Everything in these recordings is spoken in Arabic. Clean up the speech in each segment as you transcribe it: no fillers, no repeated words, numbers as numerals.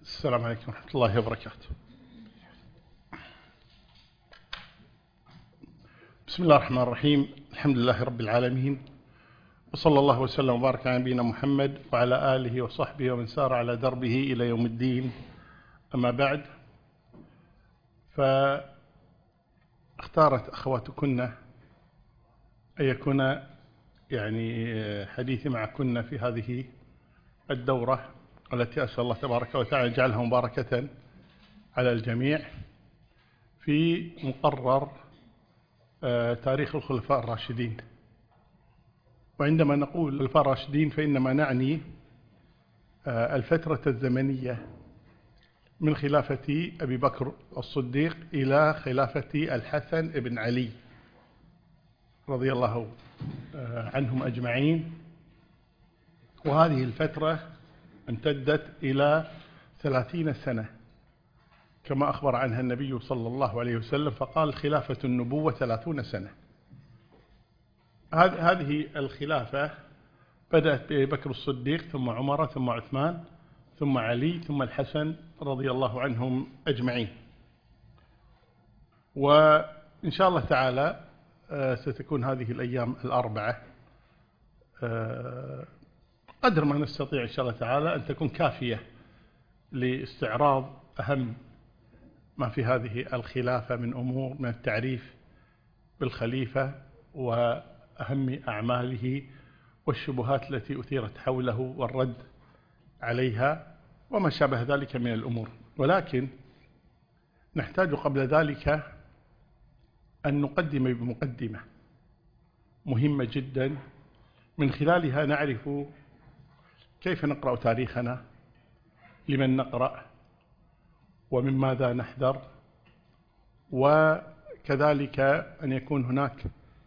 السلام عليكم ورحمة الله وبركاته. بسم الله الرحمن الرحيم. الحمد لله رب العالمين، وصلى الله وسلم وبارك على نبينا محمد وعلى آله وصحبه ومن سار على دربه إلى يوم الدين. أما بعد، فاختارت أخواتكن أن يكون حديثي معكن في هذه الدورة التي أسأل الله تبارك وتعالى يجعلها مباركة على الجميع، في مقرر تاريخ الخلفاء الراشدين. وعندما نقول الخلفاء الراشدين فإنما نعني الفترة الزمنية من خلافة أبي بكر الصديق إلى خلافة الحسن بن علي رضي الله عنهم أجمعين. وهذه الفترة امتدت إلى 30 سنة كما أخبر عنها النبي صلى الله عليه وسلم، فقال خلافة النبوة 30 سنة. هذه الخلافة بدأت بأبي بكر الصديق، ثم عمر، ثم عثمان، ثم علي، ثم الحسن رضي الله عنهم أجمعين. وإن شاء الله تعالى ستكون هذه الأيام الأربعة قدر ما نستطيع إن شاء الله تعالى أن تكون كافية لاستعراض أهم ما في هذه الخلافة من أمور، من التعريف بالخليفة وأهم أعماله والشبهات التي أثيرت حوله والرد عليها وما شابه ذلك من الأمور. ولكن نحتاج قبل ذلك أن نقدم بمقدمة مهمة جدا، من خلالها نعرف كيف نقرأ تاريخنا، لمن نقرأ، ومن ماذا نحذر، وكذلك أن يكون هناك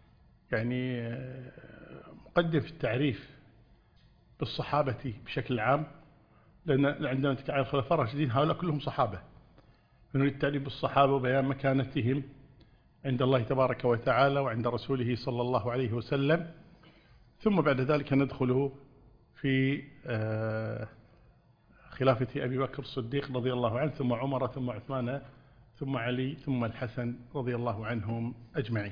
مقدم في التعريف بالصحابة بشكل عام، لأن عندما نتكلم عن الخلفاء الراشدين هؤلاء كلهم صحابة، فنريد التعريف بالصحابة وبيان مكانتهم عند الله تبارك وتعالى وعند رسوله صلى الله عليه وسلم. ثم بعد ذلك ندخل في خلافة أبي بكر الصديق رضي الله عنه، ثم عمر، ثم عثمان، ثم علي، ثم الحسن رضي الله عنهم أجمعين.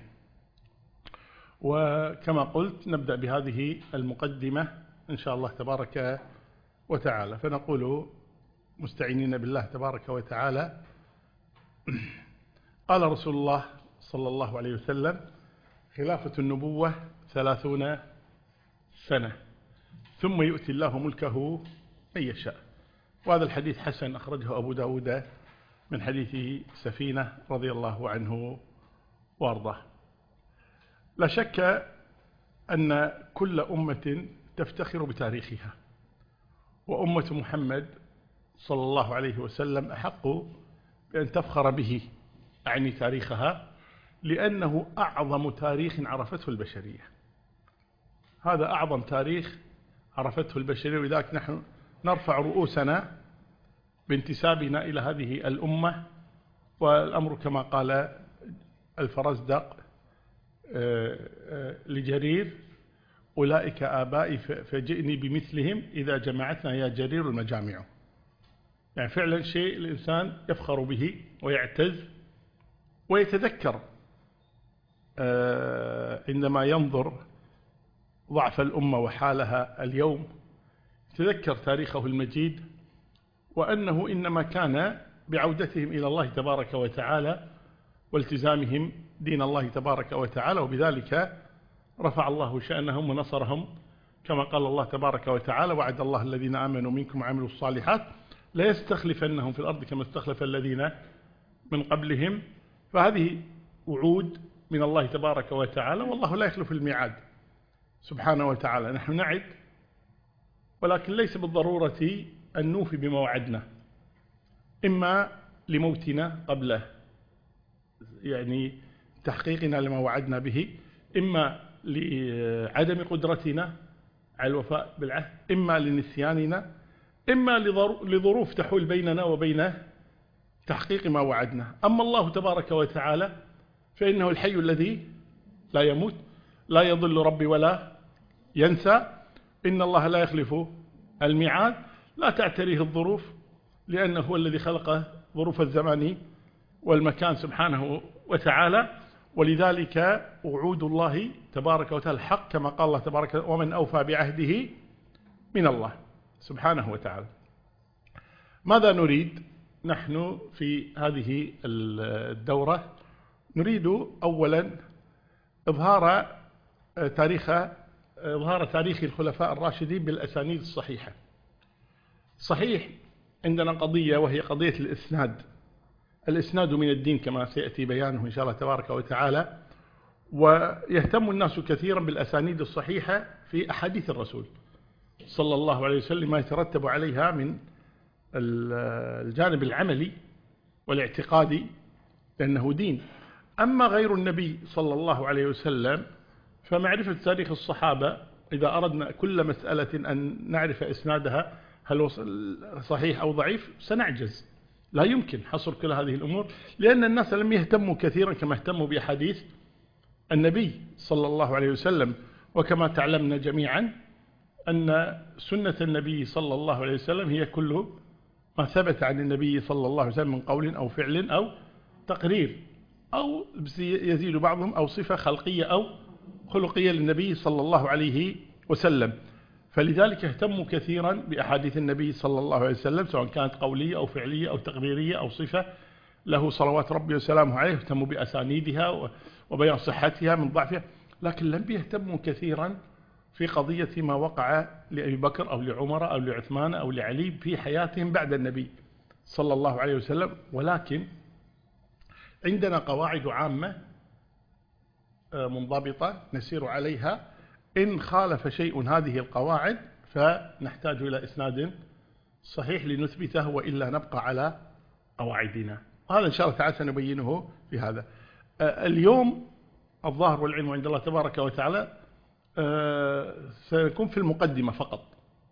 وكما قلت نبدأ بهذه المقدمة إن شاء الله تبارك وتعالى. فنقول مستعينين بالله تبارك وتعالى: قال رسول الله صلى الله عليه وسلم: خلافة النبوة 30 سنة، ثم يؤتي الله ملكه من يشاء. وهذا الحديث حسن أخرجه أبو داود من حديث سفينة رضي الله عنه وارضاه. لا شك أن كل أمة تفتخر بتاريخها، وأمة محمد صلى الله عليه وسلم أحق بأن تفخر به، أعني تاريخها، لأنه أعظم تاريخ عرفته البشرية. هذا أعظم تاريخ عرفته البشرية، ولذلك نحن نرفع رؤوسنا بانتسابنا إلى هذه الأمة. والأمر كما قال الفرزدق لجرير: أولئك آبائي فجئني بمثلهم إذا جمعتنا يا جرير المجامع. فعلا شيء الإنسان يفخر به ويعتز ويتذكر عندما ينظر ضعف الأمة وحالها اليوم، تذكر تاريخه المجيد، وأنه إنما كان بعودتهم إلى الله تبارك وتعالى والتزامهم دين الله تبارك وتعالى، وبذلك رفع الله شأنهم ونصرهم، كما قال الله تبارك وتعالى: وعد الله الذين آمنوا منكم وعملوا الصالحات لا يستخلفنهم في الأرض كما استخلف الذين من قبلهم. فهذه وعود من الله تبارك وتعالى، والله لا يخلف الميعاد سبحانه وتعالى. نحن نعد، ولكن ليس بالضرورة أن نوفي بما وعدنا، إما لموتنا قبله، تحقيقنا لما وعدنا به، إما لعدم قدرتنا على الوفاء بالعهد، إما لنسياننا، إما لظروف تحول بيننا وبين تحقيق ما وعدنا. أما الله تبارك وتعالى فإنه الحي الذي لا يموت، لا يضل ربي ولا ينسى، إن الله لا يخلف الميعاد، لا تعتريه الظروف لأنه هو الذي خلق ظروف الزمان والمكان سبحانه وتعالى، ولذلك وعود الله تبارك وتعالى الحق، كما قال الله تبارك وتعالى: ومن أوفى بعهده من الله سبحانه وتعالى. ماذا نريد نحن في هذه الدورة؟ نريد أولا إظهار تاريخ الخلفاء الراشدين بالأسانيد الصحيحة. صحيح عندنا قضية، وهي قضية الإسناد من الدين كما سيأتي بيانه إن شاء الله تبارك وتعالى، ويهتم الناس كثيرا بالأسانيد الصحيحة في أحاديث الرسول صلى الله عليه وسلم، ما يترتب عليها من الجانب العملي والاعتقادي، لأنه دين. أما غير النبي صلى الله عليه وسلم فمعرفة تاريخ الصحابة، إذا أردنا كل مسألة أن نعرف إسنادها هل هو صحيح أو ضعيف سنعجز، لا يمكن حصر كل هذه الأمور، لأن الناس لم يهتموا كثيرا كما اهتموا بأحاديث النبي صلى الله عليه وسلم. وكما تعلمنا جميعا أن سنة النبي صلى الله عليه وسلم هي كل ما ثبت عن النبي صلى الله عليه وسلم من قول أو فعل أو تقرير، أو يزيد بعضهم أو صفة خلقية أو خلقية للنبي صلى الله عليه وسلم. فلذلك اهتموا كثيرا بأحاديث النبي صلى الله عليه وسلم، سواء كانت قولية أو فعلية أو تقريرية أو صفة له صلوات ربي وسلامه عليه، اهتموا بأسانيدها وبيان صحتها من ضعفها، لكن لم يهتموا كثيرا في قضية ما وقع لأبي بكر أو لعمر أو لعثمان أو لعلي في حياتهم بعد النبي صلى الله عليه وسلم. ولكن عندنا قواعد عامة منضبطة نسير عليها، إن خالف شيء هذه القواعد فنحتاج إلى إسناد صحيح لنثبته، وإلا نبقى على قواعدنا. هذا إن شاء الله تعالى سنبينه في هذا اليوم. الظاهر والعلم عند الله تبارك وتعالى سيكون في المقدمة فقط،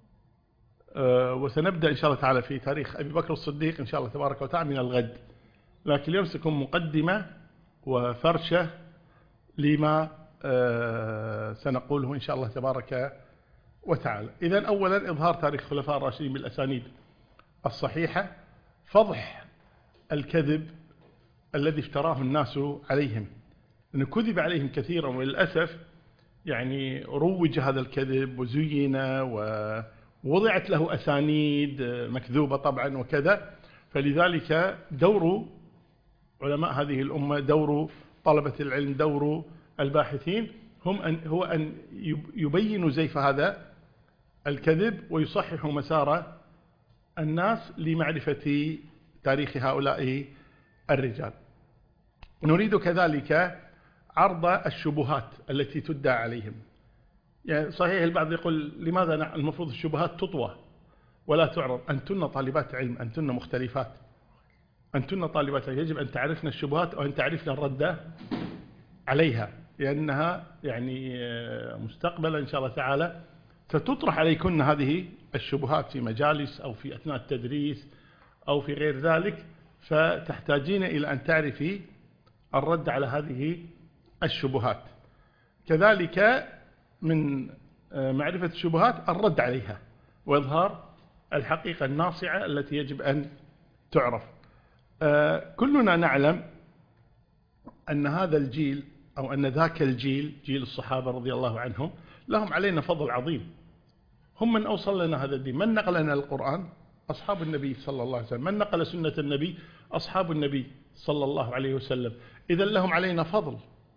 وسنبدأ إن شاء الله تعالى في تاريخ أبي بكر الصديق إن شاء الله تبارك وتعالى من الغد، لكن اليوم سيكون مقدمة وفرشة لما سنقوله إن شاء الله تبارك وتعالى. إذن أولا إظهار تاريخ الخلفاء الراشدين بالأسانيد الصحيحة، فضح الكذب الذي افتراه الناس عليهم، لأنه كذب عليهم كثيرا، وللأسف يعني روج هذا الكذب وزين ووضعت له أسانيد مكذوبة طبعا وكذا. فلذلك دور علماء هذه الأمة، دور طلبة العلم، دور الباحثين هو أن يبينوا زيف هذا الكذب ويصححوا مسار الناس لمعرفة تاريخ هؤلاء الرجال. نريد كذلك عرض الشبهات التي تدعى عليهم. يعني صحيح البعض يقول لماذا المفروض الشبهات تطوى ولا تعرض؟ أنتن طالبات علم، أنتن مختلفات، أنتن طالبات علم، يجب أن تعرفنا الشبهات وأن تعرفنا الرد عليها، لأنها يعني مستقبلا إن شاء الله تعالى ستطرح عليكن هذه الشبهات في مجالس أو في أثناء التدريس أو في غير ذلك، فتحتاجين إلى أن تعرفي الرد على هذه الشبهات. كذلك من معرفة الشبهات الرد عليها وإظهار الحقيقة الناصعة التي يجب أن تعرف. كلنا نعلم أن هذا الجيل أو أن ذاك الجيل، جيل الصحابة رضي الله عنهم، لهم علينا فضل عظيم. هم من أوصل لنا هذا الدين. من نقل لنا القرآن؟ أصحاب النبي صلى الله عليه وسلم. من نقل سنة النبي؟ أصحاب النبي صلى الله عليه وسلم. إذن لهم علينا فضل،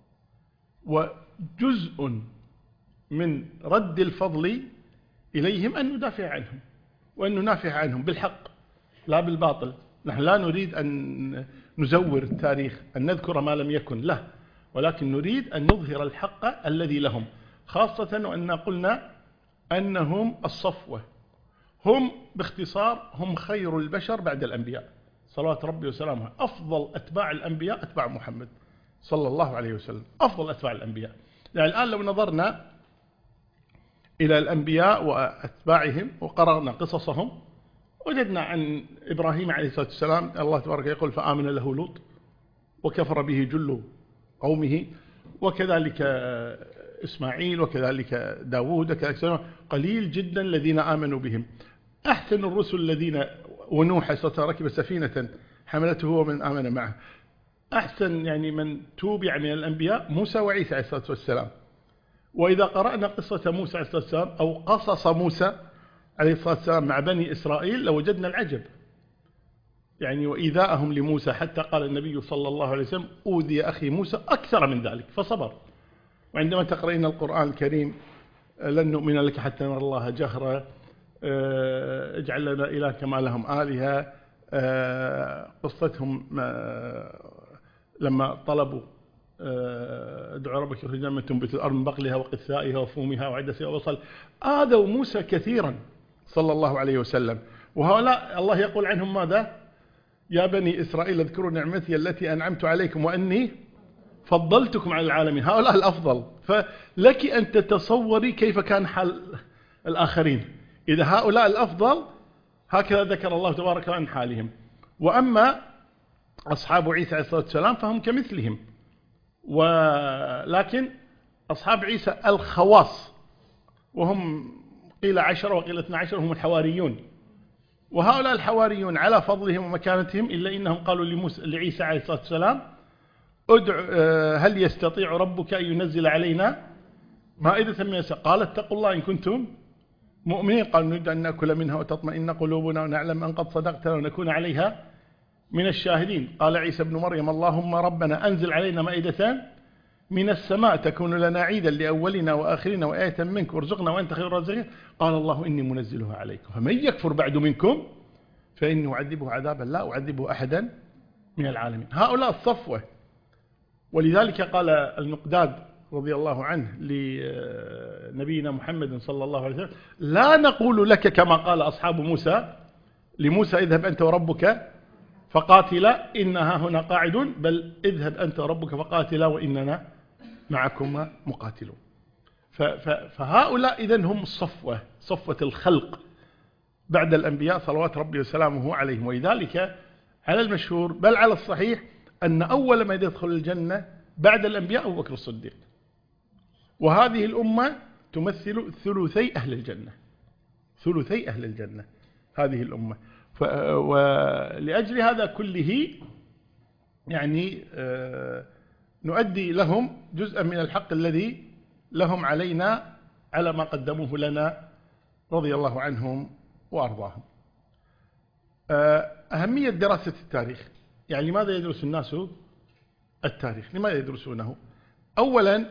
وجزء من رد الفضل إليهم أن ندافع عنهم وأن ننافع عنهم بالحق لا بالباطل. نحن لا نريد أن نزور التاريخ، أن نذكر ما لم يكن له، ولكن نريد أن نظهر الحق الذي لهم، خاصة وأن قلنا أنهم الصفوة، هم باختصار هم خير البشر بعد الأنبياء صلوات ربي وسلامه. أفضل أتباع الأنبياء أتباع محمد صلى الله عليه وسلم، أفضل أتباع الأنبياء. يعني الآن لو نظرنا إلى الأنبياء وأتباعهم وقرأنا قصصهم، وجدنا عن إبراهيم عليه الصلاة والسلام الله تبارك يقول فآمن له لوط وكفر به جل قومه، وكذلك إسماعيل، وكذلك داود، وكذلك قليل جدا الذين آمنوا بهم. أحسن الرسل الذين ونوح عليه الصلاة والسلام ركب سفينة حملته هو من آمن معه. أحسن يعني من توبع من الأنبياء موسى وعيسى عليه الصلاة والسلام. وإذا قرأنا قصة موسى عليه الصلاة والسلام أو قصص موسى عليه الصلاة والسلام مع بني إسرائيل لوجدنا العجب. يعني وإيذاءهم لموسى حتى قال النبي صلى الله عليه وسلم أوذي أخي موسى أكثر من ذلك فصبر. وعندما تقرأين القرآن الكريم لن نؤمن لك حتى نرى الله جهرة، اجعل لنا إله كما لهم آلهة، قصتهم لما طلبوا ادعوا ربك يخرج لنا تنبت الأرض من بقلها وقثائها وفومها وعدسها وبصل. آذوا موسى كثيرا صلى الله عليه وسلم. وهؤلاء الله يقول عنهم ماذا؟ يا بني إسرائيل اذكروا نعمتي التي أنعمت عليكم وأني فضلتكم على العالمين. هؤلاء الأفضل. فلك أن تتصوري كيف كان حال الآخرين إذا هؤلاء الأفضل هكذا ذكر الله تبارك عن حالهم. وأما أصحاب عيسى عليه الصلاة والسلام فهم كمثلهم، ولكن أصحاب عيسى الخواص وهم قيل 10 وقيل 12 هم الحواريون. وهؤلاء الحواريون على فضلهم ومكانتهم إلا إنهم قالوا لعيسى عليه الصلاة والسلام هل يستطيع ربك أن ينزل علينا مائدة من السماء؟ قال اتقوا الله إن كنتم مؤمنين. قالوا نريد أن نأكل منها وتطمئن قلوبنا ونعلم أن قد صدقتنا ونكون عليها من الشاهدين. قال عيسى بن مريم اللهم ربنا أنزل علينا مائدة من السماء تكون لنا عيدا لأولنا وآخرنا وآية منك وارزقنا وأنت خير الرازقين. قال الله إني منزلها عليكم فمن يكفر بعد منكم فإني أعذبه عذابا لا أعذبه أحدا من العالمين. هؤلاء الصفوة. ولذلك قال المقداد رضي الله عنه لنبينا محمد صلى الله عليه وسلم لا نقول لك كما قال أصحاب موسى لموسى اذهب أنت وربك فقاتلا إنها هنا قاعد، بل اذهب أنت وربك فقاتلا وإننا معكما مقاتلون. فهؤلاء إذن هم الصفوة، صفوة الخلق بعد الأنبياء صلوات ربي وسلامه عليهم. ولذلك على المشهور بل على الصحيح أن أول ما يدخل الجنة بعد الأنبياء أبو بكر الصديق. وهذه الأمة تمثل ثلثي أهل الجنة، ثلثي أهل الجنة هذه الأمة. ولأجل هذا كله يعني نؤدي لهم جزءا من الحق الذي لهم علينا على ما قدموه لنا رضي الله عنهم وأرضاهم. أهمية دراسة التاريخ. يعني لماذا يدرس الناس التاريخ؟ لماذا يدرسونه؟ أولا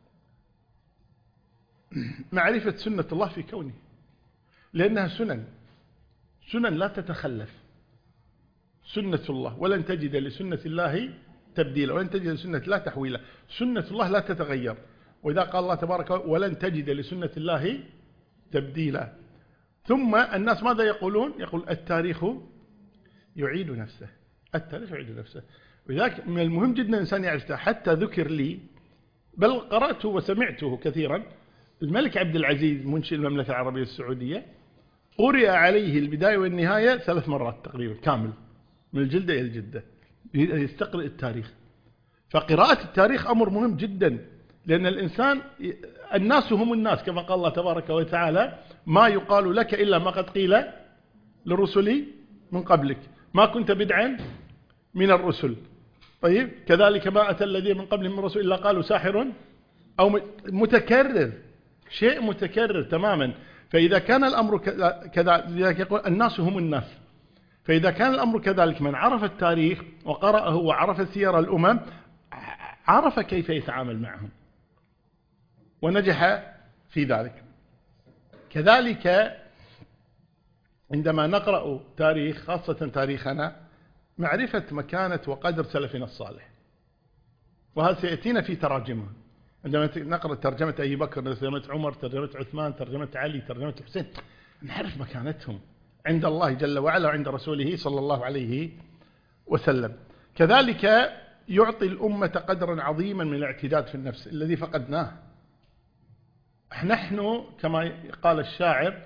معرفة سنة الله في كونه، لأنها سنن لا تتخلف. سنة الله ولن تجد لسنة الله تبديلا ولن تجد لسنة الله تحويلا. سنة الله لا تتغير. وإذا قال الله تبارك ولن تجد لسنة الله تبديلا. ثم الناس ماذا يقولون؟ يقول التاريخ يعيد نفسه، التاريخ يعيد نفسه. ولذلك من المهم جدا الإنسان يعرفه. حتى ذكر لي بل قرأته وسمعته كثيرا الملك عبد العزيز منشئ المملكة العربية السعودية قرئ عليه البداية والنهاية 3 مرات تقريبا كامل من الجلدة إلى الجدة يستقرئ التاريخ. فقراءة التاريخ أمر مهم جدا، لأن الإنسان الناس هم الناس كما قال الله تبارك وتعالى ما يقال لك إلا ما قد قيل للرسل من قبلك ما كنت بدعا من الرسل. طيب كذلك ما أتى الذين من قبلهم من رسول إلا قالوا ساحر أو متكرر، شيء متكرر تماما. فإذا كان الأمر كذلك يقول الناس هم الناس. فإذا كان الأمر كذلك من عرف التاريخ وقرأه وعرف سير الأمم عرف كيف يتعامل معهم ونجح في ذلك. كذلك عندما نقرأ تاريخ خاصة تاريخنا معرفة مكانة وقدر سلفنا الصالح، وهذا سيأتينا في تراجمه. عندما نقرأ ترجمة أبي بكر، ترجمة عمر، ترجمة عثمان، ترجمة علي، ترجمة الحسين، نعرف مكانتهم عند الله جل وعلا وعند رسوله صلى الله عليه وسلم. كذلك يعطي الأمة قدرا عظيما من الاعتداد في النفس الذي فقدناه. نحن كما قال الشاعر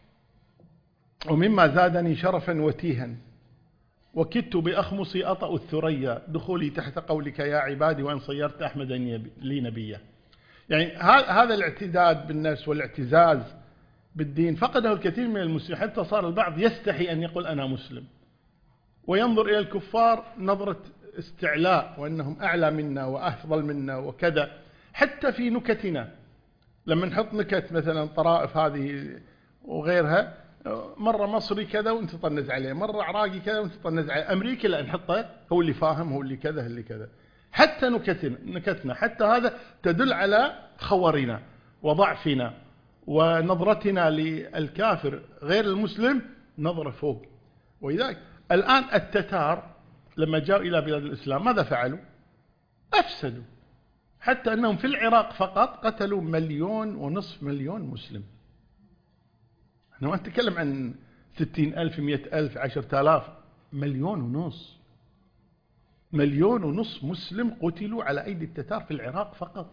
ومما زادني شرفا وتيها وكدت بأخمصي أطأ الثريا دخولي تحت قولك يا عبادي وأن صيرت أحمدا لي نبيا. يعني هذا الاعتداد بالنفس والاعتزاز بالدين فقده الكثير من المسلمين، حتى صار البعض يستحي أن يقول أنا مسلم، وينظر إلى الكفار نظرة استعلاء وأنهم أعلى منا وأفضل منا وكذا. حتى في نكتنا لما نحط نكت مثلا طرائف هذه وغيرها، مرة مصري كذا وانت تطنز عليه، مرة عراقي كذا وانت تطنز عليه، أمريكي لا نحطه هو اللي فاهم، هو اللي كذا، اللي كذا. حتى نكتنا حتى هذا تدل على خورنا وضعفنا ونظرتنا للكافر غير المسلم نظرة فوق. ولذلك الآن التتار لما جاءوا إلى بلاد الإسلام ماذا فعلوا؟ أفسدوا، حتى أنهم في العراق فقط قتلوا 1.5 مليون مسلم. احنا ما نتكلم عن 60,000 100,000 10,000، 1.5 مليون مسلم قتلوا على أيدي التتار في العراق فقط.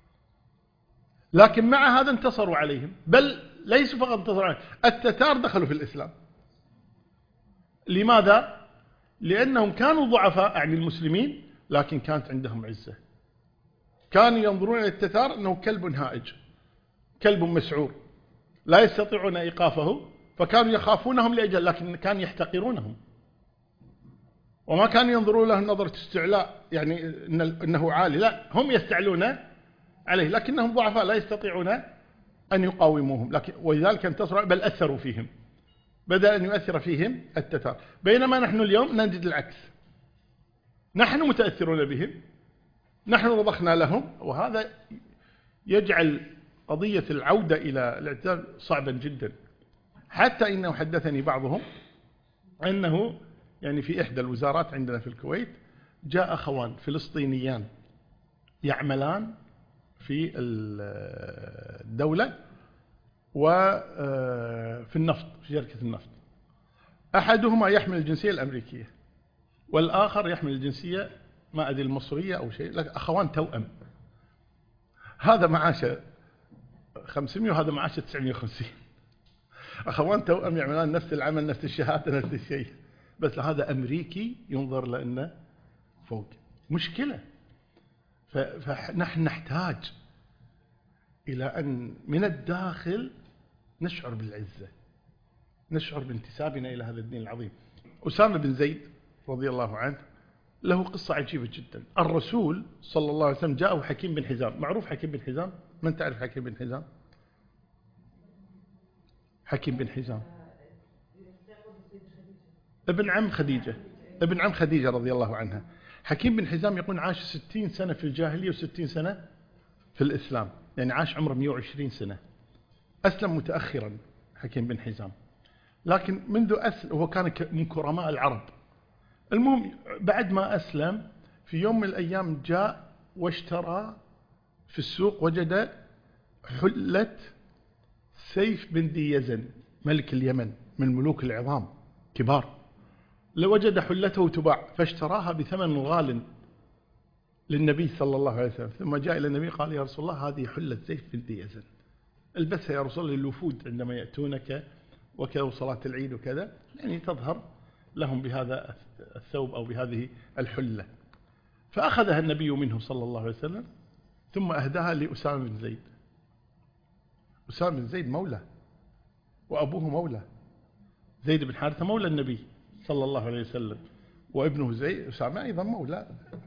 لكن مع هذا انتصروا عليهم، بل ليسوا فقط انتصروا عليهم، التتار دخلوا في الإسلام. لماذا؟ لأنهم كانوا ضعفاء عن المسلمين، لكن كانت عندهم عزة. كانوا ينظرون إلى التتار أنه كلب هائج، كلب مسعور لا يستطيعون إيقافه، فكانوا يخافونهم لأجل، لكن كانوا يحتقرونهم وما كانوا ينظرون له نظرة استعلاء، يعني إنه عالي، لا، هم يستعلون عليه، لكنهم ضعفاء لا يستطيعون أن يقاوموهم، لكن ولذلك انتصروا، بل أثروا فيهم، بدأ أن يؤثر فيهم التتار. بينما نحن اليوم نجد العكس، نحن متأثرون بهم، نحن رضخنا لهم، وهذا يجعل قضية العودة إلى الاعتدال صعبا جدا. حتى إنه حدثني بعضهم أنه يعني في إحدى الوزارات عندنا في الكويت جاء أخوان فلسطينيان يعملان في الدولة وفي النفط، في شركة النفط. أحدهما يحمل الجنسية الأمريكية والآخر يحمل الجنسية ما أدري المصرية أو شيء، لكن أخوان توأم، هذا معاشه 500 وهذا معاشه 950. أخوان توأم يعملان نفس العمل، نفس الشهادة، نفس الشيء، بس هذا أمريكي ينظر لأنه فوق. مشكلة. فنحن نحتاج إلى أن من الداخل نشعر بالعزة، نشعر بانتسابنا إلى هذا الدين العظيم. أسامة بن زيد رضي الله عنه له قصة عجيبة جدا. الرسول صلى الله عليه وسلم جاءه حكيم بن حزام. معروف حكيم بن حزام؟ من تعرف حكيم بن حزام؟ حكيم بن حزام ابن عم خديجة، ابن عم خديجة رضي الله عنها. حكيم بن حزام يقول عاش 60 سنة في الجاهلية و60 سنة في الإسلام، يعني عاش عمره 120 سنة. أسلم متأخرا حكيم بن حزام، لكن منذ أسلم هو كان من كرماء العرب. المهم بعد ما أسلم في يوم من الأيام جاء واشترى في السوق، وجد حلة سيف بن ذي يزن ملك اليمن من ملوك العظام كبار، لوجد حلته تباع فاشتراها بثمن غال للنبي صلى الله عليه وسلم. ثم جاء إلى النبي قال يا رسول الله هذه حلة سيف بن ذي يزن، البسها يا رسول الله للوفود عندما يأتونك وكذا وصلاة العيد وكذا، يعني تظهر لهم بهذا الثوب أو بهذه الحلة. فأخذها النبي منه صلى الله عليه وسلم ثم أهداها لأسامة بن زيد. أسامة بن زيد مولى وأبوه مولى، زيد بن حارثة مولى النبي صلى الله عليه وسلم، وابنه زيد أسامة أيضا مولى.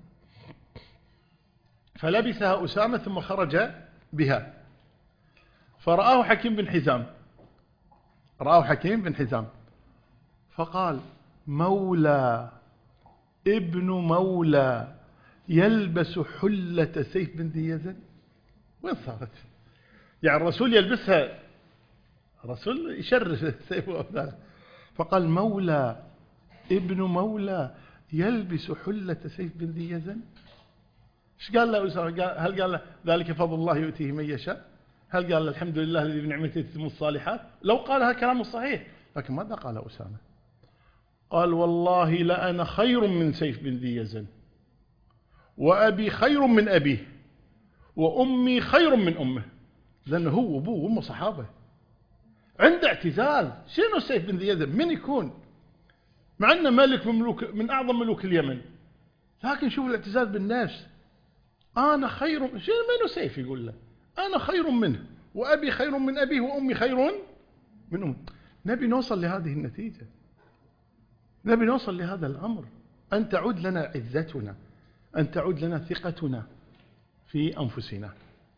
فلبسها أسامة ثم خرج بها، فرآه حكيم بن حزام، رآه حكيم بن حزام فقال مولى ابن مولى يلبس حلة سيف بن ذي يزن. وين صارت؟ يعني الرسول يلبسها، الرسول يشرف السيف وأبناء. فقال مولى ابن مولى يلبس حلة سيف بن ذي يزن. ايش قال له أسامة؟ هل قال له ذلك فضل الله يؤتيه من يشاء؟ هل قال له الحمد لله الذي بنعمته تتم الصالحات؟ لو قالها كلام صحيح، لكن ماذا قال أسامة؟ قال والله لأنا خير من سيف بن ذي يزن، وأبي خير من أبيه، وأمي خير من أمه. لأنه هو وأبوه وأمه صحابة، عنده اعتزال. شنو سيف بن ذي يزن؟ من يكون؟ مع أنه ملك من أعظم ملوك اليمن، لكن شوف الاعتزاز بالناس. أنا خير، شنو منو سيف يقول له؟ أنا خير منه، وأبي خير من أبيه، وأمي خير نبي نوصل لهذه النتيجة، نبي نوصل لهذا الأمر، أن تعود لنا عزتنا، أن تعود لنا ثقتنا في أنفسنا.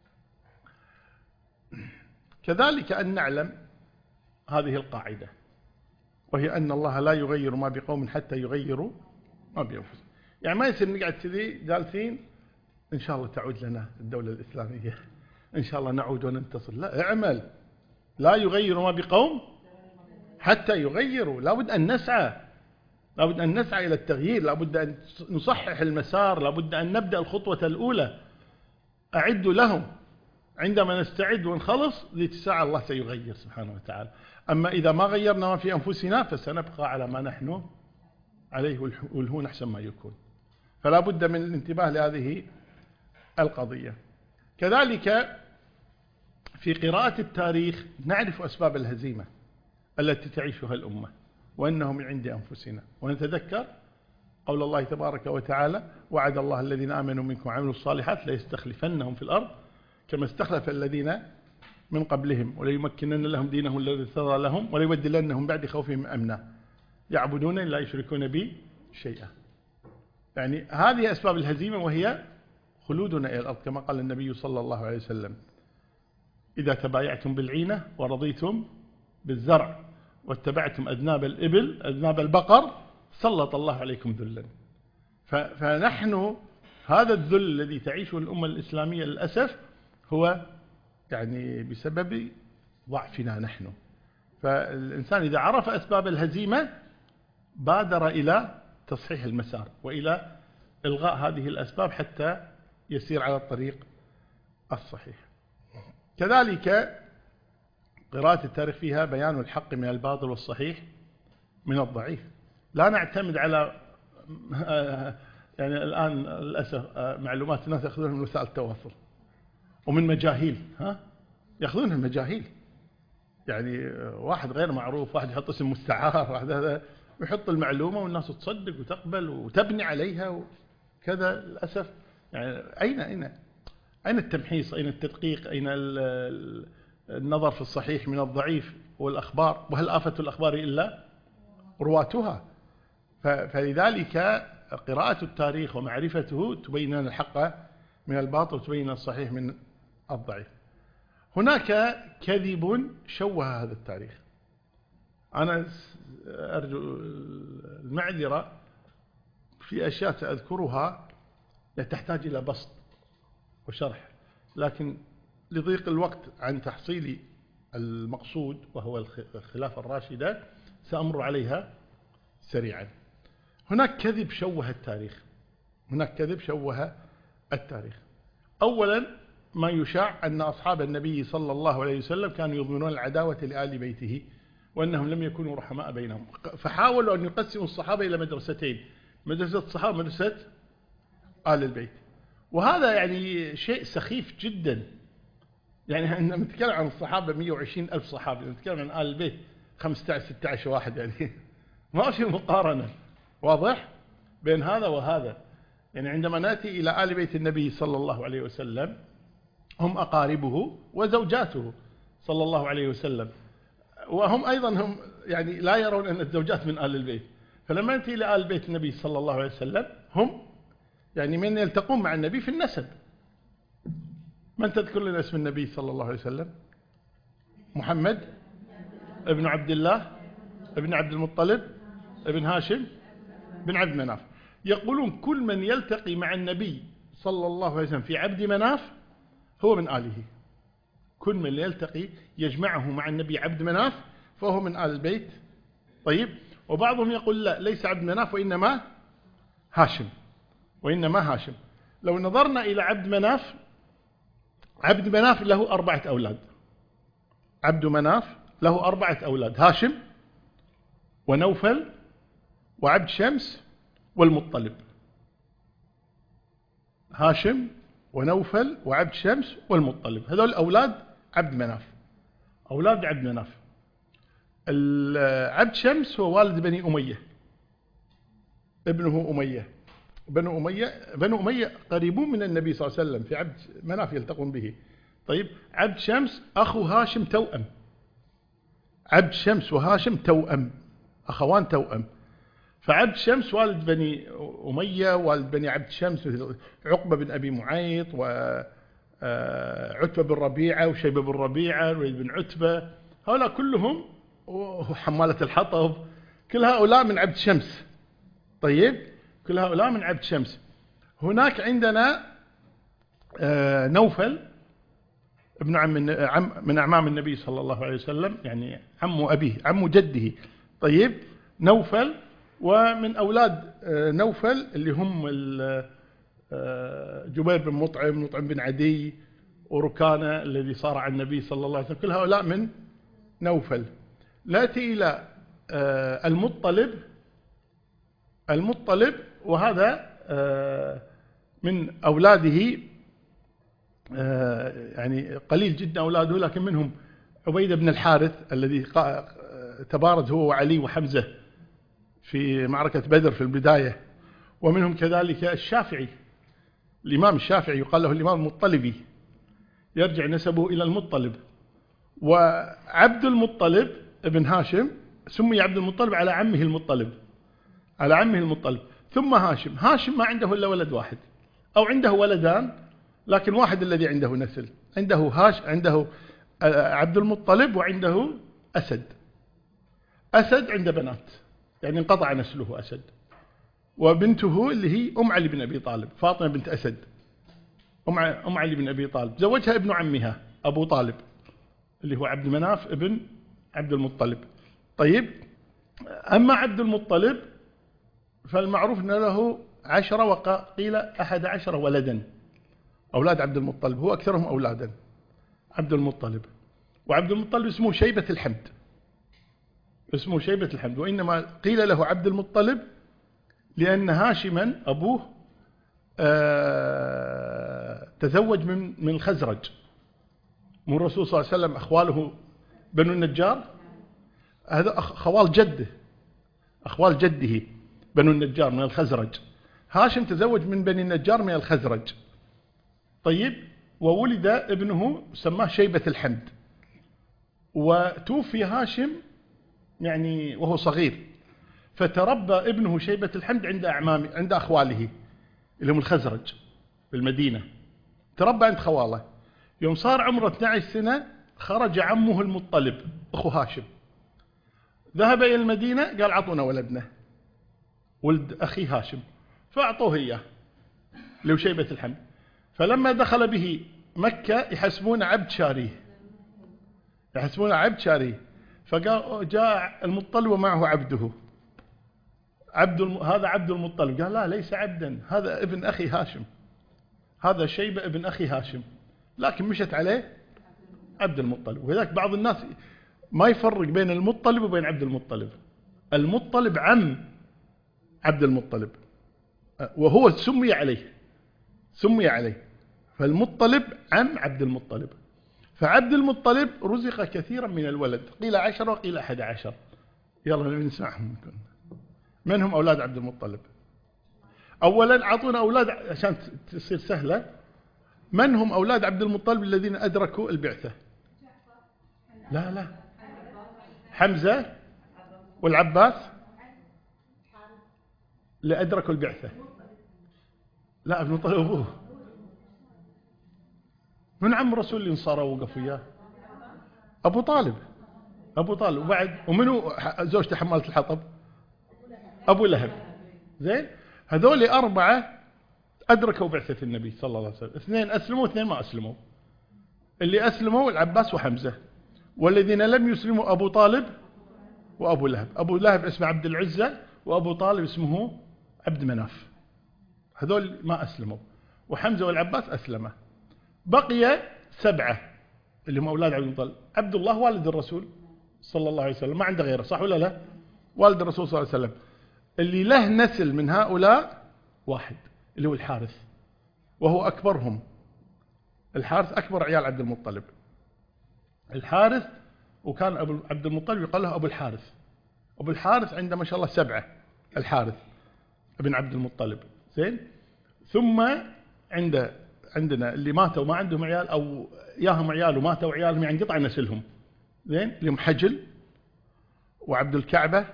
كذلك أن نعلم هذه القاعدة، وهي أن الله لا يغير ما بقوم حتى يغيروا ما بأنفسهم. يعني ما يصير نقعد كذي جالسين إن شاء الله تعود لنا الدولة الإسلامية، إن شاء الله نعود وننتصر. لا، اعمل. لا يغير ما بقوم حتى يغيروا. لابد أن نسعى، لابد أن نسعى إلى التغيير، لابد أن نصحح المسار، لابد أن نبدأ الخطوة الأولى. أعدوا لهم، عندما نستعد ونخلص ذيك الساعة الله سيغير سبحانه وتعالى. أما إذا ما غيرنا ما في أنفسنا فسنبقى على ما نحن عليه، والهون أحسن ما يكون. فلا بد من الانتباه لهذه القضية. كذلك في قراءة التاريخ نعرف أسباب الهزيمة التي تعيشها الأمة، وأنه من عند أنفسنا، ونتذكر قول الله تبارك وتعالى: وعد الله الذين آمنوا منكم وعملوا الصالحات ليستخلفنهم في الأرض كما استخلف الذين من قبلهم وليمكنن لهم دينهم الذي ارتضى لهم وليبدلنهم بعد خوفهم أمنا يعبدون لا يشركون بي شيئا. يعني هذه أسباب الهزيمة، وهي خلودنا إلى الأرض، كما قال النبي صلى الله عليه وسلم: إذا تبايعتم بالعينة ورضيتم بالزرع واتبعتم أذناب الإبل أذناب البقر سلط الله عليكم ذلا. فنحن هذا الذل الذي تعيشه الأمة الإسلامية للأسف هو يعني بسبب ضعفنا نحن. فالإنسان إذا عرف أسباب الهزيمة بادر إلى تصحيح المسار وإلى إلغاء هذه الأسباب حتى يسير على الطريق الصحيح. كذلك قراءة التاريخ فيها بيان الحق من الباطل والصحيح من الضعيف. لا نعتمد على يعني الآن للأسف معلومات الناس يأخذونها من وسائل التواصل ومن مجاهيل، يأخذونها من مجاهيل. يعني واحد غير معروف، واحد يحط اسم مستعار، واحد هذا يحط المعلومة والناس تصدق وتقبل وتبني عليها وكذا. للأسف يعني أين التمحيص؟ أين التدقيق؟ أين النظر في الصحيح من الضعيف والأخبار؟ وهل آفة الأخبار إلا رواتها؟ فلذلك قراءة التاريخ ومعرفته تبين لنا الحق من الباطل وتبين الصحيح من الضعيف. هناك كذب شوه هذا التاريخ. أنا أرجو المعذرة في أشياء سأذكرها تحتاج إلى بسط وشرح، لكن لضيق الوقت عن تحصيل المقصود وهو الخلافة الراشدة سأمر عليها سريعا. هناك كذب شوه التاريخ، هناك كذب شوه التاريخ. أولا ما يشاع أن أصحاب النبي صلى الله عليه وسلم كانوا يظنون العداوة لآل بيته وأنهم لم يكونوا رحماء بينهم، فحاولوا أن يقسموا الصحابة إلى مدرستين: مدرسة الصحابة ومدرسة آل البيت. وهذا يعني شيء سخيف جدا. يعني عندما نتكلم عن الصحابة 120,000 صحابي، نتكلم عن آل البيت 15-16 واحد، يعني ما في مقارنة واضح بين هذا وهذا. يعني عندما نأتي إلى آل بيت النبي صلى الله عليه وسلم هم أقاربه وزوجاته صلى الله عليه وسلم، وهم أيضا هم يعني لا يرون أن الزوجات من آل البيت. فلما نأتي إلى آل بيت النبي صلى الله عليه وسلم هم يعني من يلتقون مع النبي في النسب. من تذكر لنا اسم النبي صلى الله عليه وسلم؟ محمد ابن عبد الله ابن عبد المطلب ابن هاشم بن عبد مناف. يقولون كل من يلتقي مع النبي صلى الله عليه وسلم في عبد مناف هو من آله. كل من يلتقي يجمعه مع النبي عبد مناف فهو من آل البيت. طيب، وبعضهم يقول لا، ليس عبد مناف وإنما هاشم، وإنما هاشم. لو نظرنا إلى عبد مناف، عبد مناف له 4 أولاد. عبد مناف له 4 أولاد: هاشم ونوفل وعبد شمس والمطلب. هاشم ونوفل وعبد شمس والمطلب، هذول أولاد عبد مناف، أولاد عبد مناف. عبد شمس هو والد بني أمية، ابنه أمية. بنو أمية قريبون من النبي صلى الله عليه وسلم، في عبد مناف يلتقون به. طيب، عبد شمس أخو هاشم توأم. عبد شمس وهاشم توأم، أخوان توأم. فعبد شمس والد بني أمية، والد بني عبد شمس، مثل عقبة بن أبي معيط وعتبة بن ربيعة وشيبة بن ربيعة والوليد بن عتبة، هؤلاء كلهم، وحمالة الحطب، كل هؤلاء من عبد شمس. طيب، كل هؤلاء من عبد شمس. هناك عندنا نوفل ابن عم من أعمام النبي صلى الله عليه وسلم، يعني عم أبيه، عم جده. طيب، نوفل، ومن أولاد نوفل اللي هم جبير بن مطعم، مطعم بن عدي، وركانة الذي صار عن النبي صلى الله عليه وسلم، كل هؤلاء من نوفل. نأتي إلى المطلب، وهذا من أولاده، يعني قليل جدا أولاده، لكن منهم عبيدة بن الحارث الذي تبارز هو وعلي وحمزة في معركة بدر في البداية. ومنهم كذلك الشافعي، الإمام الشافعي يقال له الإمام المطلبي، يرجع نسبه إلى المطلب. وعبد المطلب ابن هاشم سمي عبد المطلب على عمه المطلب، ثم هاشم ما عنده إلا ولد واحد، أو عنده ولدان، لكن واحد الذي عنده نسل، عنده عبد المطلب، وعنده أسد عنده بنات، يعني انقطع نسله أسد. وبنته اللي هي أم علي بن أبي طالب، فاطمة بنت أسد، أم علي بن أبي طالب، زوجها ابن عمها أبو طالب اللي هو عبد مناف ابن عبد المطلب. طيب، أما عبد المطلب فالمعروف أن له 10 وقيل 11 ولدا، أولاد عبد المطلب، هو أكثرهم أولادا عبد المطلب. وعبد المطلب اسمه شيبة الحمد، وإنما قيل له عبد المطلب لأن هاشما أبوه تزوج من الخزرج، من الرسول صلى الله عليه وسلم، أخواله بنو النجار، هذا أخوال جده بنو النجار من الخزرج. هاشم تزوج من بني النجار من الخزرج. طيب، وولد ابنه سماه شيبة الحمد، وتوفي هاشم يعني وهو صغير، فتربى ابنه شيبة الحمد عند أخواله اللي هم الخزرج في المدينة، تربى عند خواله. يوم صار عمره 12 سنة خرج عمه المطلب أخو هاشم، ذهب إلى المدينة، قال عطونا ولدنا، ولد أخي هاشم، فأعطوه إياه لشيبة الحمد. فلما دخل به مكة يحسبون عبد شاريه، فجاء المطلب ومعه عبده، هذا عبد المطلب، قال لا ليس عبدا، هذا ابن أخي هاشم، هذا شيبة ابن أخي هاشم، لكن مشت عليه عبد المطلب. وذلك بعض الناس ما يفرق بين المطلب وبين عبد المطلب. المطلب عم عبد المطلب، وهو سمي عليه، فالمطلب عم عبد المطلب. فعبد المطلب رزق كثيرا من الولد، قيل 10 وقيل 11. يلا نسمعهم. من هم أولاد عبد المطلب؟ أولا أعطونا أولاد عشان تصير سهلة. من هم أولاد عبد المطلب الذين أدركوا البعثة؟ لا، حمزة والعباس اللي أدركوا البعثة. لا، ابن المطلب أبوه، من عم الرسول اللي انصاروا ووقفوا إياه؟ أبو طالب. وبعد ومنو زوجته حمالة الحطب؟ أبو لهب. زين، هذول 4 أدركوا بعثة النبي صلى الله عليه وسلم. 2 أسلموا، 2 ما أسلموا. اللي أسلموا العباس وحمزة، والذين لم يسلموا أبو طالب وأبو لهب. أبو لهب اسمه عبد العزة، وأبو طالب اسمه عبد مناف. هذول ما أسلموا، وحمزة والعباس أسلموا. بقي 7 اللي هم أولاد عبد المطلب. عبد الله والد الرسول صلى الله عليه وسلم، ما عنده غيره، صح ولا لا؟ والد الرسول صلى الله عليه وسلم. اللي له نسل من هؤلاء واحد اللي هو الحارث، وهو أكبرهم. الحارث أكبر عيال عبد المطلب، الحارث. وكان عبد المطلب يقال له أبو الحارث عنده ما شاء الله 7. الحارث ابن عبد المطلب. زين، ثم عندنا اللي ماتوا ما عندهم عيال، أو ياهم عيال وماتوا عيالهم، يعني قطع نسلهم. زين، اللي هم حجل وعبد الكعبة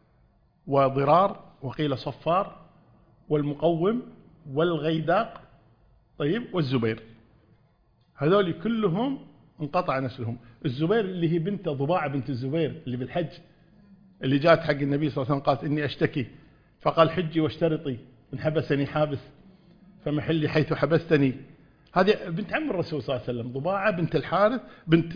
وضرار وقيل صفار والمقوم والغيداق، طيب، والزبير. هذول كلهم انقطع نسلهم. الزبير اللي هي بنت ضباعة بنت الزبير اللي بالحج، اللي جاءت حق النبي صلى الله عليه وسلم قالت إني أشتكي، فقال حجي واشترطي إن حبسني حابس فمحلي حيث حبستني. هذه بنت عم الرسول صلى الله عليه وسلم، ضباعة بنت الحارث بنت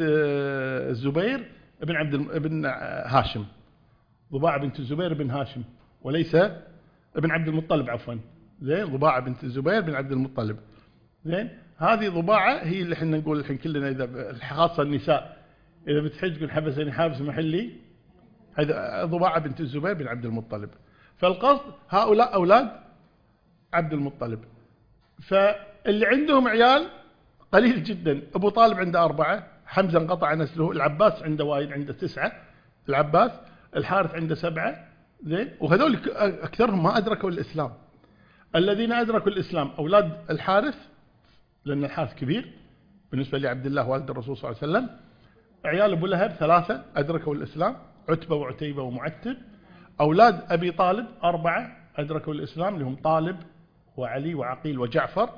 الزبير بن هاشم. ضباعة بنت الزبير بن هاشم وليس ابن عبد المطلب، عفوا. زين، ضباعة بنت الزبير بن عبد المطلب. زين، هذه ضباعة هي اللي احنا نقول الحين كلنا، إذا خاصة النساء إذا بتحج قل حبسني حابس محلي، هذا ضباعة بنت الزبير بن عبد المطلب. فالقصد هؤلاء أولاد عبد المطلب. فاللي عندهم عيال قليل جدا. أبو طالب عنده 4، حمزة انقطع نسله، العباس عنده وايد، عنده 9 العباس، الحارث عنده 7. زين، وهذول أكثرهم ما أدركوا الإسلام. الذين أدركوا الإسلام أولاد الحارث، لأن الحارث كبير بالنسبة لعبد الله والد الرسول صلى الله عليه وسلم. عيال أبو لهب 3 أدركوا الإسلام، عتبة وعتيبة ومعتب. أولاد أبي طالب 4 أدركوا الإسلام، لهم طالب وعلي وعقيل وجعفر،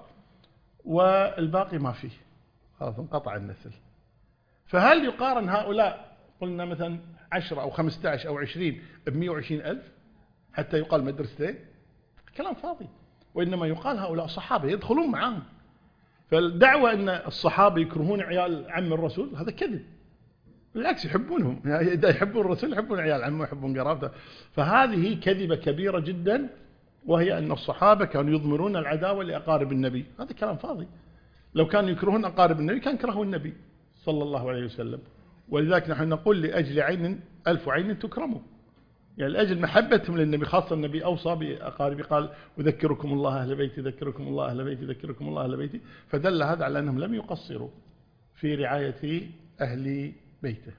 والباقي ما فيه، خلاص انقطع النسل. فهل يقارن هؤلاء قلنا مثلا 10 أو 15 أو 20 ب120,000 حتى يقال مدرستين؟ كلام فاضي. وإنما يقال هؤلاء صحابة يدخلون معاهم. فالدعوة أن الصحابة يكرهون عيال عم الرسول هذا كذب، بالعكس يحبونهم، يعني إذا يحبون الرسول يحبون عيال عمه يحبون قرابته. فهذه كذبة كبيرة جدا، وهي أن الصحابة كانوا يضمرون العداوة لأقارب النبي. هذا كلام فاضي. لو كانوا يكرهون أقارب النبي كان كرهوا النبي صلى الله عليه وسلم. ولذلك نحن نقول لأجل عين 1000 عين تكرموا، يعني لأجل محبتهم للنبي، خاصة النبي أوصى بأقاربه، قال أذكركم الله أهل بيتي، ذكركم الله أهل بيتي، ذكركم الله أهل بيتي. فدل هذا على أنهم لم يقصروا في رعاية أهل بيته.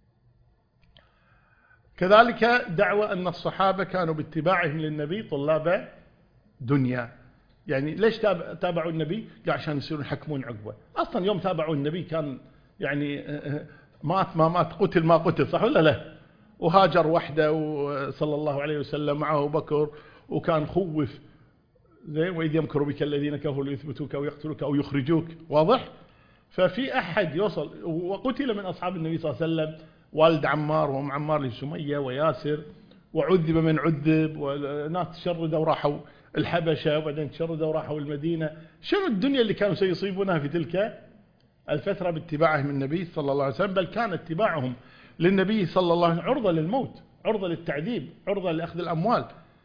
كذلك دعوى أن الصحابة كانوا باتباعهم للنبي طلاب دنيا. يعني ليش تابعوا النبي؟ قال عشان يصيرون يحكمون عقبه. أصلا يوم تابعوا النبي كان يعني مات ما مات، قتل ما قتل، صح ولا لا؟ وهاجر وحده صلى الله عليه وسلم معه أبو بكر، وكان خوف. زين، وإذ يمكر بك الذين كفروا ليثبتوك أو يقتلوك أو يخرجوك، واضح؟ ففي أحد يوصل، وقتل من أصحاب النبي صلى الله عليه وسلم والد عمار وأم عمار لسمية وياسر، وعذب من عذب، وناس تشردوا وراحوا الحبشة، وبعدين تشردوا وراحوا المدينة. شنو الدنيا اللي كانوا سيصيبونها في تلك الفترة باتباعهم النبي صلى الله عليه وسلم؟ بل كان اتباعهم للنبي صلى الله عليه وسلم عرضة للموت، عرضة للتعذيب، عرضة لأخذ الأموال.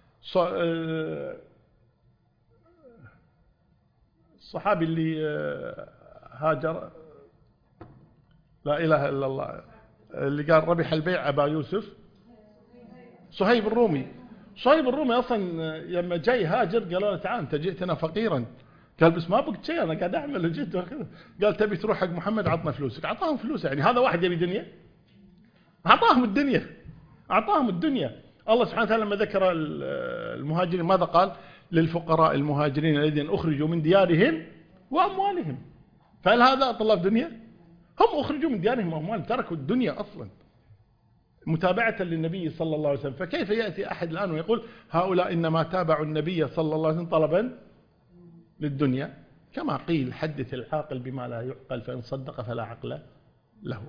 الصحابي اللي هاجر، لا إله إلا الله، اللي قال ربح البيع أبا يوسف، صهيب الرومي. صهيب الرومي أصلا لما جاي هاجر قالوا له تعال أنت جئتنا فقيرا، قال بس ما بقت شيء، أنا قاعد أعمل وجدت وكذا. قال تبي تروح حق محمد عطنا فلوسك، أعطاهم فلوسه. يعني هذا واحد يبي دنيا؟ أعطاهم الدنيا، أعطاهم الدنيا. الله سبحانه وتعالى لما ذكر المهاجرين ماذا قال؟ للفقراء المهاجرين الذين أخرجوا من ديارهم وأموالهم. فهل هذا طلاب دنيا؟ هم أخرجوا من ديارهم وأموالهم، تركوا الدنيا أصلا متابعة للنبي صلى الله عليه وسلم. فكيف يأتي أحد الآن ويقول هؤلاء إنما تابعوا النبي صلى الله عليه وسلم طلبا للدنيا؟ كما قيل حدث العاقل بما لا يعقل فإن صدق فلا عقل له.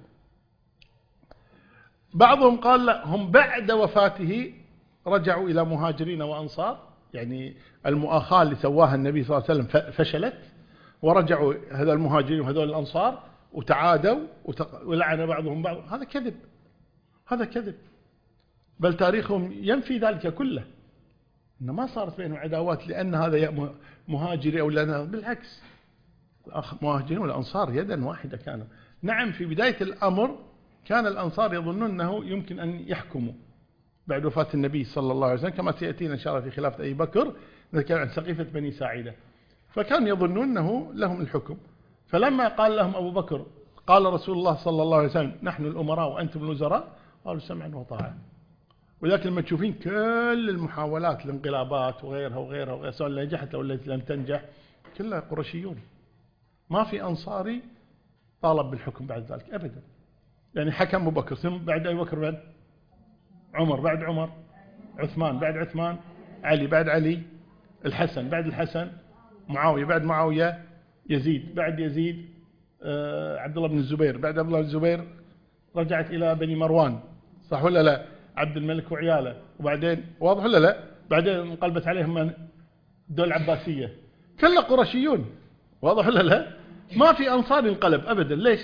بعضهم قال لا، هم بعد وفاته رجعوا إلى مهاجرين وأنصار، يعني المؤاخاة اللي سواها النبي صلى الله عليه وسلم فشلت، ورجعوا هذا المهاجرين وهذول الأنصار وتعادوا ولعن بعضهم بعض. هذا كذب، هذا كذب. بل تاريخهم ينفي ذلك كله، إن ما صارت بينهم عداوات لأن هذا مهاجري أو لأن، بالعكس مهاجرين والأنصار يدا واحدة كانوا. نعم في بداية الأمر كان الأنصار يظنون أنه يمكن أن يحكموا بعد وفاة النبي صلى الله عليه وسلم، كما سيأتينا إن شاء الله في خلافة أبي بكر نتكلم عن سقيفة بني ساعدة. فكانوا يظنون أنه لهم الحكم. فلما قال لهم أبو بكر قال رسول الله صلى الله عليه وسلم نحن الأمراء وأنتم الوزراء، قالوا سمعا وطاعة. ولكن لما تشوفين كل المحاولات الانقلابات وغيرها وغيرها وغيرها، سواء نجحت أو التي لم تنجح، كلها قرشيون. ما في أنصاري طالب بالحكم بعد ذلك أبدا. يعني حكم أبو بكر، ثم بعد أبي بكر بعد عمر بعد عمر، عثمان بعد عثمان، علي بعد علي، الحسن بعد الحسن، معاوية بعد معاوية، يزيد بعد يزيد، عبد الله بن الزبير بعد عبد الله بن الزبير، رجعت إلى بني مروان، صح ولا لا؟ عبد الملك وعياله، وبعدين واضح ولا لا؟ بعدين انقلبت عليهم من الدولة العباسية، كلها قرشيون، واضح ولا لا؟ ما في أنصار انقلب أبدا. ليش؟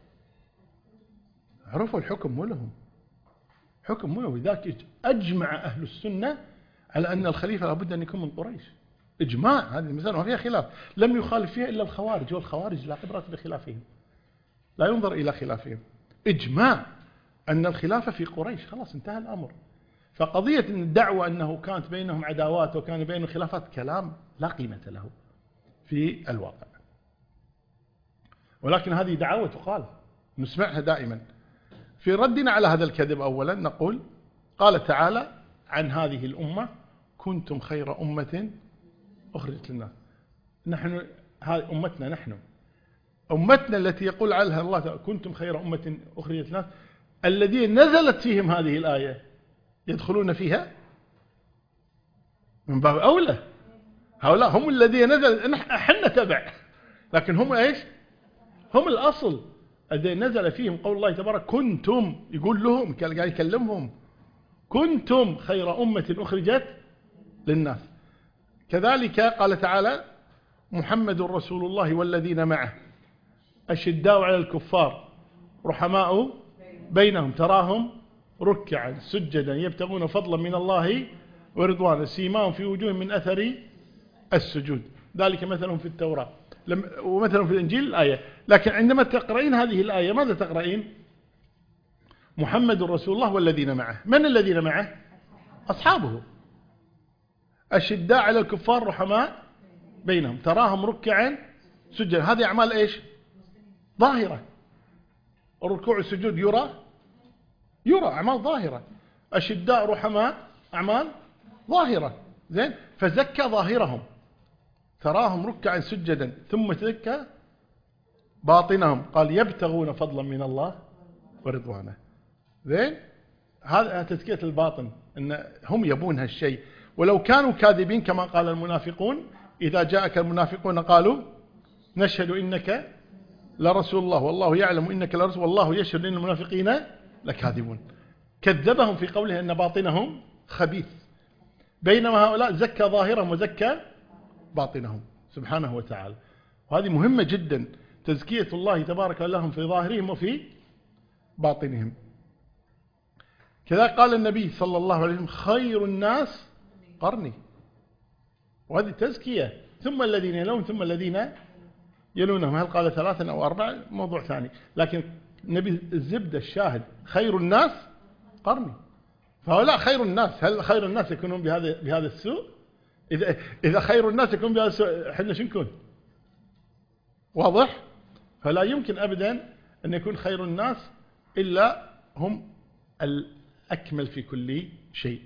عرفوا الحكم مو لهم، حكم مو لهم. لذلك أجمع أهل السنة على أن الخليفة لابد أن يكون من قريش، إجماع. هذه المسألة ما فيها خلاف، لم يخالف فيها إلا الخوارج، والخوارج لا عبرة بخلافهم، لا ينظر إلى خلافهم، إجماع أن الخلافة في قريش، خلاص انتهى الأمر. فقضية أن الدعوة أنه كانت بينهم عداوات وكان بينهم خلافات كلام لا قيمة له في الواقع. ولكن هذه دعوة تقال، نسمعها دائما. في ردنا على هذا الكذب أولا نقول: قال تعالى عن هذه الأمة: كنتم خير أمة أخرجت للناس. نحن هذه أمتنا، نحن أمتنا التي يقول عنها الله تعالى كنتم خير أمة أخرجت للناس، الذين نزلت فيهم هذه الآية يدخلون فيها من باب أولى. هؤلاء هم الذين نزل، احنا تبع، لكن هم ايش؟ هم الأصل الذين نزل فيهم قول الله تبارك كنتم، يقول لهم، قال يكلمهم: كنتم خير أمة أخرجت للناس. كذلك قال تعالى: محمد رسول الله والذين معه أشداء على الكفار رحماء بينهم تراهم ركعا سجدا يبتغون فضلا من الله ورضوانا سيماهم في وجوههم من أثر السجود ذلك مثلهم في التوراة ومثلهم في الإنجيل الآية. لكن عندما تقرأين هذه الآية ماذا تقرأين؟ محمد رسول الله والذين معه. من الذين معه؟ أصحابه. أشداء على الكفار رحماء بينهم تراهم ركعا سجدا. هذه أعمال إيش؟ ظاهرة. الركوع والسجود يرى أعمال ظاهرة. أشداء رحماء أعمال ظاهرة. زين، فزكى ظاهرهم تراهم ركعا سجدا ثم تزكى باطنهم قال يبتغون فضلا من الله ورضوانه. زين، هذا تزكية الباطن، ان هم يبون هالشيء. ولو كانوا كاذبين كما قال المنافقون: إذا جاءك المنافقون قالوا نشهد إنك لرسول الله والله يعلم إنك لرسول والله يشهد إن المنافقين لكاذبون. كذبهم في قوله أن باطنهم خبيث، بينما هؤلاء زكى ظاهرهم وزكى باطنهم سبحانه وتعالى. وهذه مهمة جدا، تزكية الله تبارك لهم في ظاهرهم وفي باطنهم. كذا قال النبي صلى الله عليه وسلم: خير الناس قرني. وهذه تزكية. ثم الذين يلون ثم الذين يلونهم. هل قال 3 أو 4 موضوع ثاني، لكن النبي الزبدة الشاهد خير الناس قرني. فهؤلاء خير الناس. هل خير الناس يكونون بهذا السوء؟ إذا خير الناس يكون بهذا السوء احنا شو نكون؟ واضح؟ فلا يمكن أبدا أن يكون خير الناس إلا هم الأكمل في كل شيء.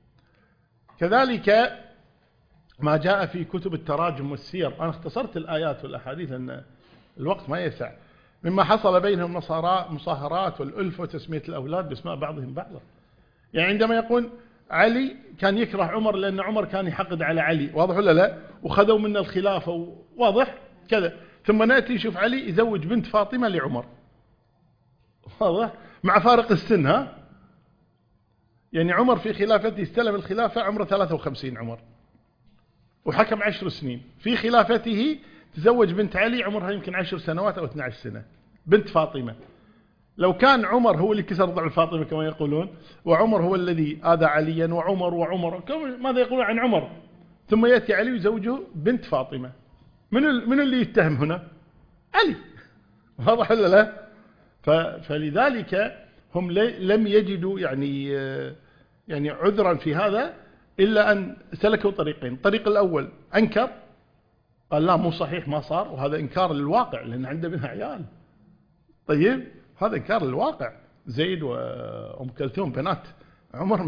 كذلك ما جاء في كتب التراجم والسير، أنا اختصرت الآيات والأحاديث أن الوقت ما يسع، مما حصل بينهم مصاهرات والألف وتسمية الأولاد باسماء بعضهم بعضا. يعني عندما يقول علي كان يكره عمر لأن عمر كان يحقد على علي، واضح ولا لا؟ وخذوا منا الخلافة، واضح كذا. ثم نأتي نشوف علي يزوج بنت فاطمة لعمر، واضح، مع فارق السن. ها، يعني عمر في خلافته استلم الخلافة عمره 53 عمر، وحكم 10 سنين. في خلافته تزوج بنت علي عمرها يمكن 10 سنوات أو 12 سنة، بنت فاطمة. لو كان عمر هو اللي كسر ضلع فاطمة كما يقولون، وعمر هو الذي آذى عليا وعمر ماذا يقولون عن عمر؟ ثم يأتي علي ويزوجه بنت فاطمة، من اللي يتهم هنا؟ علي. واضح ولا لا؟ فلذلك هم لم يجدوا يعني عذرا في هذا إلا أن سلكوا طريقين. الطريق الأول أنكر، قال لا مو صحيح ما صار، وهذا إنكار للواقع لأن عنده منها عيال. طيب، هذا إنكار للواقع. زيد وأم كلثوم بنات عمر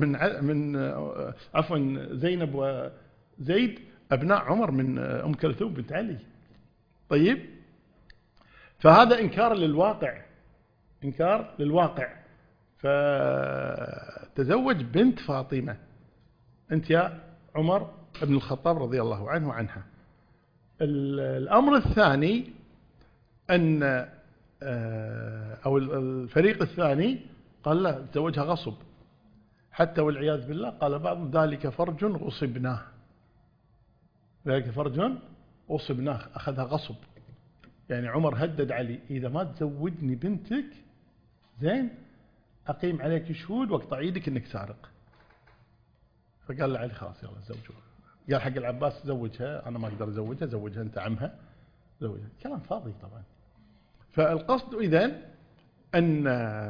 عفوا زينب وزيد أبناء عمر من أم كلثوم بنت علي. طيب، فهذا إنكار للواقع، إنكار للواقع. تزوج بنت فاطمة، أنت يا عمر بن الخطاب رضي الله عنه وعنها. الأمر الثاني أن أو الفريق الثاني قال لا، تزوجها غصب، حتى والعياذ بالله قال بعض ذلك فرج غصبناه، ذلك فرج غصبناه، أخذها غصب. يعني عمر هدد علي إذا ما تزوجني بنتك زين أقيم عليك شهود واقطع يدك إنك سارق. فقال له علي خلاص يلا زوجوها. قال حق العباس زوجها، أنا ما أقدر أزوجها، زوجها أنت عمها، زوجها. كلام فاضي طبعا. فالقصد إذن أن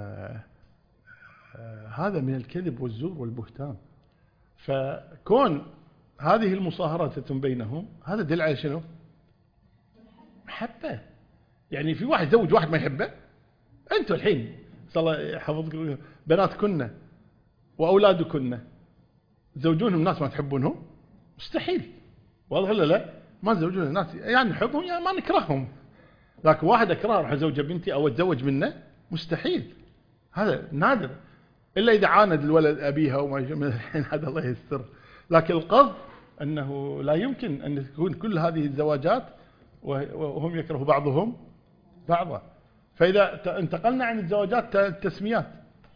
هذا من الكذب والزور والبهتان. فكون هذه المصاهرات تتم بينهم هذا دل على شنو؟ محبة. يعني في واحد زوج واحد ما يحبه؟ أنتوا الحين صلى الله يحفظكم بناتكن وأولادكن زوجونهم ناس ما تحبونهم؟ مستحيل. واضح ولا لا؟ ما زوجون الناس يعني نحبهم يعني ما نكرههم، لكن واحد أكره راح أزوج بنتي أو أتزوج منه مستحيل، هذا نادر، إلا إذا عاند الولد أبيها وما الحين هذا الله يستر. لكن القصد أنه لا يمكن أن تكون كل هذه الزواجات وهم يكره بعضهم بعضا. فإذا انتقلنا عن الزواجات التسميات،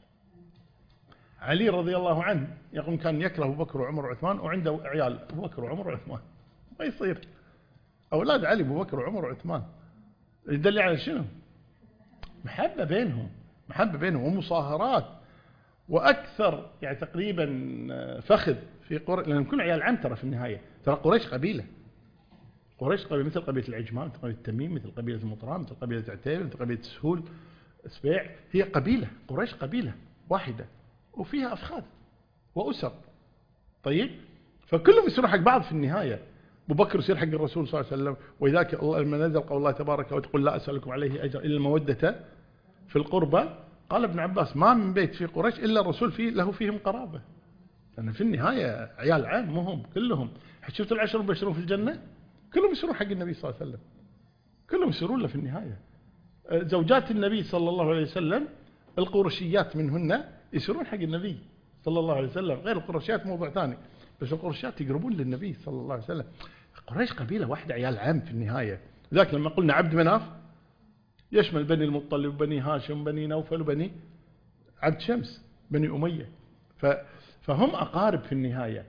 علي رضي الله عنه يقول كان يكره أبو بكر وعمر وعثمان، وعنده عيال أبو بكر وعمر وعثمان، ما يصير أولاد علي أبو بكر وعمر وعثمان. يدل على شنو؟ محبة بينهم، محبة بينهم ومصاهرات. وأكثر يعني تقريبا فخذ في قريش، لأن كل عيال عم ترى في النهاية، ترى قريش قبيلة، قريش قبيلة مثل قبيلة العجمان، مثل قبيلة التميم، مثل قبيلة المطران، مثل قبيلة عتيبة، مثل قبيلة سهول سبيع. هي قبيلة، قريش قبيلة واحدة وفيها أفخاذ وأسر. طيب فكلهم يصيروا حق بعض في النهاية. أبو بكر يصير حق الرسول صلى الله عليه وسلم، وإذاك الله لما نزل قول الله تبارك وتقول لا أسألكم عليه أجر إلا المودة في القربى. قال ابن عباس ما من بيت في قريش إلا الرسول فيه له فيهم قرابة، لأن في النهاية عيال عام مهم كلهم. شفت العشر المبشرون في الجنة كلهم يصيرون حق النبي صلى الله عليه وسلم، كلهم يصيرون له في النهاية. زوجات النبي صلى الله عليه وسلم القرشيات منهن يصيرون حق النبي صلى الله عليه وسلم، غير القرشيات موضوع ثاني، بس القرشيات يقربون للنبي صلى الله عليه وسلم. قريش قبيلة واحدة عيال عام في النهاية. لذلك لما قلنا عبد مناف يشمل بني المطلب وبني هاشم وبني نوفل وبني عبد شمس بني أمية، فهم أقارب في النهاية.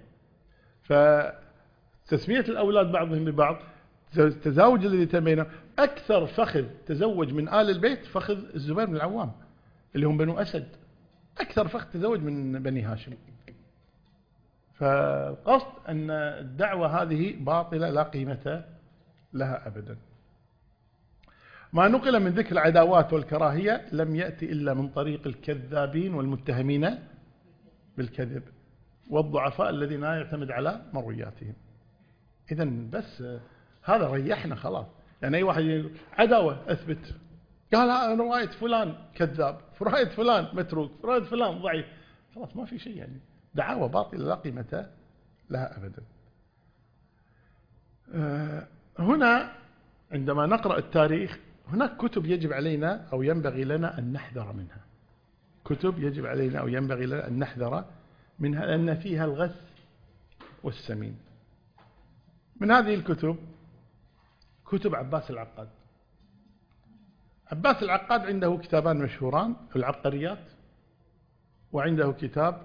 فتسمية الأولاد بعضهم ببعض، التزاوج الذي تم بينهم. أكثر فخذ تزوج من آل البيت فخذ الزبير بن العوام اللي هم بنو أسد، أكثر فخذ تزوج من بني هاشم. فالقصد أن الدعوة هذه باطلة لا قيمة لها أبدا. ما نقل من ذكر العداوات والكراهية لم يأتي إلا من طريق الكذابين والمتهمين بالكذب والضعفاء الذين لا يعتمد على مروياتهم. إذن بس هذا ريحنا خلاص. يعني أي واحد يقول عداوة أثبت، قال رواية فلان كذاب، رواية فلان متروك، رواية فلان ضعيف، خلاص ما في شيء. يعني دعاوى باطلة لا قيمة لها أبدا. هنا عندما نقرأ التاريخ هناك كتب يجب علينا أو ينبغي لنا أن نحذر منها، كتب يجب علينا أو ينبغي لنا أن نحذر منها لأن فيها الغث والسمين. من هذه الكتب كتب عباس العقاد. عباس العقاد عنده كتابان مشهوران، العبقريات، وعنده كتاب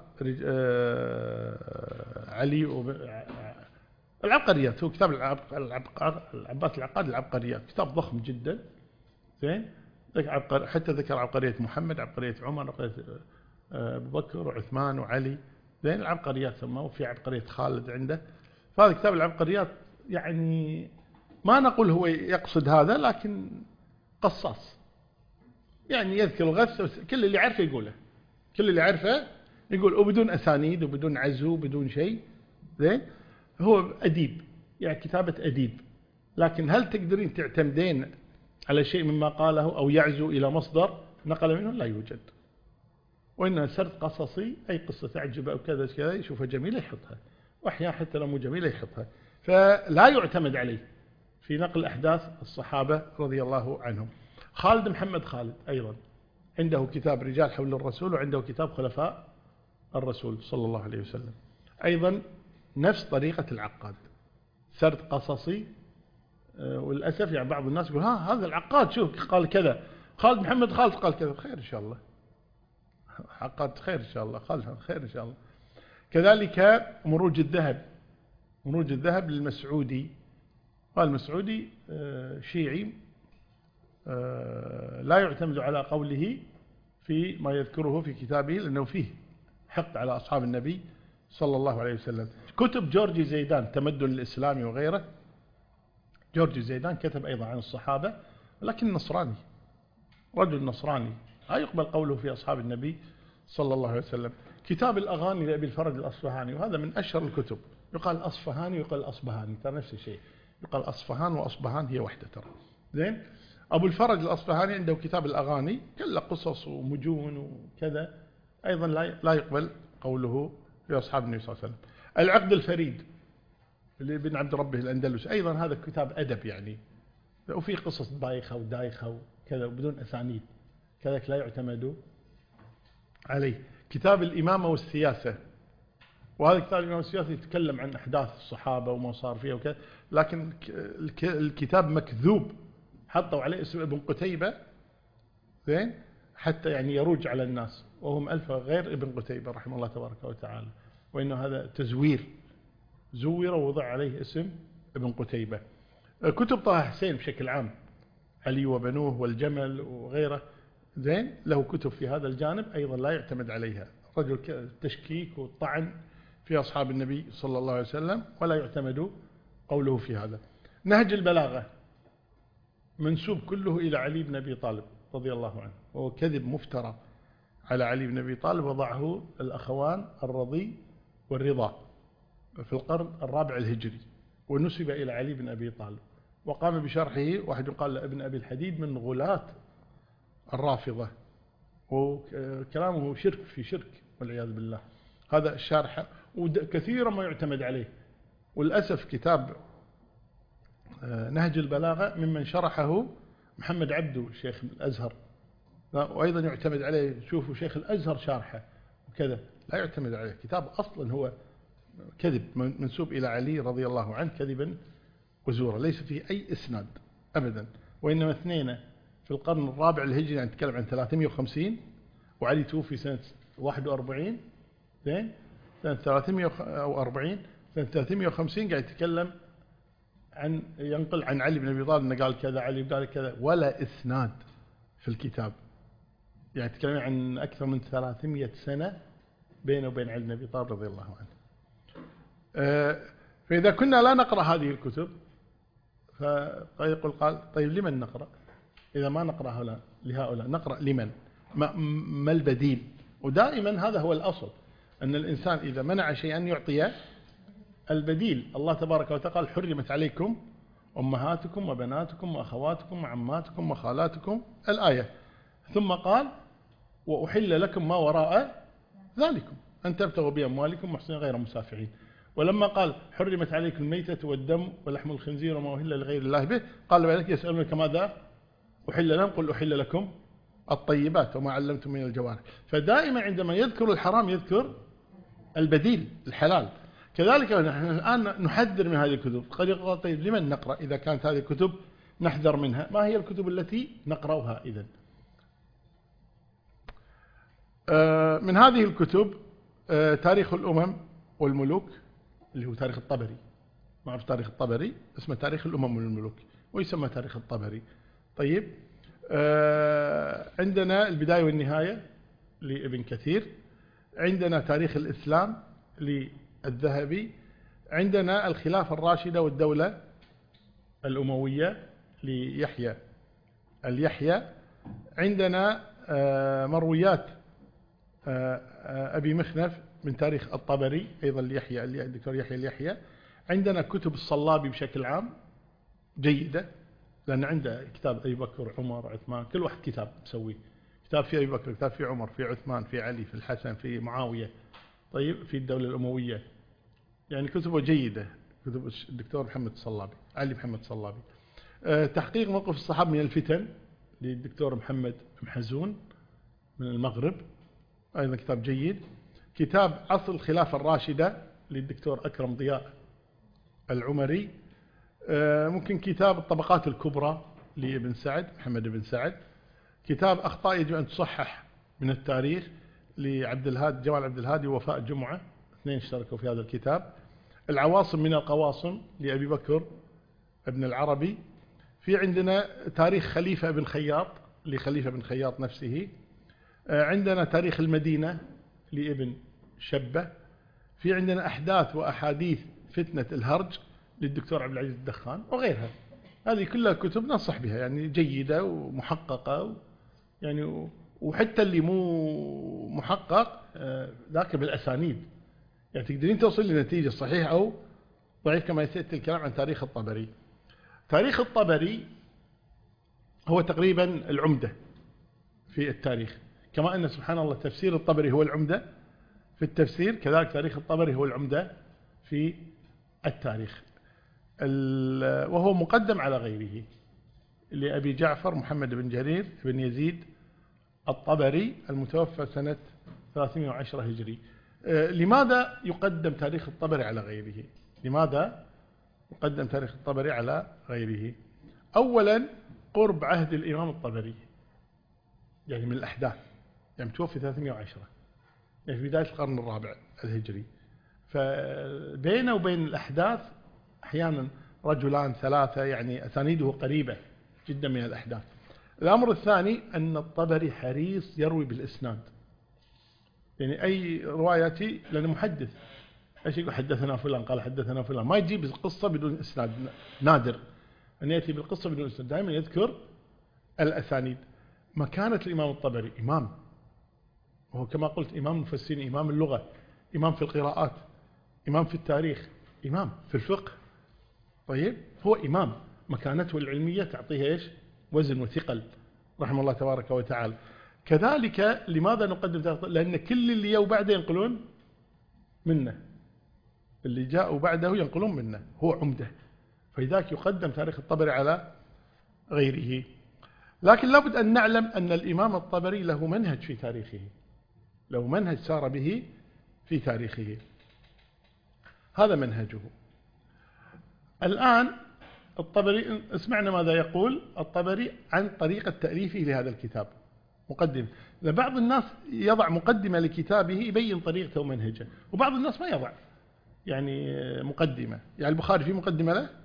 علي العبقريات، هو كتاب عباس العقاد العبقريات، كتاب ضخم جدا زين. حتى ذكر عبقرية محمد، عبقرية عمر، عبقرية أبو بكر وعثمان وعلي زين. العبقريات سموه، في عبقرية خالد عنده. فهذا كتاب العبقريات يعني ما نقول هو يقصد هذا، لكن قصاص، يعني يذكر الغث، كل اللي عرفه يقوله، كل اللي عرفه يقول، وبدون أسانيد وبدون عزو بدون شيء زين. هو أديب، يعني كتابة أديب، لكن هل تقدرين تعتمدين على شيء مما قاله أو يعزو إلى مصدر نقل منه؟ لا يوجد. وإنها سرد قصصي، أي قصة تعجب أو كذا كذا يشوفها جميلة يحطها، وأحيانا حتى لو مو جميلة يحطها. فلا يعتمد عليه في نقل أحداث الصحابة رضي الله عنهم. خالد محمد خالد أيضا عنده كتاب رجال حول الرسول، وعنده كتاب خلفاء الرسول صلى الله عليه وسلم. أيضا نفس طريقة العقاد، سرد قصصي. وللأسف يعني بعض الناس يقول هذا العقاد شوف قال كذا، خالد محمد خالد قال كذا، خير إن شاء الله، عقاد خير إن شاء الله، خالد خير إن شاء الله. كذلك مروج الذهب، مروج الذهب للمسعودي، قال المسعودي شيعي لا يعتمد على قوله في ما يذكره في كتابه لأنه فيه حقد على أصحاب النبي صلى الله عليه وسلم. كتب جورجي زيدان تمدن الإسلامي وغيره، جورجي زيدان كتب أيضا عن الصحابة لكن نصراني، رجل نصراني لا يقبل قوله في أصحاب النبي صلى الله عليه وسلم. كتاب الأغاني لأبي الفرج الأصفهاني، وهذا من أشهر الكتب، يقال أصفهاني ويقال أصبهاني، ترى نفس الشيء، يقال أصفهان وأصبهان هي وحدة ترى. زين. أبو الفرج الأصفهاني عنده كتاب الأغاني كله قصص ومجون وكذا، أيضا لا يقبل قوله في أصحاب النبي صلى الله عليه وسلم. العقد الفريد لابن عبد ربه الأندلس، أيضا هذا كتاب أدب يعني، وفي قصص بايخة ودايخة وكذا وبدون أسانيد، كذلك لا يعتمد عليه. كتاب الإمامة والسياسة، وهذا كتاب الإمامة والسياسة يتكلم عن أحداث الصحابة وما صار فيها وكذا، لكن الكتاب مكذوب، حطوا عليه اسم ابن قتيبة، زين، حتى يعني يروج على الناس، وهم ألف غير ابن قتيبة رحمه الله تبارك وتعالى، وإنه هذا تزوير، زور ووضع عليه اسم ابن قتيبة. كتب طه حسين بشكل عام، علي وبنوه والجمل وغيره، زين، له كتب في هذا الجانب أيضا لا يعتمد عليها، رجل التشكيك والطعن في أصحاب النبي صلى الله عليه وسلم، ولا يعتمد قوله في هذا. نهج البلاغة منسوب كله إلى علي بن أبي طالب رضي الله عنه، وهو كذب مفترى على علي بن أبي طالب، وضعه الأخوان الرضي والرضا في القرن الرابع الهجري، ونسب إلى علي بن أبي طالب، وقام بشرحه واحد يقال ابن أبي الحديد من غلاة الرافضة، وكلامه شرك في شرك والعياذ بالله. هذا الشارح وكثيرا ما يعتمد عليه، وللأسف كتاب نهج البلاغة ممن شرحه محمد عبده شيخ الأزهر، وأيضا يعتمد عليه، شوفوا شيخ الأزهر شارحه وكذا، لا يعتمد عليه، كتاب أصلا هو كذب منسوب إلى علي رضي الله عنه كذبا وزورا، ليس فيه أي إسناد أبدا، وإنما اثنين في القرن الرابع الهجري، يعني نتكلم عن 350، وعلي توفي سنة 41، زين، سنة 340، سنة 350 قاعد يتكلم عن، ينقل عن علي بن أبي طالب أنه قال كذا، علي قال كذا، ولا إسناد في الكتاب، يعني تكلم عن أكثر من 300 سنة بينه وبين علي بن أبي طالب رضي الله عنه. فإذا كنا لا نقرأ هذه الكتب، فيقول قال طيب لمن نقرأ؟ إذا ما نقرأ لهؤلاء نقرأ لمن؟ ما البديل؟ ودائما هذا هو الأصل، أن الإنسان إذا منع شيئا يعطي البديل. الله تبارك وتعالى حرمت عليكم أمهاتكم وبناتكم وأخواتكم وعماتكم وخالاتكم الآية، ثم قال وأحل لكم ما وراء ذلكم أن تبتغوا بأموالكم محسنين غير مسافحين. ولما قال حرمت عليكم الميتة والدم ولحم الخنزير وما أهل لغير الله به، قال بعدك يسألونك ماذا أحل لهم، قل أحل لكم الطيبات وما علمتم من الجوارح. فدائما عندما يذكر الحرام يذكر البديل الحلال. كذلك نحن الآن نحذر من هذه الكتب. قد يقول طيب لمن نقرأ إذا كانت هذه الكتب نحذر منها؟ ما هي الكتب التي نقرأها إذن؟ من هذه الكتب تاريخ الأمم والملوك، اللي هو تاريخ الطبري، معروف تاريخ الطبري اسمه تاريخ الأمم والملوك، ويسمى تاريخ الطبري. طيب، عندنا البداية والنهاية لابن كثير، عندنا تاريخ الإسلام للذهبي، عندنا الخلافة الراشدة والدولة الأموية ليحيى اليحيى، عندنا مرويات أبي مخنف من تاريخ الطبري أيضا ليحيى الدكتور يحيى اليحيى، عندنا كتب الصلابي بشكل عام جيدة، لأن عنده كتاب أبي بكر عمر عثمان، كل واحد كتاب مسويه، كتاب في أبي بكر، كتاب في عمر، في عثمان، في علي، في الحسن، في معاوية، طيب في الدولة الأموية، يعني كتبه جيدة، كتب الدكتور محمد الصلابي، علي محمد الصلابي. تحقيق موقف الصحابة من الفتن للدكتور محمد محزون من المغرب، أيضا كتاب جيد. كتاب عصر الخلافة الراشدة للدكتور أكرم ضياء العمري. ممكن كتاب الطبقات الكبرى لابن سعد محمد بن سعد. كتاب أخطاء يجب أن تصحح من التاريخ لعبد الهادي جمال عبد الهادي ووفاء جمعة، اثنين اشتركوا في هذا الكتاب. العواصم من القواصم لأبي بكر ابن العربي. في عندنا تاريخ خليفة بن خياط لخليفة بن خياط نفسه. عندنا تاريخ المدينة لابن شبة. في عندنا أحداث وأحاديث فتنة الهرج للدكتور عبد العزيز الدخان وغيرها. هذه كلها كتب ننصح بها، يعني جيدة ومحققة، يعني وحتى اللي مو محقق ذاك بالأسانيد، يعني تقدرين توصل لنتيجة صحيح أو ضعيف، كما سيأتي الكلام عن تاريخ الطبري. تاريخ الطبري هو تقريبا العمدة في التاريخ، كما أن سبحان الله تفسير الطبري هو العمدة في التفسير، كذلك تاريخ الطبري هو العمدة في التاريخ، وهو مقدم على غيره لأبي جعفر محمد بن جرير بن يزيد الطبري المتوفى سنة 310 هجري. لماذا يقدم تاريخ الطبري على غيره؟ لماذا يقدم تاريخ الطبري على غيره؟ أولا قرب عهد الإمام الطبري، يعني من الأحداث، يعني متوفي 310، يعني في بداية القرن الرابع الهجري، فبينه وبين الأحداث أحيانا رجلان ثلاثة، يعني أسانيده قريبة جدا من الأحداث. الأمر الثاني أن الطبري حريص يروي بالإسناد، يعني أي روايتي لأنه محدث، ايش يقول حدثنا فلان قال حدثنا فلان، ما يجيب القصة بدون إسناد، نادر أن يأتي بالقصة بدون إسناد، دائما يذكر الأسانيد. مكانة الإمام الطبري إمام، وهو كما قلت إمام المفسرين، إمام اللغة، إمام في القراءات، إمام في التاريخ، إمام في الفقه. طيب هو إمام، مكانته العلمية تعطيه إيش؟ وزن وثقل رحمه الله تبارك وتعالى. كذلك لماذا نقدم؟ لأن كل اللي جاءوا بعده ينقلون منه، اللي جاءوا بعده ينقلون منه، هو عمده، فلذلك يقدم تاريخ الطبري على غيره. لكن لابد أن نعلم أن الإمام الطبري له منهج في تاريخه، له منهج سار به في تاريخه، هذا منهجه. الآن الطبري اسمعنا ماذا يقول الطبري عن طريقة تأليفه لهذا الكتاب. مقدم، لبعض الناس يضع مقدمة لكتابه يبين طريقته ومنهجه، وبعض الناس ما يضع يعني مقدمة. يعني البخاري في مقدمة له،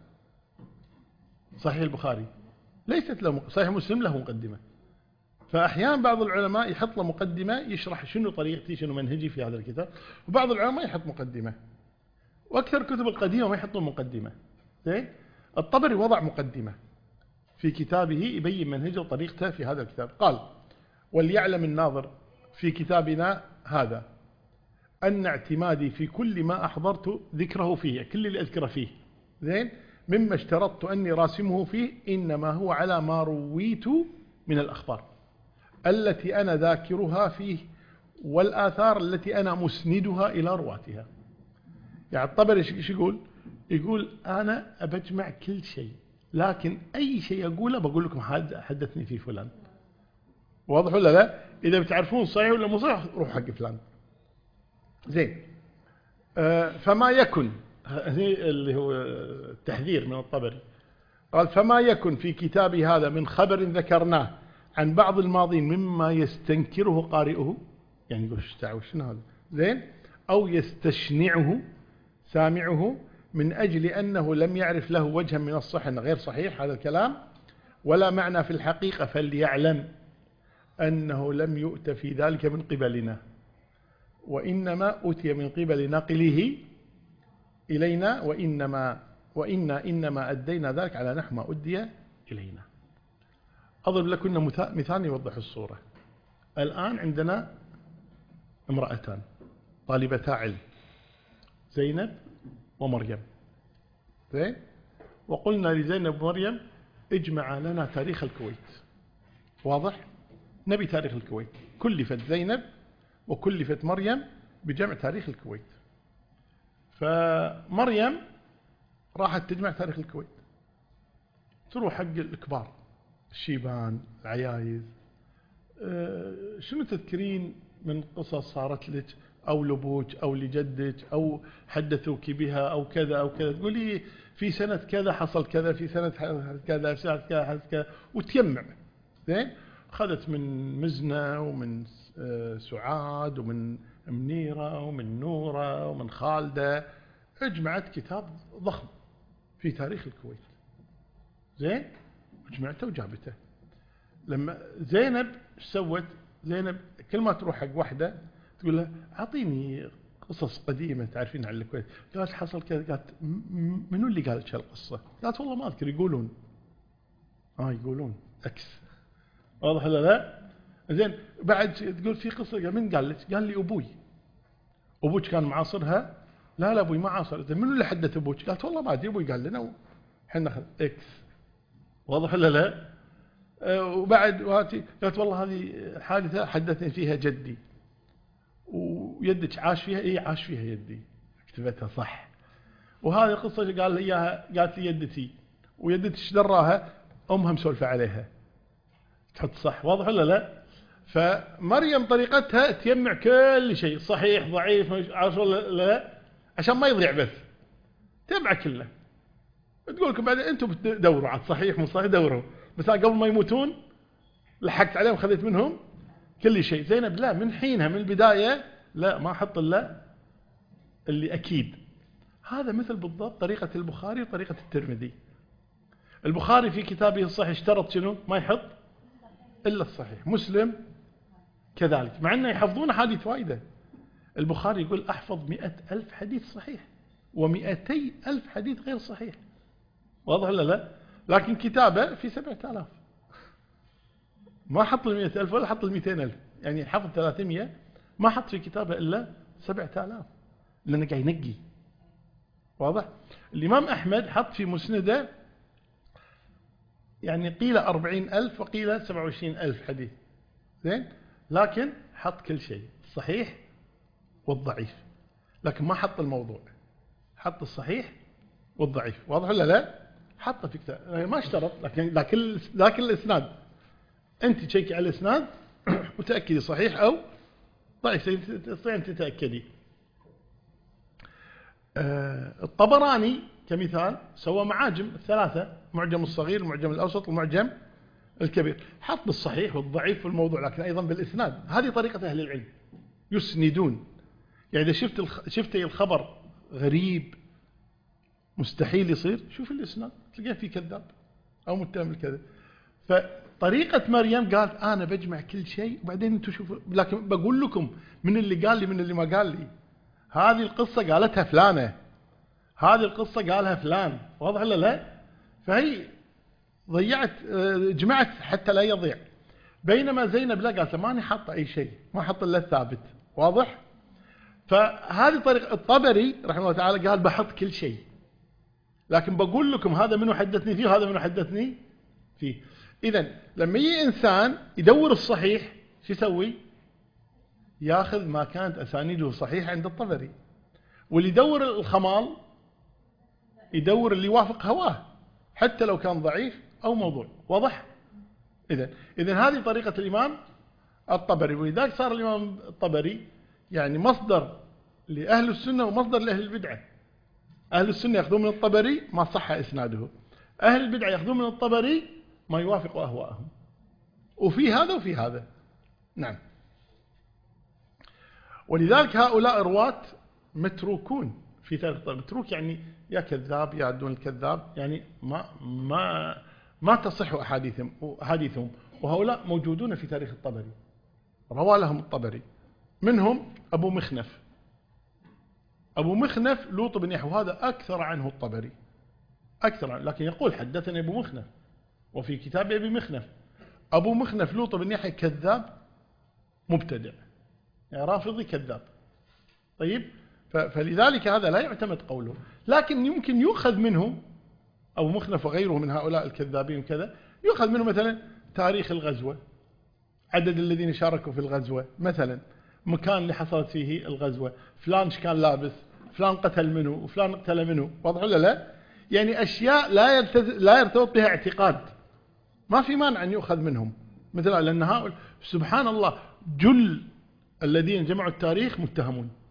صحيح البخاري ليست له، صحيح مسلم له مقدمة. فأحيانا بعض العلماء يحط له مقدمة يشرح شنو طريقتي شنو منهجي في هذا الكتاب، وبعض العلماء يحط مقدمة، وأكثر كتب القديمة ما يحطون مقدمة. زين، الطبري وضع مقدمة في كتابه يبين منهجه وطريقته في هذا الكتاب. قال: وليعلم الناظر في كتابنا هذا أن اعتمادي في كل ما أحضرت ذكره فيه، كل اللي أذكره فيه، زين، مما اشترطت أني راسمه فيه، إنما هو على ما رويت من الأخبار التي أنا ذاكرها فيه، والآثار التي أنا مسندها إلى رواتها. يعني الطبري ايش يقول؟ يقول أنا أبجمع كل شيء، لكن أي شيء أقوله بقول لكم حدثني فيه فلان. واضح ولا لا؟ إذا بتعرفون صحيح ولا مو صحيح روح حق فلان. زين، فما يكن، اللي هو التحذير من الطبري، قال: فما يكن في كتابي هذا من خبر ذكرناه عن بعض الماضين مما يستنكره قارئه، يعني يقول شنو هذا، زين، أو يستشنعه سامعه من أجل أنه لم يعرف له وجها من الصحة، غير صحيح هذا الكلام ولا معنى في الحقيقة، فليعلم أنه لم يؤت في ذلك من قبلنا، وإنما أتي من قبل ناقله إلينا، وإنا إنما أدينا ذلك على نحو ما أدي إلينا. أضرب لكم مثال يوضح الصورة. الآن عندنا امرأتان طالبتا علم، زينب ومريم، زين، وقلنا لزينب ومريم اجمع لنا تاريخ الكويت. واضح؟ نبي تاريخ الكويت، كلفت زينب وكلفت مريم بجمع تاريخ الكويت. فمريم راحت تجمع تاريخ الكويت، تروح حق الكبار، الشيبان، العيايز، شنو تذكرين من قصص صارت لك، أو لأبوك أو لجدك أو حدثوك بها أو كذا أو كذا، تقولي في سنة كذا حصل كذا، في سنة كذا، في سنة كذا حصل كذا، وتجمع. زين. أخذت من مزنة ومن سعاد ومن منيرة ومن نورة ومن خالدة، اجمعت كتاب ضخم في تاريخ الكويت. زين. اجمعته وجابته. لما زينب ايش سوت؟ زينب كل ما تروح حق واحدة تقول لها أعطيني قصص قديمة تعرفين عن الكويت. قالت حصل كذا. قالت منو اللي قال لك هالقصة؟ قالت والله ما أذكر، يقولون. يقولون أكس. واضح ولا لا؟ زين. بعد تقول في قصة، من قال لك؟ قال لي أبوي. أبوك كان معاصرها؟ لا أبوي ما عاصر. زين منو اللي حدث أبوك؟ قالت والله ما أدري، أبوي قال لنا وحنا أخذ إكس. واضح ولا لا؟ وبعد قالت والله هذه حادثة حدثني فيها جدي، ويدك عاش فيها؟ عاش فيها يدي. كتبتها صح. وهذه قصة قال لي إياها، قالت لي يدتي، ويدتي ايش دراها؟ أمها مسولفة عليها. تحط صح. واضح ولا لا؟ فمريم طريقتها تجمع كل شيء، صحيح ضعيف عاش ولا لا، عشان ما يضيع، بس تجمع كله. تقول لكم بعدين أنتم دوروا على صحيح مو صحيح، دوروا، بس قبل ما يموتون لحقت عليهم خذيت منهم كل شيء. زينب لا، من حينها من البداية لا، ما حط إلا اللي أكيد. هذا مثل بالضبط طريقة البخاري وطريقة الترمذي. البخاري في كتابه الصحيح اشترط شنو؟ ما يحط إلا الصحيح. مسلم كذلك، مع أنه يحفظون حديث وايدة. البخاري يقول أحفظ 100,000 حديث صحيح و200,000 حديث غير صحيح. واضح ولا لا؟ لكن كتابه في 7,000، ما حط 100,000 ولا حط 200,000، يعني حفظ 300 ما حط في كتابه إلا 7,000، لأنه قاعد ينقي. واضح؟ الإمام أحمد حط في مسنده يعني قيل 40,000 وقيل 27,000 حديث. زين. لكن حط كل شيء، الصحيح والضعيف، لكن ما حط الموضوع، حط الصحيح والضعيف. واضح ولا لا؟ حطه في كتاب، ما اشترط، لكن الإسناد أنت تشيكي على الإسناد وتأكدي صحيح أو ضعيف، تستطيعين تتأكدي. الطبراني كمثال سوى معاجم 3: معجم الصغير، المعجم الأوسط، والمعجم الكبير. حط الصحيح والضعيف في الموضوع، لكن أيضا بالإسناد. هذه طريقة أهل العلم، يسندون. يعني إذا شفت الخبر غريب مستحيل يصير، شوف الإسناد تلقاه فيه كذاب أو متهم بالكذب. فطريقة مريم قالت أنا بجمع كل شيء وبعدين أنتم شوفوا، لكن بقول لكم من اللي قال لي من اللي ما قال لي. هذه القصة قالتها فلانة، هذه القصة قالها فلان. واضح ولا لا؟ فهي ضيعت، جمعت حتى لا يضيع. بينما زينب لا، قالت ماني حاطة أي شيء، ما حط إلا الثابت. واضح؟ فهذه طريقة. الطبري رحمه الله تعالى قال بحط كل شيء، لكن بقول لكم هذا منو حدثني فيه وهذا منو حدثني فيه. إذن لما يجي إنسان يدور الصحيح شو يسوي؟ ياخذ ما كانت أسانيده صحيحة عند الطبري، واللي يدور الخمال يدور اللي يوافق هواه حتى لو كان ضعيف أو موضوع. واضح؟ إذن هذه طريقة الإمام الطبري، ولذلك صار الإمام الطبري يعني مصدر لأهل السنة ومصدر لأهل البدعة. أهل السنة يأخذون من الطبري ما صح إسناده، أهل البدعة يأخذون من الطبري ما يوافق أهواءهم، وفي هذا وفي هذا. نعم. ولذلك هؤلاء رواة متروكون في تاريخ الطبري. متروك يعني يا كذاب يا دون الكذاب، يعني ما تصح أحاديثهم، وهؤلاء موجودون في تاريخ الطبري، روى لهم الطبري. منهم أبو مخنف. أبو مخنف لوط بن يحيى، هذا أكثر عنه الطبري، أكثر عنه، لكن يقول حدثني أبو مخنف، وفي كتاب أبي مخنف. أبو مخنف لوط بن يحيى كذاب مبتدع، يعني رافضي كذاب. طيب، فلذلك هذا لا يعتمد قوله، لكن يمكن يؤخذ منه أبو مخنف وغيره من هؤلاء الكذابين كذا، يؤخذ منه مثلا تاريخ الغزوة، عدد الذين شاركوا في الغزوة مثلا، مكان اللي حصلت فيه الغزوة، فلان كان لابس، فلان قتل منه وفلان قتل منه. واضح ولا لا؟ يعني أشياء لا يرتبط بها اعتقاد، ما في مانع أن يؤخذ منهم. مثلا لأن هؤلاء سبحان الله جل الذين جمعوا التاريخ متهمون،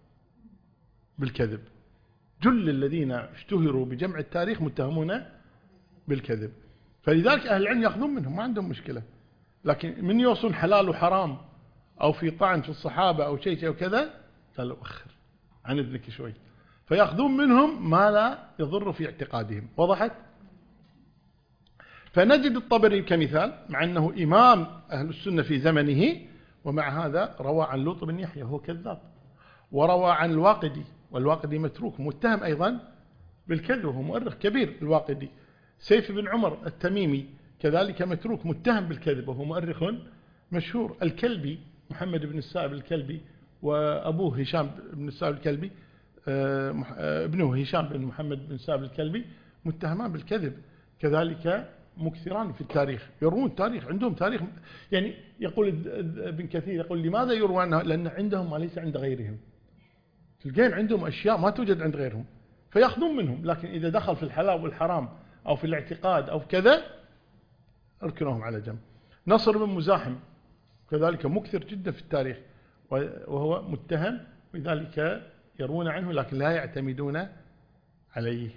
بالكذب. جل الذين اشتهروا بجمع التاريخ متهمون بالكذب. فلذلك أهل العلم يأخذون منهم، ما عندهم مشكلة. لكن من يوصون حلال وحرام أو في طعن في الصحابة أو شيء وكذا، قالوا أخر عن إذنك شوي، فيأخذون منهم ما لا يضر في اعتقادهم. وضحت؟ فنجد الطبري كمثال، مع أنه إمام أهل السنة في زمنه، ومع هذا روى عن لوط بن يحيى هو كذاب، وروى عن الواقدي، والواقدي متروك متهم أيضا بالكذب وهو مؤرخ كبير. الواقدي سيف بن عمر التميمي كذلك متروك متهم بالكذب وهو مؤرخ مشهور. الكلبي محمد بن السائب الكلبي وأبوه هشام بن السائب الكلبي، ابنه هشام بن محمد بن السائب الكلبي، متهمان بالكذب كذلك، مكثران في التاريخ، يروون تاريخ، عندهم تاريخ. يعني يقول ابن كثير، يقول لماذا يروى عنها؟ لأن عندهم ما ليس عند غيرهم، تلقين عندهم أشياء ما توجد عند غيرهم فيأخذون منهم. لكن إذا دخل في الحلال والحرام أو في الاعتقاد أو كذا اركنوهم على جنب. نصر بن مزاحم كذلك مكثر جدا في التاريخ وهو متهم، لذلك يروون عنه لكن لا يعتمدون عليه.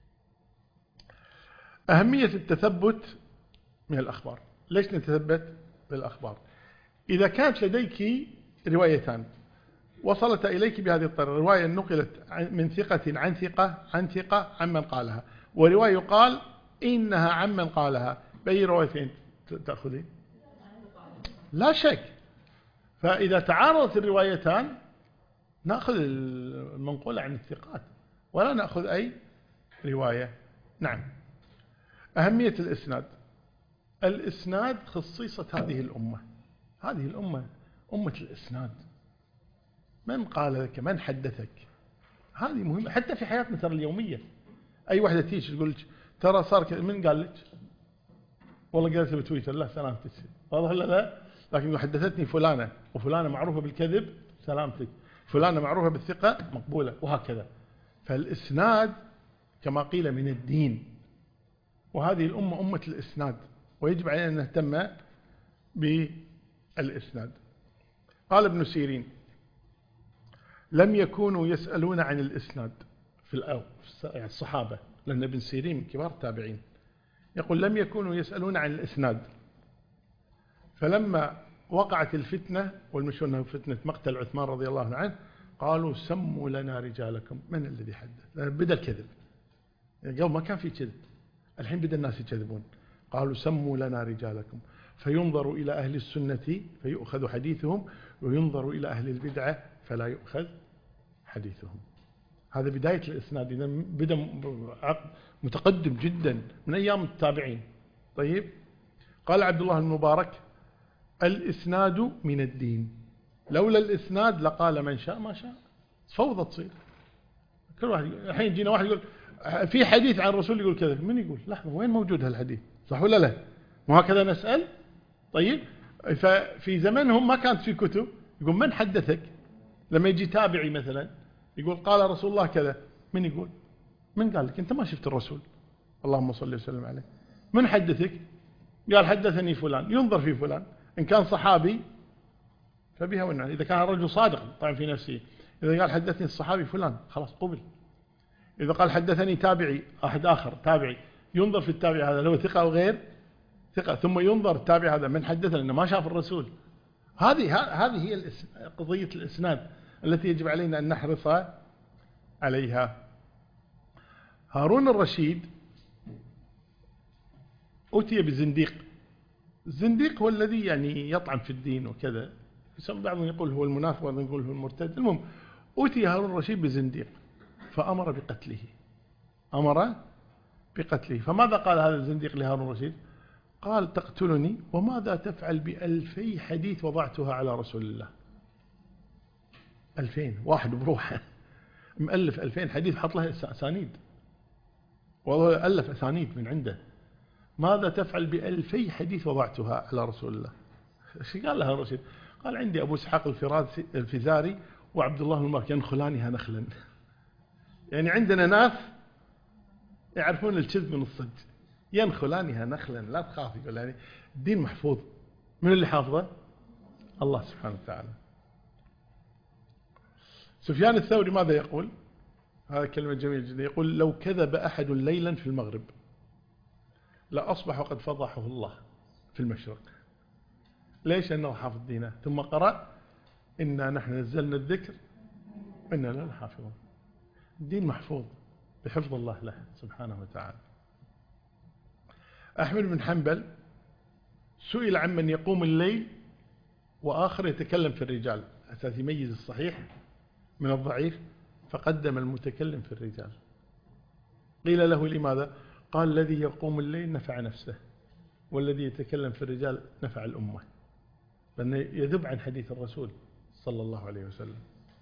أهمية التثبت من الأخبار. ليش نتثبت بالأخبار؟ إذا كانت لديك روايتان وصلت إليك بهذه الطريقة، رواية نقلت من ثقة عن ثقة عن ثقة عمن قالها، ورواية يقال إنها عمن قالها، بأي روايتين تأخذين؟ لا شك. فإذا تعارضت الروايتان نأخذ المنقولة عن الثقات ولا نأخذ أي رواية. نعم. أهمية الإسناد. الإسناد خصيصة هذه الأمة. هذه الأمة أمة الإسناد. من قال لك؟ من حدثك؟ هذه مهمة حتى في حياتنا ترى اليومية. أي واحدة تيجي تقول لك ترى صار كذا، من قال لك؟ والله قالت بتويتر. لا سلامتك. واضح ولا لا؟ لكن حدثتني فلانة، وفلانة معروفة بالكذب، سلامتك. فلانة معروفة بالثقة، مقبولة، وهكذا. فالإسناد كما قيل من الدين، وهذه الأمة أمة الإسناد، ويجب علينا أن نهتم بالإسناد. قال ابن سيرين: لم يكونوا يسألون عن الإسناد في الصحابة، لأن ابن سيرين من كبار التابعين، يقول لم يكونوا يسألون عن الإسناد. فلما وقعت الفتنة، والمشهور أنها فتنة مقتل عثمان رضي الله عنه، قالوا سموا لنا رجالكم. من الذي حدث؟ بدأ الكذب. قبل ما كان في كذب، الحين بدأ الناس يكذبون. قالوا سموا لنا رجالكم، فينظر إلى أهل السنة فيؤخذ حديثهم، وينظر إلى أهل البدعة فلا يؤخذ حديثهم. هذا بداية الإسناد. إذا بدأ عقد متقدم جدا من أيام التابعين. طيب، قال عبد الله المبارك: الإسناد من الدين، لولا الإسناد لقال من شاء ما شاء. فوضى تصير. كل واحد الحين يجينا واحد يقول في حديث عن الرسول يقول كذا، من يقول؟ لحظة، وين موجود هالحديث؟ صح ولا لا؟ وهكذا نسأل. طيب، ففي زمنهم ما كانت في كتب. يقول من حدثك؟ لما يجي تابعي مثلا يقول قال رسول الله كذا، من يقول؟ من قال لك؟ أنت ما شفت الرسول، اللهم صل وسلم عليه. من حدثك؟ قال حدثني فلان. ينظر في فلان، إن كان صحابي فبها والنعم. إذا كان الرجل صادق طبعا في نفسه، إذا قال حدثني الصحابي فلان خلاص قبل. إذا قال حدثني تابعي أحد آخر تابعي، ينظر في التابع هذا لو ثقة أو غير ثقة، ثم ينظر التابع هذا من حدثنا إنه ما شاف الرسول. هذه هي قضية الإسناد التي يجب علينا أن نحرص عليها. هارون الرشيد أتي بزنديق. الزنديق هو الذي يعني يطعن في الدين وكذا، بعضهم يقول هو المنافق وبعضهم يقول هو المرتد. المهم أتي هارون الرشيد بزنديق فأمر بقتله. أمر بقتله. فماذا قال هذا الزنديق لهارون الرشيد؟ قال تقتلني وماذا تفعل ب2000 حديث وضعتها على رسول الله. 2000 واحد بروحه مؤلف 2000 حديث حط له أسانيد، والله ألف أسانيد من عنده. ماذا تفعل ب2000 حديث وضعتها على رسول الله؟ ايش قال لها الرشيد؟ قال عندي أبو إسحاق الفزاري وعبد الله المبارك ينخلانها نخلا. يعني عندنا ناس يعرفون الكذب من الصدق، ينخلانها نخلا. لا تخاف، يقول يعني الدين محفوظ. من اللي حافظه؟ الله سبحانه وتعالى. سفيان الثوري ماذا يقول؟ هذا كلمة جميلة جدا. يقول لو كذب أحد ليلا في المغرب لأصبح وقد فضحه الله في المشرق. ليش؟ أنه حافظ دينه. ثم قرأ إنا نحن نزلنا الذكر وإنا له لحافظون. الدين محفوظ بحفظ الله له سبحانه وتعالى. أحمد بن حنبل سئل عمن يقوم الليل وآخر يتكلم في الرجال أساس يميز الصحيح من الضعيف، فقدم المتكلم في الرجال. قيل له لماذا؟ قال الذي يقوم الليل نفع نفسه، والذي يتكلم في الرجال نفع الأمة، لأنه يذب عن حديث الرسول صلى الله عليه وسلم.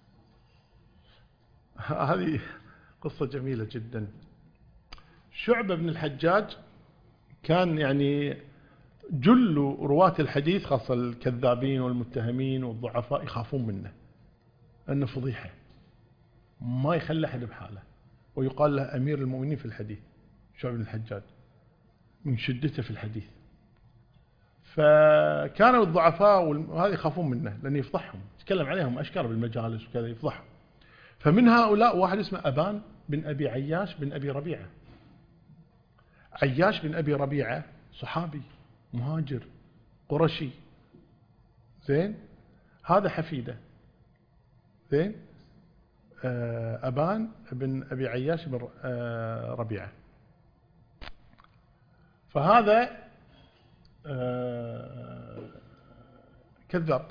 هذه قصة جميلة جدا. شعبة بن الحجاج كان يعني جل رواة الحديث خاصة الكذابين والمتهمين والضعفاء يخافون منه، أنه فضيحة ما يخلي أحد بحاله، ويقال له أمير المؤمنين في الحديث شعبة بن الحجاج من شدته في الحديث. فكانوا الضعفاء وهذا يخافون منه لأنه يفضحهم، يتكلم عليهم أشكر بالمجالس وكذا يفضحهم. فمن هؤلاء واحد اسمه أبان بن أبي عياش بن أبي ربيعة. عياش بن أبي ربيعة صحابي مهاجر قرشي، زين، هذا حفيده، زين، أبان بن أبي عياش بن ربيعة. فهذا كذاب،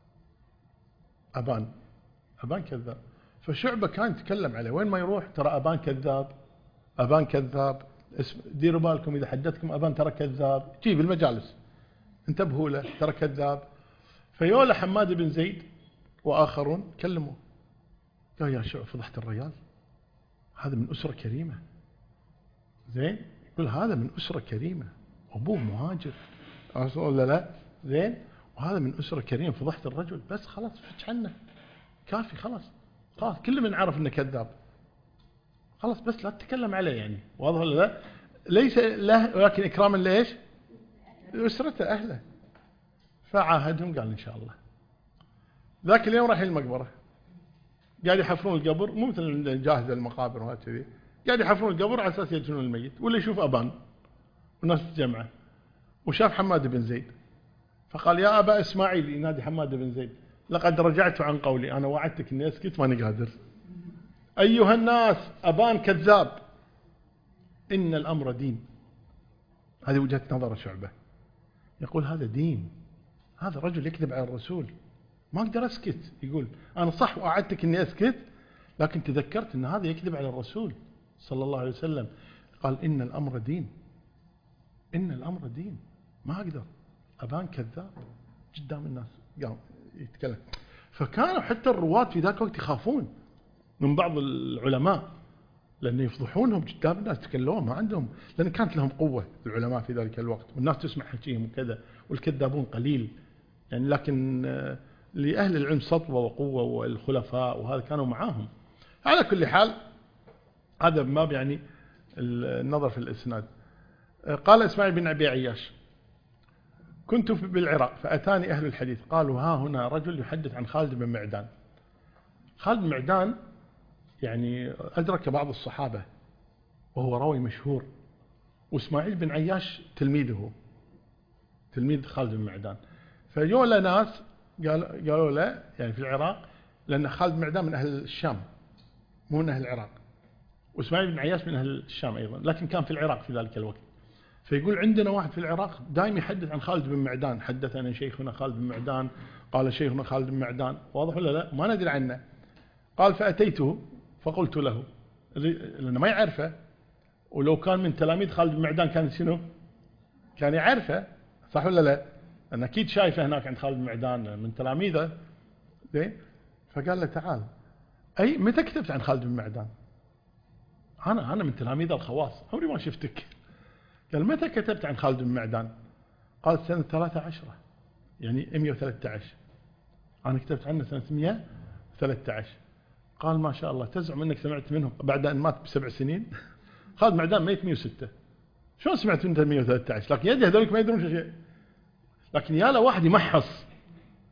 أبان كذاب. فشعبة كان يتكلم عليه وين ما يروح، ترى أبان كذاب، أبان كذاب، ديروا بالكم إذا حدثكم أبان ترى كذاب، جيب المجالس انتبهوا له ترى كذاب. فيولى حماد بن زيد وآخرون كلموا، قال يا شعب فضحت الرجال، هذا من أسرة كريمة، زين، يقول هذا من أسرة كريمة، أبوه مهاجر ولا لا، زين، وهذا من أسرة كريمة، فضحت الرجل، بس خلاص فتش عنه كافي، خلاص كل من عرف انه كذاب خلاص، بس لا تتكلم عليه، يعني واضح ولا لا؟ ليس له ولكن إكراما ليش؟ أسرته أهله. فعاهدهم قال إن شاء الله. ذاك اليوم راح المقبرة، قاعد يحفرون القبر، مو مثل جاهز المقابر وهكذا، قاعد يحفرون القبر على أساس يدفنون الميت، ولا يشوف أبان والناس تجمعه، وشاف حماد بن زيد، فقال يا أبا إسماعيل، ينادي حماد بن زيد، لقد رجعت عن قولي، أنا وعدتك إني أسكت ماني قادر. أيها الناس أبان كذاب، إن الأمر دين. هذه وجهة نظر شعبة، يقول هذا دين، هذا رجل يكذب على الرسول، ما أقدر أسكت. يقول أنا صح وأعدتك إني أسكت، لكن تذكرت أن هذا يكذب على الرسول صلى الله عليه وسلم. قال إن الأمر دين، إن الأمر دين، ما أقدر. أبان كذاب قدام الناس قام يتكلم. فكانوا حتى الرواة في ذاك الوقت يخافون من بعض العلماء، لأن يفضحونهم قدام الناس، يتكلمون ما عندهم، لأن كانت لهم قوة العلماء في ذلك الوقت، والناس تسمع حكيهم وكذا، والكذابون قليل يعني، لكن لأهل العلم سطوة وقوة، والخلفاء وهذا كانوا معاهم. على كل حال هذا ما يعني النظر في الإسناد. قال إسماعيل بن أبي عياش كنت بالعراق فأتاني أهل الحديث قالوا ها هنا رجل يحدث عن خالد بن معدان. خالد بن معدان يعني أدرك بعض الصحابة وهو راوي مشهور، وإسماعيل بن عياش تلميذه، تلميذ خالد بن معدان. فجوا له ناس قالوا له يعني في العراق، لأن خالد بن معدان من أهل الشام مو من أهل العراق، وإسماعيل بن عياش من أهل الشام أيضا، لكن كان في العراق في ذلك الوقت. فيقول عندنا واحد في العراق دائما يحدث عن خالد بن معدان، حدثنا شيخنا خالد بن معدان، قال شيخنا خالد بن معدان، واضح ولا لا؟ ما ندري عنه. قال فأتيته فقلت له، لأنه ما يعرفه، ولو كان من تلاميذ خالد بن معدان كان شنو؟ كان يعرفه، صح ولا لا؟ أنا أكيد شايفه هناك عند خالد بن معدان من تلاميذه، زين. فقال له تعال، أي متى كتبت عن خالد بن معدان؟ أنا من تلاميذ الخواص، عمري ما شفتك. قال متى كتبت عن خالد بن معدان؟ قال سنة 13، يعني 113. أنا كتبت عنه سنة 113. قال ما شاء الله، تزعم أنك سمعت منه بعد أن مات ب7 سنين؟ خالد بن معدان ميت 106، شلون سمعت منه 113؟ لكن يدي هذولك ما يدرون شيء، لكن يا له واحد يمحص،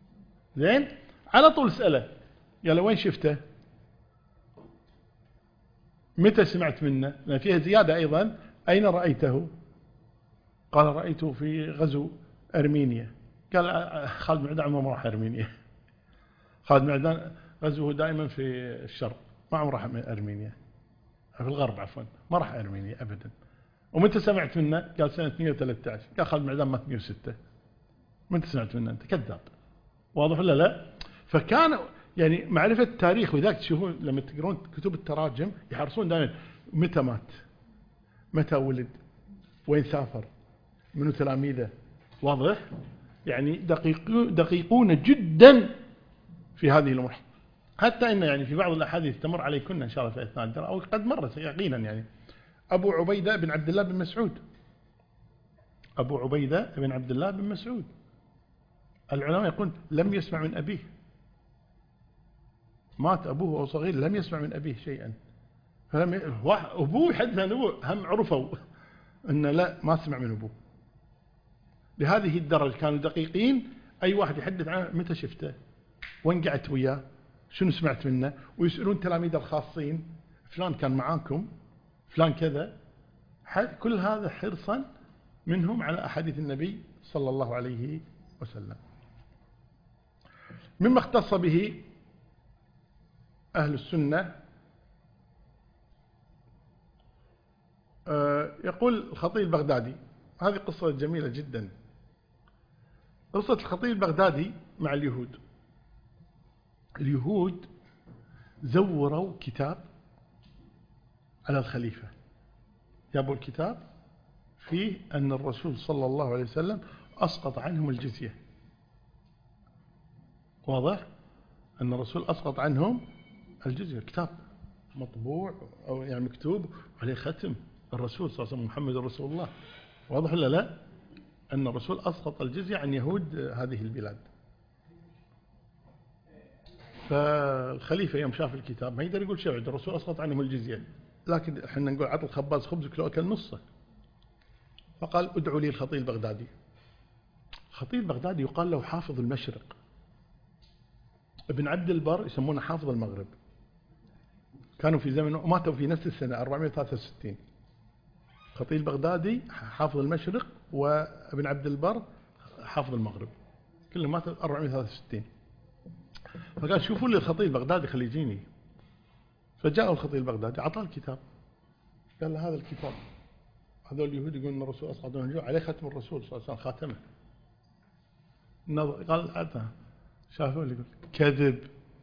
زين، على طول اسأله، قال له وين شفته؟ متى سمعت منه؟ لأن فيها زيادة أيضا، أين رأيته؟ قال رأيته في غزو أرمينيا. قال خالد بن عدنان عمره ما راح أرمينيا. خالد بن عدنان غزوه دائما في الشرق، ما عمره راح أرمينيا، في الغرب عفوا، ما راح أرمينيا أبدا. ومتى سمعت منه؟ قال سنة 113. قال خالد بن عدنان مات 106. متى سمعت منه؟ أنت كذاب. واضح ولا لا؟ فكان يعني معرفة التاريخ، وذاك تشوفون لما تقرون كتب التراجم يحرصون دائما متى مات، متى ولد، وين سافر، منو تلاميذه. واضح؟ يعني دقيقون جدا في هذه الأمور، حتى إن يعني في بعض الأحاديث تمر عليكم إن شاء الله في أثناء الدرس أو قد مرت يقينا. يعني أبو عبيدة بن عبد الله بن مسعود، أبو عبيدة بن عبد الله بن مسعود، العلماء يقول لم يسمع من أبيه، مات أبوه وهو صغير لم يسمع من أبيه شيئا. أبوه يحدث عن أبوه، هم عرفوا أن لا ما سمع من أبوه. لهذه الدرجة كانوا دقيقين. أي واحد يحدث عنه متى شفته، وين قعدت وياه، شنو سمعت منه، ويسألون تلاميذ الخاصين فلان كان معاكم، فلان كذا. كل هذا حرصا منهم على أحاديث النبي صلى الله عليه وسلم. مما اختص به أهل السنة، يقول الخطيب البغدادي، هذه قصة جميلة جدا، قصة الخطيب البغدادي مع اليهود. اليهود زوروا كتاب على الخليفة، جابوا الكتاب فيه أن الرسول صلى الله عليه وسلم أسقط عنهم الجزية. واضح؟ أن الرسول أسقط عنهم الجزية، كتاب مطبوع أو يعني مكتوب عليه ختم الرسول صلى الله عليه وسلم محمد رسول الله. واضح ولا لا؟ أن الرسول أسقط الجزية عن يهود هذه البلاد. فالخليفة يوم شاف الكتاب ما يقدر يقول شيء، الرسول أسقط عنهم الجزية، لكن احنا نقول عطل خباز خبزك لو أكل نصه. فقال ادعوا لي الخطيب البغدادي. الخطيب البغدادي يقال له حافظ المشرق، ابن عبد البر يسمونه حافظ المغرب. كانوا في زمن ماتوا في نفس السنة 463. الخطيب البغدادي حافظ المشرق، وابن عبد البر حافظ المغرب، كلهم ماتوا 463. فقال شوفوا لي الخطيب البغدادي خليه يجيني. فجاء الخطيب البغدادي أعطاه الكتاب، قال له هذا الكتاب هذول اليهود يقولون أن الرسول أسقط عنهم الجزية عليه ختم الرسول صلى الله عليه وسلم خاتمه. قال أعطاه، شافوا اللي يقول كذب،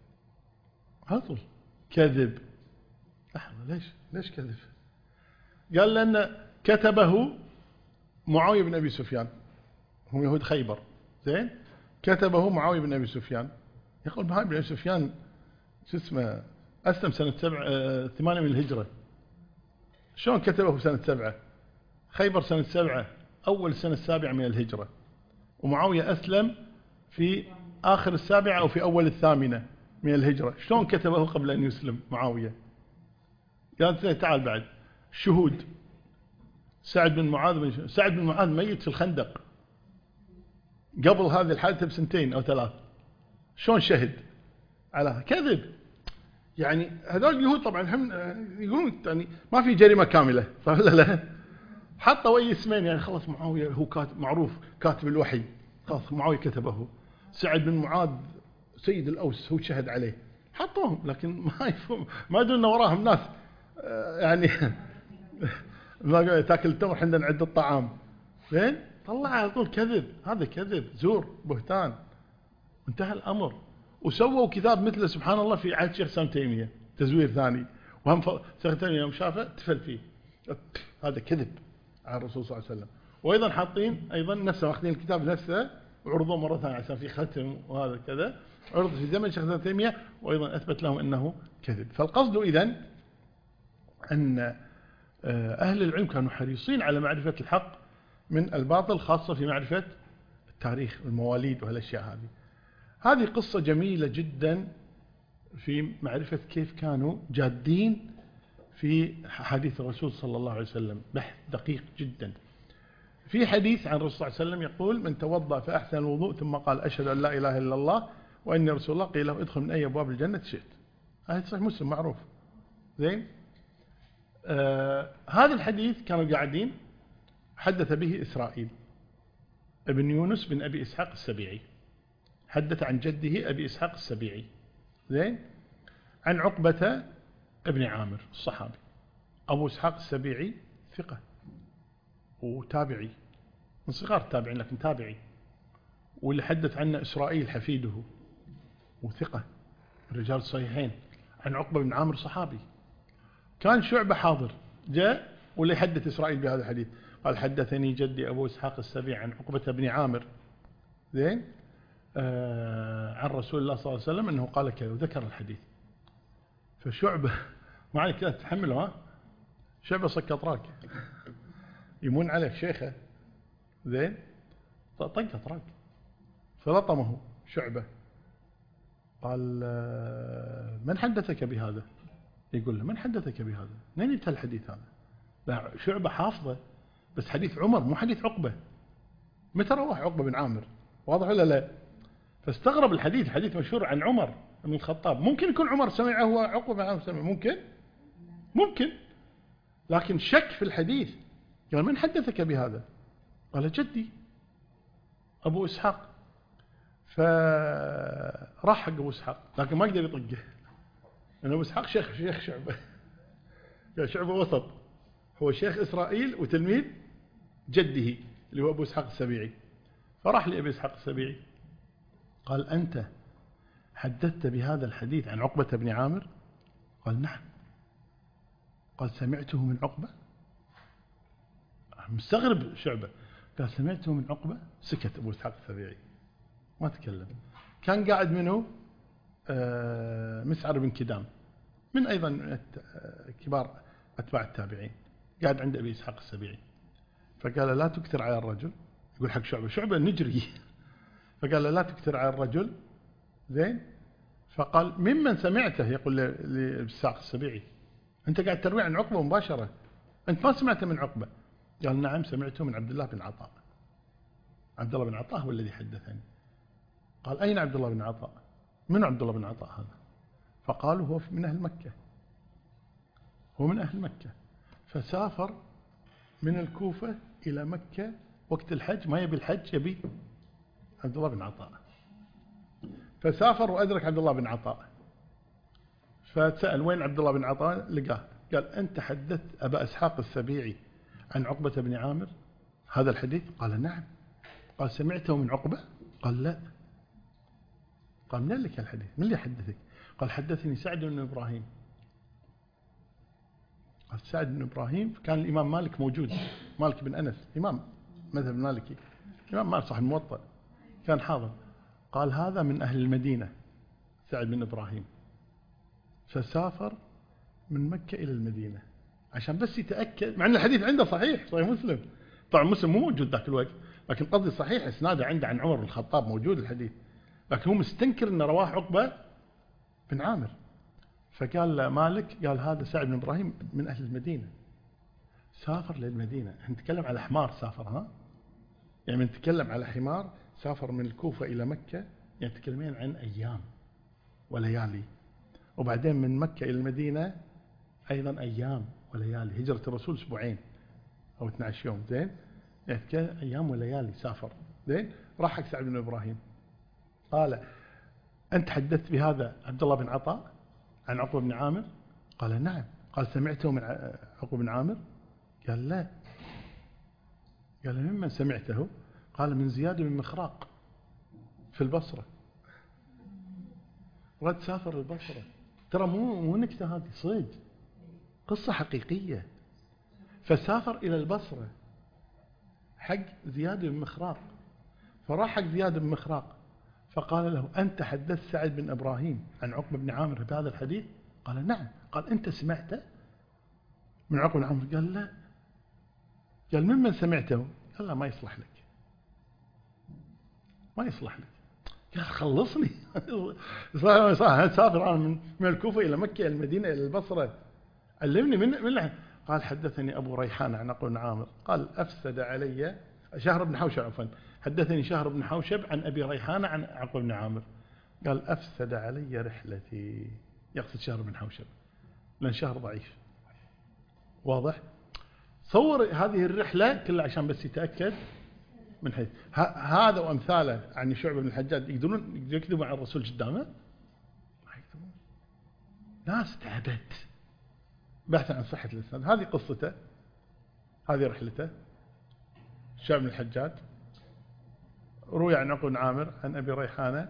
على طول كذب. لحظة، ليش كذب؟ قال لأن كتبه معاوية بن أبي سفيان، هم يهود خيبر، زين، كتبه معاوية بن أبي سفيان. يقول معاوية بن أبي سفيان شو اسمه أسلم سنة 8 من الهجرة، شلون كتبه سنة 7؟ خيبر سنة 7، أول سنة 7 من الهجرة، ومعاوية أسلم في آخر 7 أو في أول 8 من الهجرة، شلون كتبه قبل أن يسلم معاوية؟ قال تعال بعد شهود. سعد بن معاذ ميت في الخندق قبل هذه الحادثة ب2 أو 3، شلون شهد على كذب؟ يعني هذول اليهود طبعا هم يقولون يعني ما في جريمة كاملة، لا حطوا أي اسمين، يعني خلاص معاوية هو كاتب معروف كاتب الوحي، خلاص معاوية كتبه. سعد بن معاذ سيد الأوس هو شهد عليه، حطوهم، لكن ما يفهم، ما يدرون أن وراهم ناس يعني ما تاكل التمر حنا نعد الطعام، زين، طلع على طول كذب، هذا كذب زور بهتان، انتهى الأمر. وسووا كتاب مثله سبحان الله في عهد شيخ سام تيمية، تزوير ثاني، وهم شيخ تيمية يوم شافه تفل فيه، هذا كذب على الرسول صلى الله عليه وسلم. وأيضا حاطين أيضا نفسه، واخذين الكتاب نفسه وعرضوه مرة ثانية عشان في ختم وهذا كذا، عرض في زمن شيخ سام تيمية، وأيضا أثبت لهم أنه كذب. فالقصد إذن أن أهل العلم كانوا حريصين على معرفة الحق من الباطل، خاصة في معرفة التاريخ والمواليد وهالأشياء هذه. هذه قصة جميلة جدا في معرفة كيف كانوا جادين في حديث الرسول صلى الله عليه وسلم، بحث دقيق جدا. في حديث عن الرسول صلى الله عليه وسلم يقول من توضأ فأحسن الوضوء ثم قال أشهد أن لا إله إلا الله وإني رسول الله قيل له ادخل من أي أبواب الجنة شئت. هذا صحيح مسلم معروف، زين. هذا الحديث كانوا قاعدين، حدث به إسرائيل ابن يونس بن أبي إسحاق السبيعي، حدث عن جده أبي إسحاق السبيعي زين عن عقبة ابن عامر الصحابي. أبو إسحاق السبيعي ثقة وتابعي من صغار التابعين لكن تابعي، واللي حدث عنه إسرائيل حفيده وثقة رجال الصحيحين عن عقبة بن عامر صحابي. كان شعبة حاضر جاء واللي يحدث إسرائيل بهذا الحديث قال حدثني جدي أبو إسحاق السبيعي عن عقبة بن عامر زين عن رسول الله صلى الله عليه وسلم أنه قال كذا وذكر الحديث. فشعبة ما عليك لا تتحمله، ها شعبة سكت راك يمون عليك شيخه زين طقت راك، فلطمه شعبة قال من حدثك بهذا؟ يقول له من حدثك بهذا؟ منين جبت الحديث هذا؟ لا شعبة حافظه بس حديث عمر مو حديث عقبة. متى رواه عقبة بن عامر؟ واضح ولا لا؟ فاستغرب الحديث، حديث مشهور عن عمر بن الخطاب، ممكن يكون عمر سمعه وعقبة بن عامر سمعه، ممكن لكن شك في الحديث. قال من حدثك بهذا؟ قال جدي أبو إسحاق. فراح حق أبو إسحاق لكن ما قدر يطقه لأن أبو إسحاق شيخ شعبة، شعبة وسط، هو شيخ إسرائيل وتلميذ جده اللي هو أبو إسحاق السبيعي. فراح لأبي إسحاق السبيعي قال أنت حدثت بهذا الحديث عن عقبة بن عامر؟ قال نعم. قال سمعته من عقبة؟ مستغرب شعبة، قال سمعته من عقبة. سكت أبو إسحاق السبيعي ما تكلم. كان قاعد منه مسعر بن كدام من أيضا كبار أتباع التابعين، قاعد عند أبي إسحاق السبيعي. فقال لا تكثر على الرجل، يقول حق شعبة نجري فقال لا تكثر على الرجل زين. فقال ممن سمعته؟ يقول لأبي إسحاق السبيعي أنت قاعد تروي عن عقبة مباشرة، أنت ما سمعته من عقبة؟ قال نعم سمعته من عبد الله بن عطاء. عبد الله بن عطاء هو الذي حدثني. قال أين عبد الله بن عطاء؟ من عبد الله بن عطاء هذا؟ فقالوا هو من أهل مكة، هو من أهل مكة. فسافر من الكوفة إلى مكة وقت الحج، ما يبي الحج يبي عبد الله بن عطاء. فسافر وأدرك عبد الله بن عطاء، فسأل وين عبد الله بن عطاء؟ لقاه. قال أنت حدثت أبا إسحاق السبيعي عن عقبة بن عامر هذا الحديث؟ قال نعم. قال سمعته من عقبة؟ قال لا. قال من لك الحديث؟ من اللي حدثك؟ قال حدثني سعد بن إبراهيم. قال سعد بن إبراهيم كان الإمام مالك موجود، مالك بن أنس إمام مذهب المالكي، إمام مالك صاحب الموطأ كان حاضر. قال هذا من أهل المدينة سعد بن إبراهيم، فسافر من مكة إلى المدينة عشان بس يتأكد، مع أن الحديث عنده صحيح مسلم، طبعا مسلم مو موجود ذاك الوقت لكن قصدي صحيح إسناده عنده عن عمر بن الخطاب موجود الحديث، لكن هو مستنكر أن رواه عقبة بن عامر. فقال مالك قال هذا سعد بن إبراهيم من أهل المدينة، سافر للمدينة. نتكلم على حمار سافر، ها يعني نتكلم على حمار سافر من الكوفة إلى مكة، يعني تكلمين عن أيام وليالي. وبعدين من مكة إلى المدينة أيضا أيام وليالي، هجرة الرسول أسبوعين أو 12 يوم زين، يعني أيام وليالي سافر زين. راح حق سعد بن إبراهيم قال أنت حدثت بهذا عبد الله بن عطاء عن عقبة بن عامر؟ قال نعم. قال سمعته من عقبة بن عامر؟ قال لا. قال ممن سمعته؟ قال من زياد بن مخراق في البصرة. رد سافر البصرة، ترى مو نكتة هذه، صدق قصة حقيقية. فسافر إلى البصرة حق زياد بن مخراق، فراح حق زياد بن مخراق فقال له أنت حدثت سعد بن إبراهيم عن عقبة بن عامر بهذا الحديث؟ قال نعم. قال أنت سمعته من عقبة بن عامر؟ قال لا. قال ممن سمعته؟ قال لا ما يصلح لك، ما يصلح لك. قال خلصني صح سافر أنا من الكوفة إلى مكة إلى المدينة إلى البصرة، علمني من لحن. قال حدثني أبو ريحان عن عقبة بن عامر. قال أفسد علي شهر بن حوشب، عفوا حدثني شهر بن حوشب عن أبي ريحان عن عقبة بن عامر. قال أفسد علي رحلتي، يقصد شهر بن حوشب لأن شهر ضعيف واضح؟ صور هذه الرحلة كلها عشان بس يتأكد من حيث هذا وأمثاله عن شعبة بن الحجاج يقدرون يكذبوا عن الرسول قدامه؟ ما يكذبون. ناس تعبت بحثا عن صحة الإسناد. هذه قصته، هذه رحلته. شعبة بن الحجاج روي عن عقبة بن عامر عن أبي ريحانة.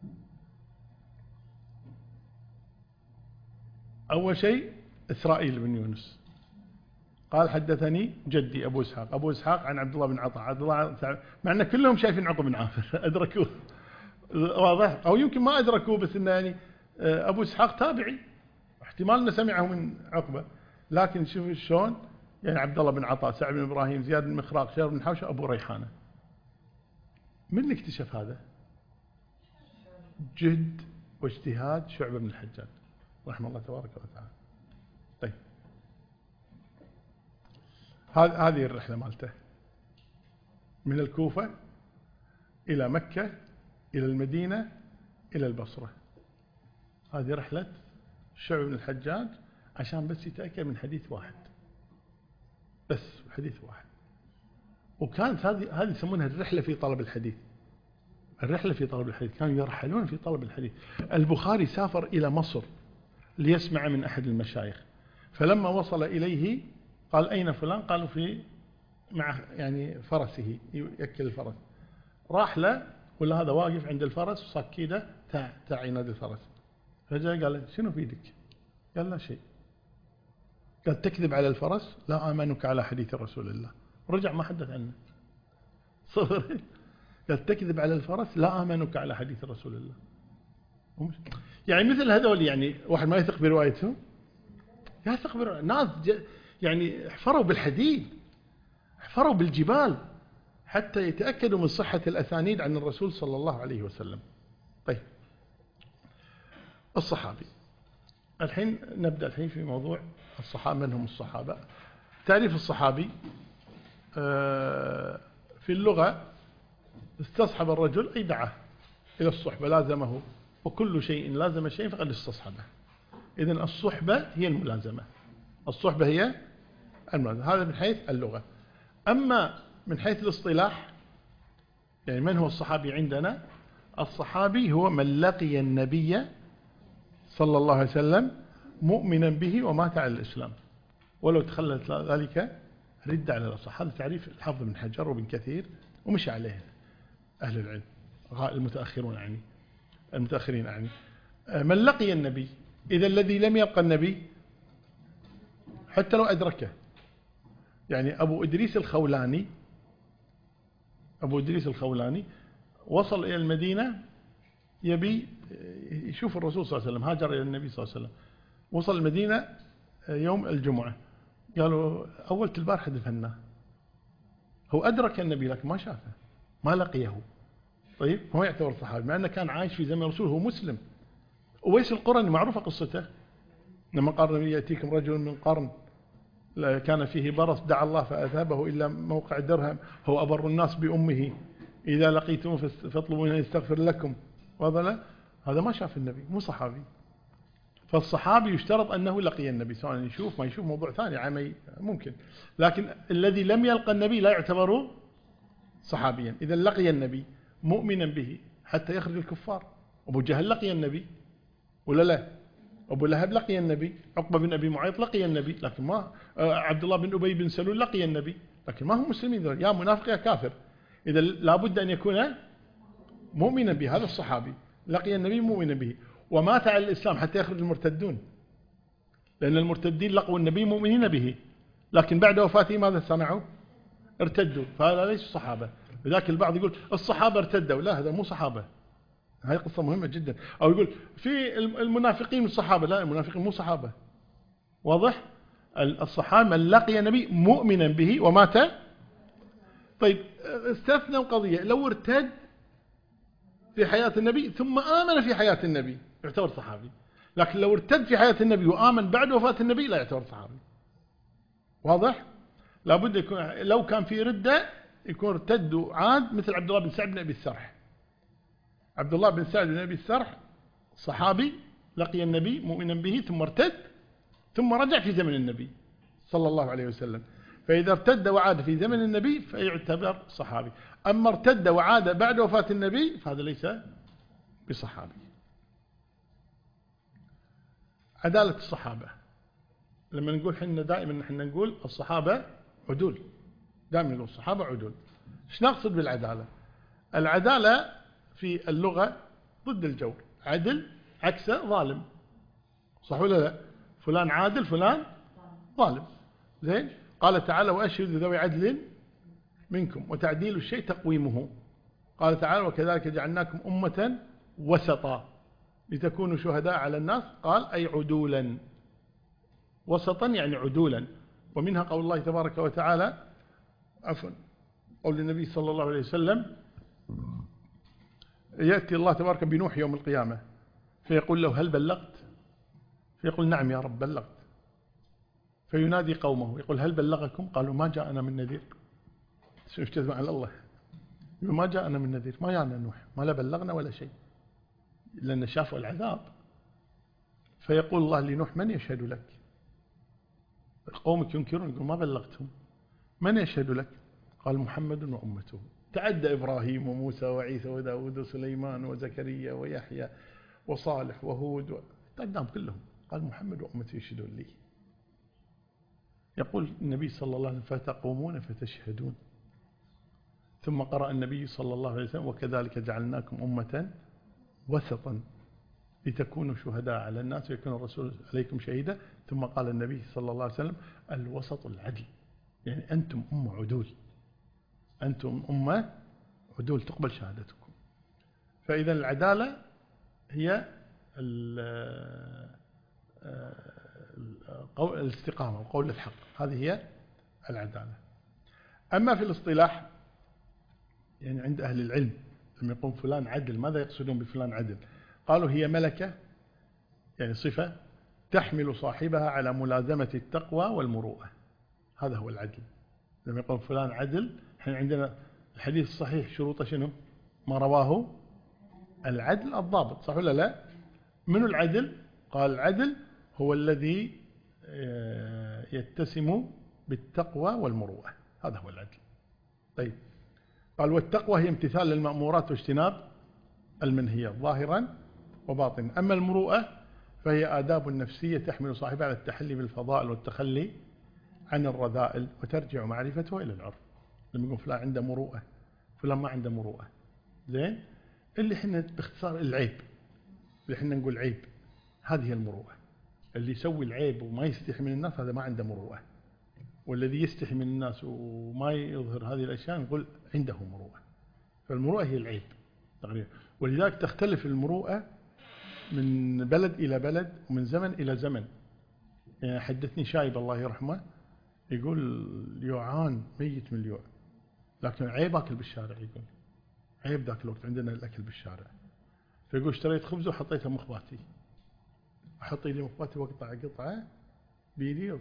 أول شيء إسرائيل بن يونس قال حدثني جدي أبو إسحاق عن عبد الله بن عطاء. مع أن كلهم شايفين عقبة بن عامر أدركوه، واضح؟ أو يمكن ما أدركوه، بس إنه يعني أبو إسحاق تابعي، احتمال أنه سمعه من عقبة، لكن شوف شلون يعني عبد الله بن عطاء، سعد بن إبراهيم، زياد بن مخراق، شهر بن حوشة، أبو ريحانة. من اللي اكتشف هذا؟ جهد واجتهاد شعبة بن الحجاج رحمه الله تبارك وتعالى. طيب هذه الرحلة مالته من الكوفة إلى مكة إلى المدينة إلى البصرة. هذه رحلة شعبة بن الحجاج عشان بس يتأكد من حديث واحد، بس حديث واحد. وكانت هذه يسمونها الرحلة في طلب الحديث. الرحلة في طلب الحديث، كانوا يرحلون في طلب الحديث. البخاري سافر إلى مصر ليسمع من أحد المشايخ، فلما وصل إليه قال أين فلان؟ قالوا في مع يعني فرسه يأكل الفرس. راح له ولا هذا واقف عند الفرس وصك كده تاع ينادي الفرس. فجاء قال شنو في يدك؟ قال لا شيء. قال تكذب على الفرس؟ لا آمنك على حديث رسول الله. رجع ما حدث عنه. صبر. قال تكذب على الفرس؟ لا آمنك على حديث رسول الله. يعني مثل هذول، يعني واحد ما يثق بروايتهم، يثق بروايتهم. ناس يعني حفروا بالحديد، حفروا بالجبال حتى يتأكدوا من صحة الأسانيد عن الرسول صلى الله عليه وسلم. طيب الصحابي الحين نبدأ في موضوع الصحابة. من هم الصحابة؟ تعريف الصحابي في اللغة استصحب الرجل أي دعاه إلى الصحبة، لازمه، وكل شيء لازم شيء فقد استصحبه. إذن الصحبة هي الملازمة، الصحبة هي الملازمة. هذا من حيث اللغة. أما من حيث الاصطلاح، يعني من هو الصحابي عندنا؟ الصحابي هو من لقي النبي صلى الله عليه وسلم مؤمنا به ومات على الإسلام ولو تخلت ذلك رد على الأصح. هذا تعريف الحافظ بن حجر وابن كثير ومشى عليه أهل العلم المتأخرين يعني. من لقي النبي، إذا الذي لم يلقى النبي حتى لو أدركه، يعني أبو إدريس الخولاني وصل إلى المدينة يبي يشوف الرسول صلى الله عليه وسلم، هاجر إلى النبي صلى الله عليه وسلم، وصل المدينة يوم الجمعة، قالوا أول البارحة دفناه. هو أدرك النبي لكن ما شافه، ما لقيه. طيب هو يعتبر صحابي مع أنه كان عايش في زمن الرسول، هو مسلم. أويس القرني معروفة قصته، لما قال يأتيكم رجل من قرن كان فيه برص دعا الله فأذهبه إلا موقع درهم، هو أبر الناس بأمه، إذا لقيتم فاطلبوا أن يستغفر لكم. هذا ما شاف النبي، مو صحابي. فالصحابي يشترط أنه لقي النبي، سواء يشوف ما يشوف موضوع ثاني عامي ممكن، لكن الذي لم يلقى النبي لا يعتبر صحابيا. إذا لقي النبي مؤمنا به حتى يخرج الكفار. أبو جهل لقي النبي ولا لا؟ أبو لهب لقي النبي، عقبة بن أبي معيط لقي النبي، لكن ما عبد الله بن أبي بن سلول لقي النبي، لكن ما هم مسلمين ذول، يا منافق يا كافر. إذا لابد أن يكون مؤمنا به. هذا الصحابي لقي النبي مؤمنا به ومات على الإسلام حتى يخرج المرتدون، لأن المرتدين لقوا النبي مؤمنين به، لكن بعد وفاته ماذا صنعوا؟ ارتدوا، فهذا ليس صحابة. لذلك البعض يقول الصحابة ارتدوا، لا، هذا مو صحابة. هذه قصة مهمة جدا. أو يقول في المنافقين الصحابة، لا، المنافقين مو صحابة. واضح؟ الصحابة من لقي النبي مؤمنا به ومات. طيب استثنوا قضية، لو ارتد في حياة النبي ثم آمن في حياة النبي يعتبر صحابي، لكن لو ارتد في حياة النبي وآمن بعد وفاة النبي لا يعتبر صحابي. واضح؟ لابد يكون، لو كان في ردة يكون ارتد وعاد، مثل عبد الله بن سعد بن أبي السرح. عبد الله بن سعد بن أبي السرح صحابي لقي النبي مؤمنا به ثم ارتد ثم رجع في زمن النبي صلى الله عليه وسلم. فإذا ارتد وعاد في زمن النبي فيعتبر صحابي، أما ارتد وعاد بعد وفاة النبي فهذا ليس بصحابي. عدالة الصحابة، لما نقول حنا دائما نحن نقول الصحابة عدول، دائما نقول الصحابة عدول. ايش نقصد بالعدالة؟ العدالة في اللغة ضد الجور، عدل عكسه ظالم، صح ولا لا؟ فلان عادل فلان ظالم. زين، قال تعالى وأشهدوا ذوي عدل منكم، وتعديل الشيء تقويمه. قال تعالى وكذلك جعلناكم أمة وسطا لتكونوا شهداء على الناس، قال أي عدولا، وسطا يعني عدولا. ومنها قول الله تبارك وتعالى، عفوا، قول النبي صلى الله عليه وسلم يأتي الله تبارك بنوح يوم القيامة فيقول له هل بلغت؟ فيقول نعم يا رب بلغت. فينادي قومه يقول هل بلغكم؟ قالوا ما جاءنا من نذير. شفت مع الله، يقول ما جاءنا من نذير، ما جاءنا نوح، ما لا بلغنا ولا شيء، لأن شافوا العذاب. فيقول الله لنوح من يشهد لك؟ قومك ينكرون، يقول ما بلغتهم، من يشهد لك؟ قال محمد وأمته. تعدى إبراهيم وموسى وعيسى وداود وسليمان وزكريا ويحيى وصالح وهود قدام كلهم، قال محمد وأمته يشهدون لي. يقول النبي صلى الله عليه وسلم فتقومون فتشهدون. ثم قرأ النبي صلى الله عليه وسلم وكذلك جعلناكم أمة وسطا لتكونوا شهداء على الناس ويكون الرسول عليكم شهيدا. ثم قال النبي صلى الله عليه وسلم الوسط العدل، يعني أنتم أمة عدول، أنتم أمة عدول تقبل شهادتكم. فإذا العدالة هي الاستقامة وقول الحق، هذه هي العدالة. أما في الاصطلاح يعني عند أهل العلم لما يقول فلان عدل، ماذا يقصدون بفلان عدل؟ قالوا هي ملكة، يعني صفة تحمل صاحبها على ملازمة التقوى والمروءة، هذا هو العدل. لما يقول فلان عدل، احنا عندنا الحديث الصحيح شروطه شنو؟ ما رواه العدل الضابط، صح ولا لا؟ من العدل؟ قال العدل هو الذي يتسم بالتقوى والمروءة، هذا هو العدل. طيب، قال والتقوى هي امتثال للمأمورات واجتناب المنهيات ظاهرا وباطنا. أما المروءة فهي آداب نفسية تحمل صاحبها على التحلي بالفضائل والتخلي عن الرذائل، وترجع معرفته إلى العرف. لما يقول فلان عنده مروءة فلان ما عنده مروءة، زين، اللي احنا باختصار العيب، اللي احنا نقول عيب، هذه المروءة. اللي يسوي العيب وما يستحي من الناس هذا ما عنده مروءة، والذي يستحي من الناس وما يظهر هذه الأشياء نقول عنده مروءة. فالمروءة هي العيب تقريبا. ولذلك تختلف المروءة من بلد إلى بلد ومن زمن إلى زمن. يعني حدثني شايب الله يرحمه يقول يوعان ميت من اليوع، لكن عيب أكل بالشارع، يقول عيب ذاك الوقت عندنا الأكل بالشارع. فيقول اشتريت خبز وحطيته مخباتي، أحط لي مخباتي وأقطع قطعة بيدي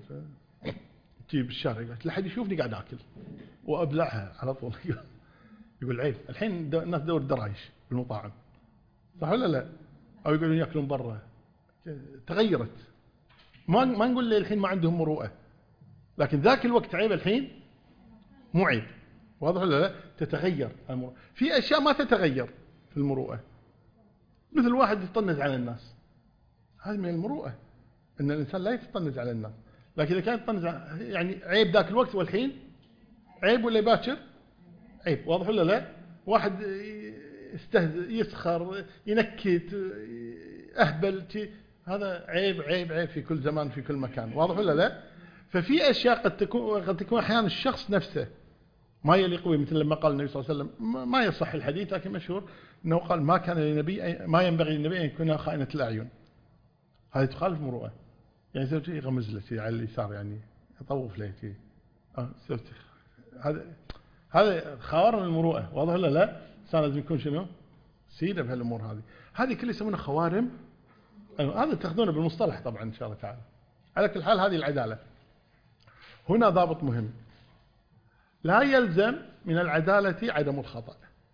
تجي بالشارع، قالت لا حد يشوفني قاعد أكل وأبلعها على طول. يقول عيب. الحين الناس دور درايش بالمطاعم، صح ولا لا؟ أو يقولون يأكلون برا. تغيرت، ما نقول لي الحين ما عندهم مروءة، لكن ذاك الوقت عيب، الحين مو عيب، واضح ولا لا؟ تتغير المروءة. في أشياء ما تتغير في المروءة، مثل واحد يطنز على الناس، هذا من المروءة، أن الإنسان لا يتطنز على الناس. لكن إذا كان يطنز يعني عيب ذاك الوقت والحين عيب ولا باكر عيب، واضح ولا لا؟ واحد يستهزئ يسخر ينكت أهبل، هذا عيب عيب عيب في كل زمان في كل مكان، واضح ولا لا؟ ففي أشياء قد تكون أحيانا الشخص نفسه ما يليق به، مثل لما قال النبي صلى الله عليه وسلم، ما يصح الحديث لكن مشهور أنه قال ما كان للنبي ما ينبغي للنبي أن يكون خائنة الأعين. هذه تخالف مروءة. يعني زوجي يغمز له على اليسار، يعني يطوف له زوجتي، هذا خوارم المروءة، واضح ولا لا؟ الإنسان لازم يكون شنو؟ سيدة بهالأمور هذه كل يسمونها خوارم. هذا تاخذونه بالمصطلح طبعا إن شاء الله تعالى. على كل حال هذه العدالة. هنا ضابط مهم، لا يلزم من العدالة عدم الخطأ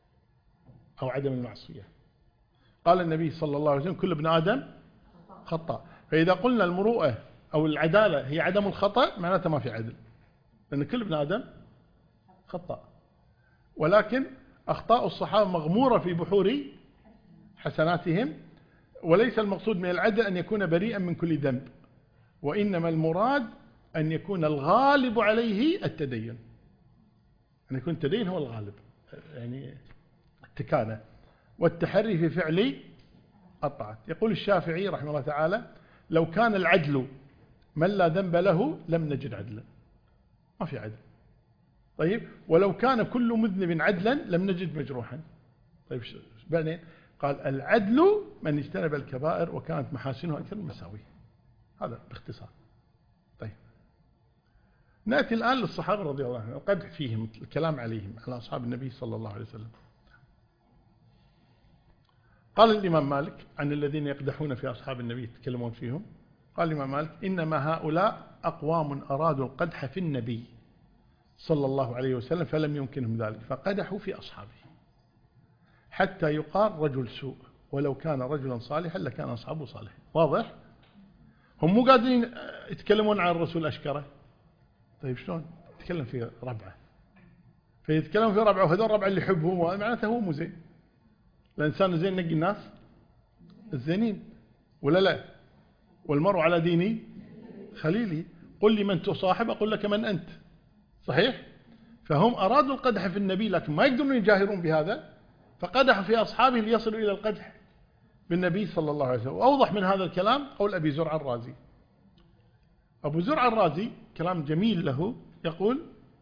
أو عدم المعصية. قال النبي صلى الله عليه وسلم كل ابن آدم خطأ. فإذا قلنا المروءة أو العدالة هي عدم الخطأ معناته ما في عدل، لأن كل ابن آدم خطأ، ولكن أخطاء الصحابة مغمورة في بحور حسناتهم. وليس المقصود من العدل أن يكون بريئا من كل ذنب، وإنما المراد أن يكون الغالب عليه التدين، أن يكون التدين هو الغالب، يعني التكانة والتحري في فعل الطاعات. يقول الشافعي رحمه الله تعالى: لو كان العدل من لا ذنب له لم نجد عدلا، ما في عدل. طيب ولو كان كل مذنب عدلا لم نجد مجروحا. طيب بعدين قال: العدل من اجتنب الكبائر وكانت محاسنه أكثر من مساويه. هذا باختصار. طيب نأتي الآن للصحابة رضي الله عنهم، القدح فيهم، الكلام عليهم، على أصحاب النبي صلى الله عليه وسلم. قال الإمام مالك عن الذين يقدحون في أصحاب النبي يتكلمون فيهم، قال الإمام مالك: إنما هؤلاء أقوام أرادوا القدح في النبي صلى الله عليه وسلم فلم يمكنهم ذلك فقدحوا في أصحابه، حتى يقال رجل سوء، ولو كان رجلا صالحا لكان أصحابه صالح. واضح؟ هم مو قادرين يتكلمون عن الرسول أشكره. طيب شلون يتكلم في ربعه؟ فيتكلم في ربعه، وهذول الربع اللي يحبهم معناته هو مو زين. الإنسان الزين نقي الناس الزينين ولا لا؟ والمرء على ديني خليلي، قل لي من تصاحب أقول لك من أنت. صحيح؟ فهم أرادوا القدح في النبي لكن ما يقدرون يجاهرون بهذا، فقدحوا في أصحابه ليصلوا إلى القدح بالنبي صلى الله عليه وسلم. وأوضح من هذا الكلام قول أبي زرع الرازي. أبو زرع الرازي كلام جميل له، يقول: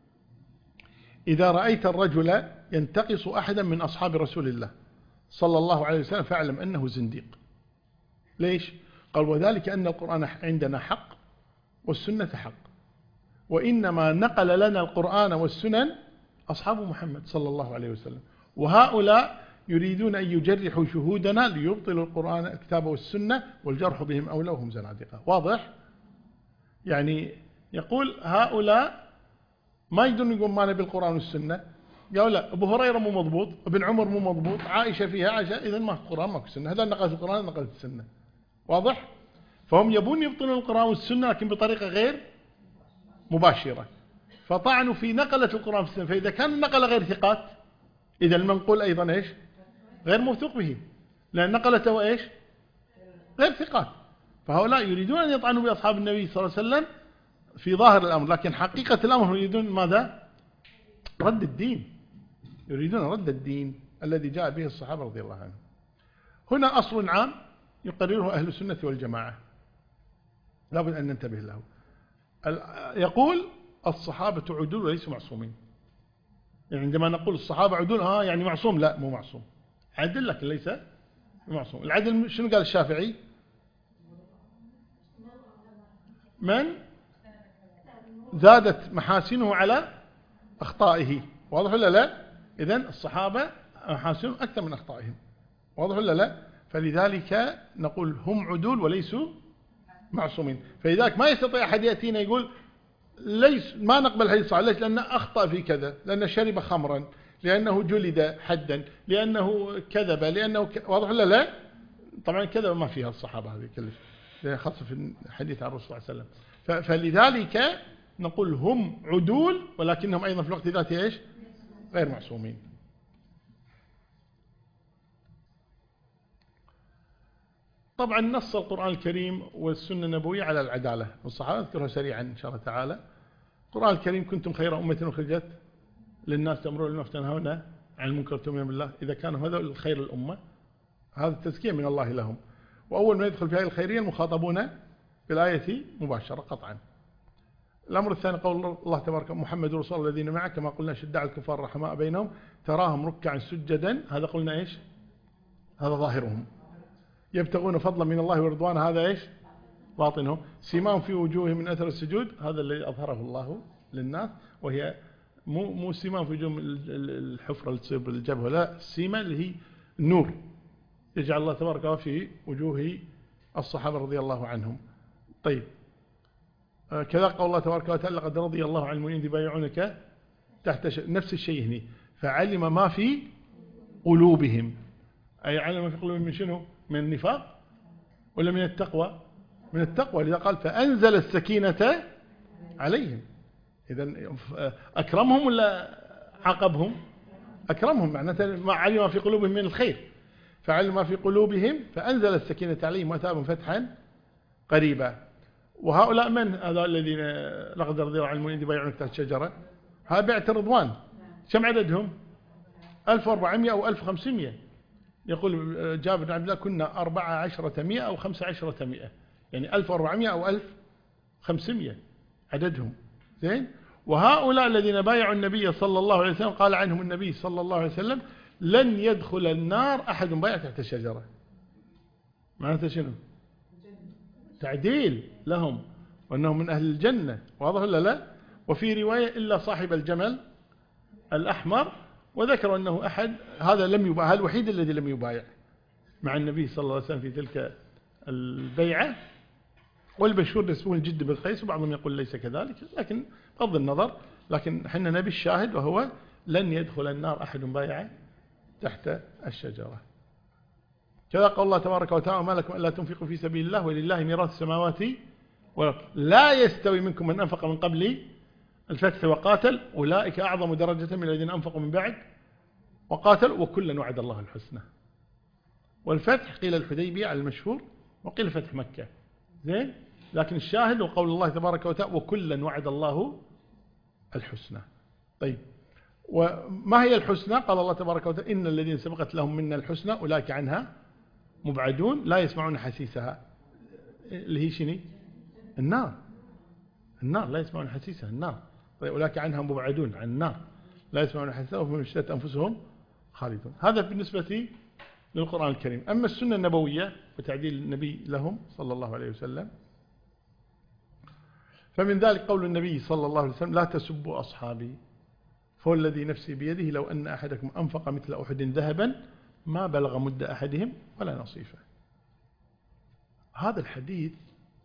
إذا رأيت الرجل ينتقص أحدا من أصحاب رسول الله صلى الله عليه وسلم فاعلم أنه زنديق. ليش؟ قال: وذلك أن القرآن عندنا حق والسنة حق، وإنما نقل لنا القرآن والسنن أصحاب محمد صلى الله عليه وسلم، وهؤلاء يريدون أن يجرحوا شهودنا ليبطلوا القرآن الكتاب والسنة، والجرح بهم أولى وهم زنادقة. واضح؟ يعني يقول هؤلاء ما يقدرون يقول ما نبي القرآن والسنة. قالوا لا، أبو هريرة مو مضبوط، ابن عمر مو مضبوط، عائشة فيها عائشة، إذا ما في القرآن ما في السنة، هذا نقلت القرآن نقلت السنة. واضح؟ فهم يبون يبطلون القرآن والسنة لكن بطريقة غير مباشرة، فطعنوا في نقلة القرآن في السنة. فإذا كان النقل غير ثقات، إذا المنقول أيضا إيش؟ غير موثوق به، لأن نقلته إيش؟ غير ثقات. فهؤلاء يريدون أن يطعنوا بأصحاب النبي صلى الله عليه وسلم في ظاهر الأمر، لكن حقيقة الأمر يريدون ماذا؟ رد الدين، يريدون رد الدين الذي جاء به الصحابة رضي الله عنهم. هنا أصل عام يقرره أهل السنة والجماعة لابد أن ننتبه له. يقول: الصحابة عدول وليسوا معصومين. يعني عندما نقول الصحابة عدول يعني معصوم، لا مو معصوم، عدل لكن ليس معصوم. العدل شنو قال الشافعي؟ من زادت محاسنه على أخطائه. واضح ولا لا؟ إذن الصحابة محاسنهم أكثر من أخطائهم. واضح ولا لا؟ فلذلك نقول هم عدول وليسوا معصومين. فلذلك ما يستطيع أحد يأتينا يقول ليس ما نقبل الحديث صحيح. ليش؟ لأنه أخطأ في كذا، لأنه شرب خمرا، لأنه جلد حدا، لأنه كذب، لأنه واضح ولا لا؟ طبعا كذب ما فيها الصحابة هذه كلش، خاصة في الحديث عن الرسول صلى الله عليه وسلم. فلذلك نقول هم عدول ولكنهم أيضا في الوقت ذاته إيش؟ غير معصومين. طبعا نص القرآن الكريم والسنة النبوية على العدالة والصحابة، أذكرها سريعا إن شاء الله تعالى. القرآن الكريم: كنتم خير أمة أخرجت للناس تأمرون بالمعروف وتنهون عن المنكر وتؤمنون بالله. إذا كانوا هذول الخير الأمة، هذا التزكية من الله لهم. وأول ما يدخل في هذه الخيرية المخاطبون بالآية مباشرة قطعا. الأمر الثاني قول الله تبارك: محمد رسول الله الذين معه كما قلنا شداء الكفار رحماء بينهم تراهم ركعا سجدا. هذا قلنا إيش؟ هذا ظاهرهم. يبتغون فضلا من الله ورضوان، هذا إيش؟ باطنهم. سيماهم في وجوههم من أثر السجود، هذا الذي أظهره الله للناس، وهي مو سيماهم في وجوههم الحفرة اللي تصير بالجبهة، لا، السيمة اللي هي النور يجعل الله تبارك وتعالى في وجوه الصحابة رضي الله عنهم. طيب كذا قول الله تبارك وتعالى: لقد رضي الله عن المؤمنين يبايعونك تحت نفس الشيء هنا، فعلم ما في قلوبهم. أي علم ما في قلوبهم من شنو؟ من النفاق ولا من التقوى؟ من التقوى، لذا قال فأنزل السكينة عليهم. إذن أكرمهم ولا عاقبهم؟ أكرمهم، معناته ما علم في قلوبهم من الخير، فعلم ما في قلوبهم فأنزل السكينة عليهم وأثابهم فتحا قريبا. وهؤلاء من هذا الذين لقد رضي الله عن المؤمنين يبايعونك تحت الشجرة؟ هذا بيعة الرضوان. كم عددهم؟ 1400 أو 1500. يقول جابر بن عبد الله كنا 1400 أو 1500، يعني 1400 أو 1500 عددهم. زين. وهؤلاء الذين بايعوا النبي صلى الله عليه وسلم قال عنهم النبي صلى الله عليه وسلم لن يدخل النار أحد بايع تحت الشجرة. معناته شنو؟ تعديل لهم وأنهم من أهل الجنة، واضح ولا لا؟ وفي رواية إلا صاحب الجمل الأحمر، وذكروا أنه أحد هذا لم يبايع، هذا الوحيد الذي لم يبايع مع النبي صلى الله عليه وسلم في تلك البيعة. والمشهور اسمه الجد بن قيس، وبعضهم يقول ليس كذلك، لكن بغض النظر، لكن حنا نبي الشاهد وهو لن يدخل النار أحد بايع تحت الشجرة. كذا قال الله تبارك وتعالى ما لكم ألا تنفقوا في سبيل الله ولله ميراث السماوات والأرض لا يستوي منكم من أنفق من قبل الفتح وقاتل أولئك أعظم درجة من الذين أنفقوا من بعد وقاتل وكلا وعد الله الحسنى. والفتح قيل الحديبية على المشهور، وقيل فتح مكة. زين. لكن الشاهد وقول الله تبارك وتعالى وكلا وعد الله الحسنى. طيب، وما هي الحسنى؟ قال الله تبارك وتعالى إن الذين سبقت لهم منا الحسنى أولئك عنها مبعدون لا يسمعون حسيسها، اللي هي شنو؟ النار. النار لا يسمعون حسيسها، النار. طيب أولئك عنها مبعدون عن النار لا يسمعون حسيسها وهم اشتهت أنفسهم خالدون. هذا بالنسبة للقرآن الكريم. أما السنة النبوية وتعديل النبي لهم صلى الله عليه وسلم، فمن ذلك قول النبي صلى الله عليه وسلم لا تسبوا أصحابي فوالذي نفسي بيده لو أن أحدكم أنفق مثل أحد ذهبا ما بلغ مد أحدهم ولا نصيفه. هذا الحديث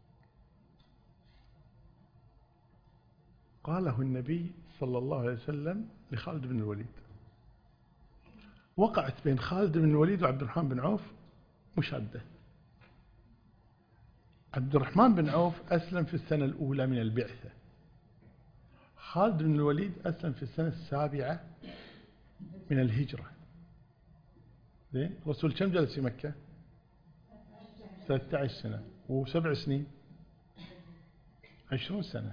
قاله النبي صلى الله عليه وسلم لخالد بن الوليد. وقعت بين خالد بن الوليد وعبد الرحمن بن عوف مشادة. عبد الرحمن بن عوف أسلم في السنة الأولى من البعثة، خالد بن الوليد أسلم في السنة 7 من الهجرة. زين. الرسول كم جلس في مكة؟ 13 سنة، و7 سنين 20 سنة.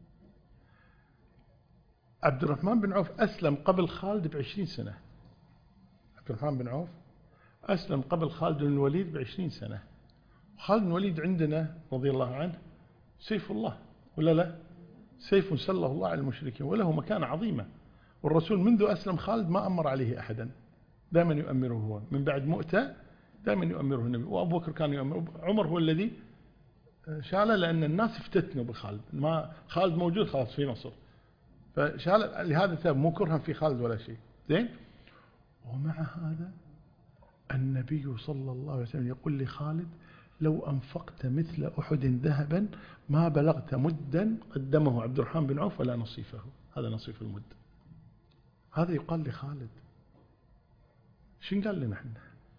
عبد الرحمن بن عوف أسلم قبل خالد ب20 سنة. عبد الرحمن بن عوف أسلم قبل خالد بن الوليد ب20 سنة. خالد بن الوليد عندنا رضي الله عنه سيف الله ولا لا؟ سيف سله الله على المشركين وله مكانة عظيمة. والرسول منذ أسلم خالد ما أمر عليه أحدا، دائما يؤمره هو. من بعد مؤتة دائما يؤمره النبي، وأبو بكر كان يؤمره، عمر هو الذي شاله لأن الناس افتتنوا بخالد، ما خالد موجود خلاص في مصر، فشاله لهذا السبب، مو كرها في خالد ولا شيء. زين. ومع هذا النبي صلى الله عليه وسلم يقول لخالد لو أنفقت مثل أحد ذهبا ما بلغت مدا قدمه عبد الرحمن بن عوف ولا نصيفه. هذا نصيف المد. هذا يقال لخالد. شن قال لنا احنا؟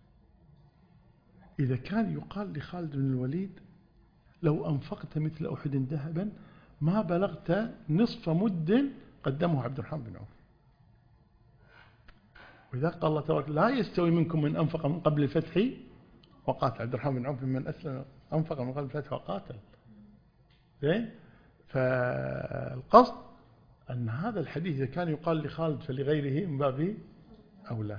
إذا كان يقال لخالد بن الوليد لو أنفقت مثل أحد ذهبا ما بلغت نصف مد قدمه عبد الرحمن بن عوف. وإذا قال الله تبارك لا يستوي منكم من أنفق من قبل الفتح وقاتل. عبد الرحمن بن عوف من أسلم أنفق من قبل الفتح وقاتل. زين. فالقصد أن هذا الحديث إذا كان يقال لخالد فلغيره من باب أولى.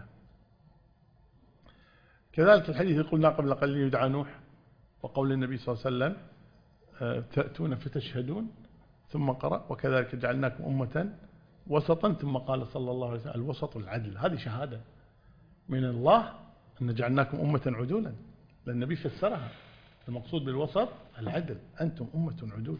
كذلك الحديث قلنا قبل قليل يدعى نوح، وقول النبي صلى الله عليه وسلم تأتون فتشهدون، ثم قرأ وكذلك جعلناكم أمة وسطا، ثم قال صلى الله عليه وسلم الوسط العدل. هذه شهادة من الله أن جعلناكم أمة عدولا، لأن النبي فسرها. المقصود بالوسط العدل، أنتم أمة عدول.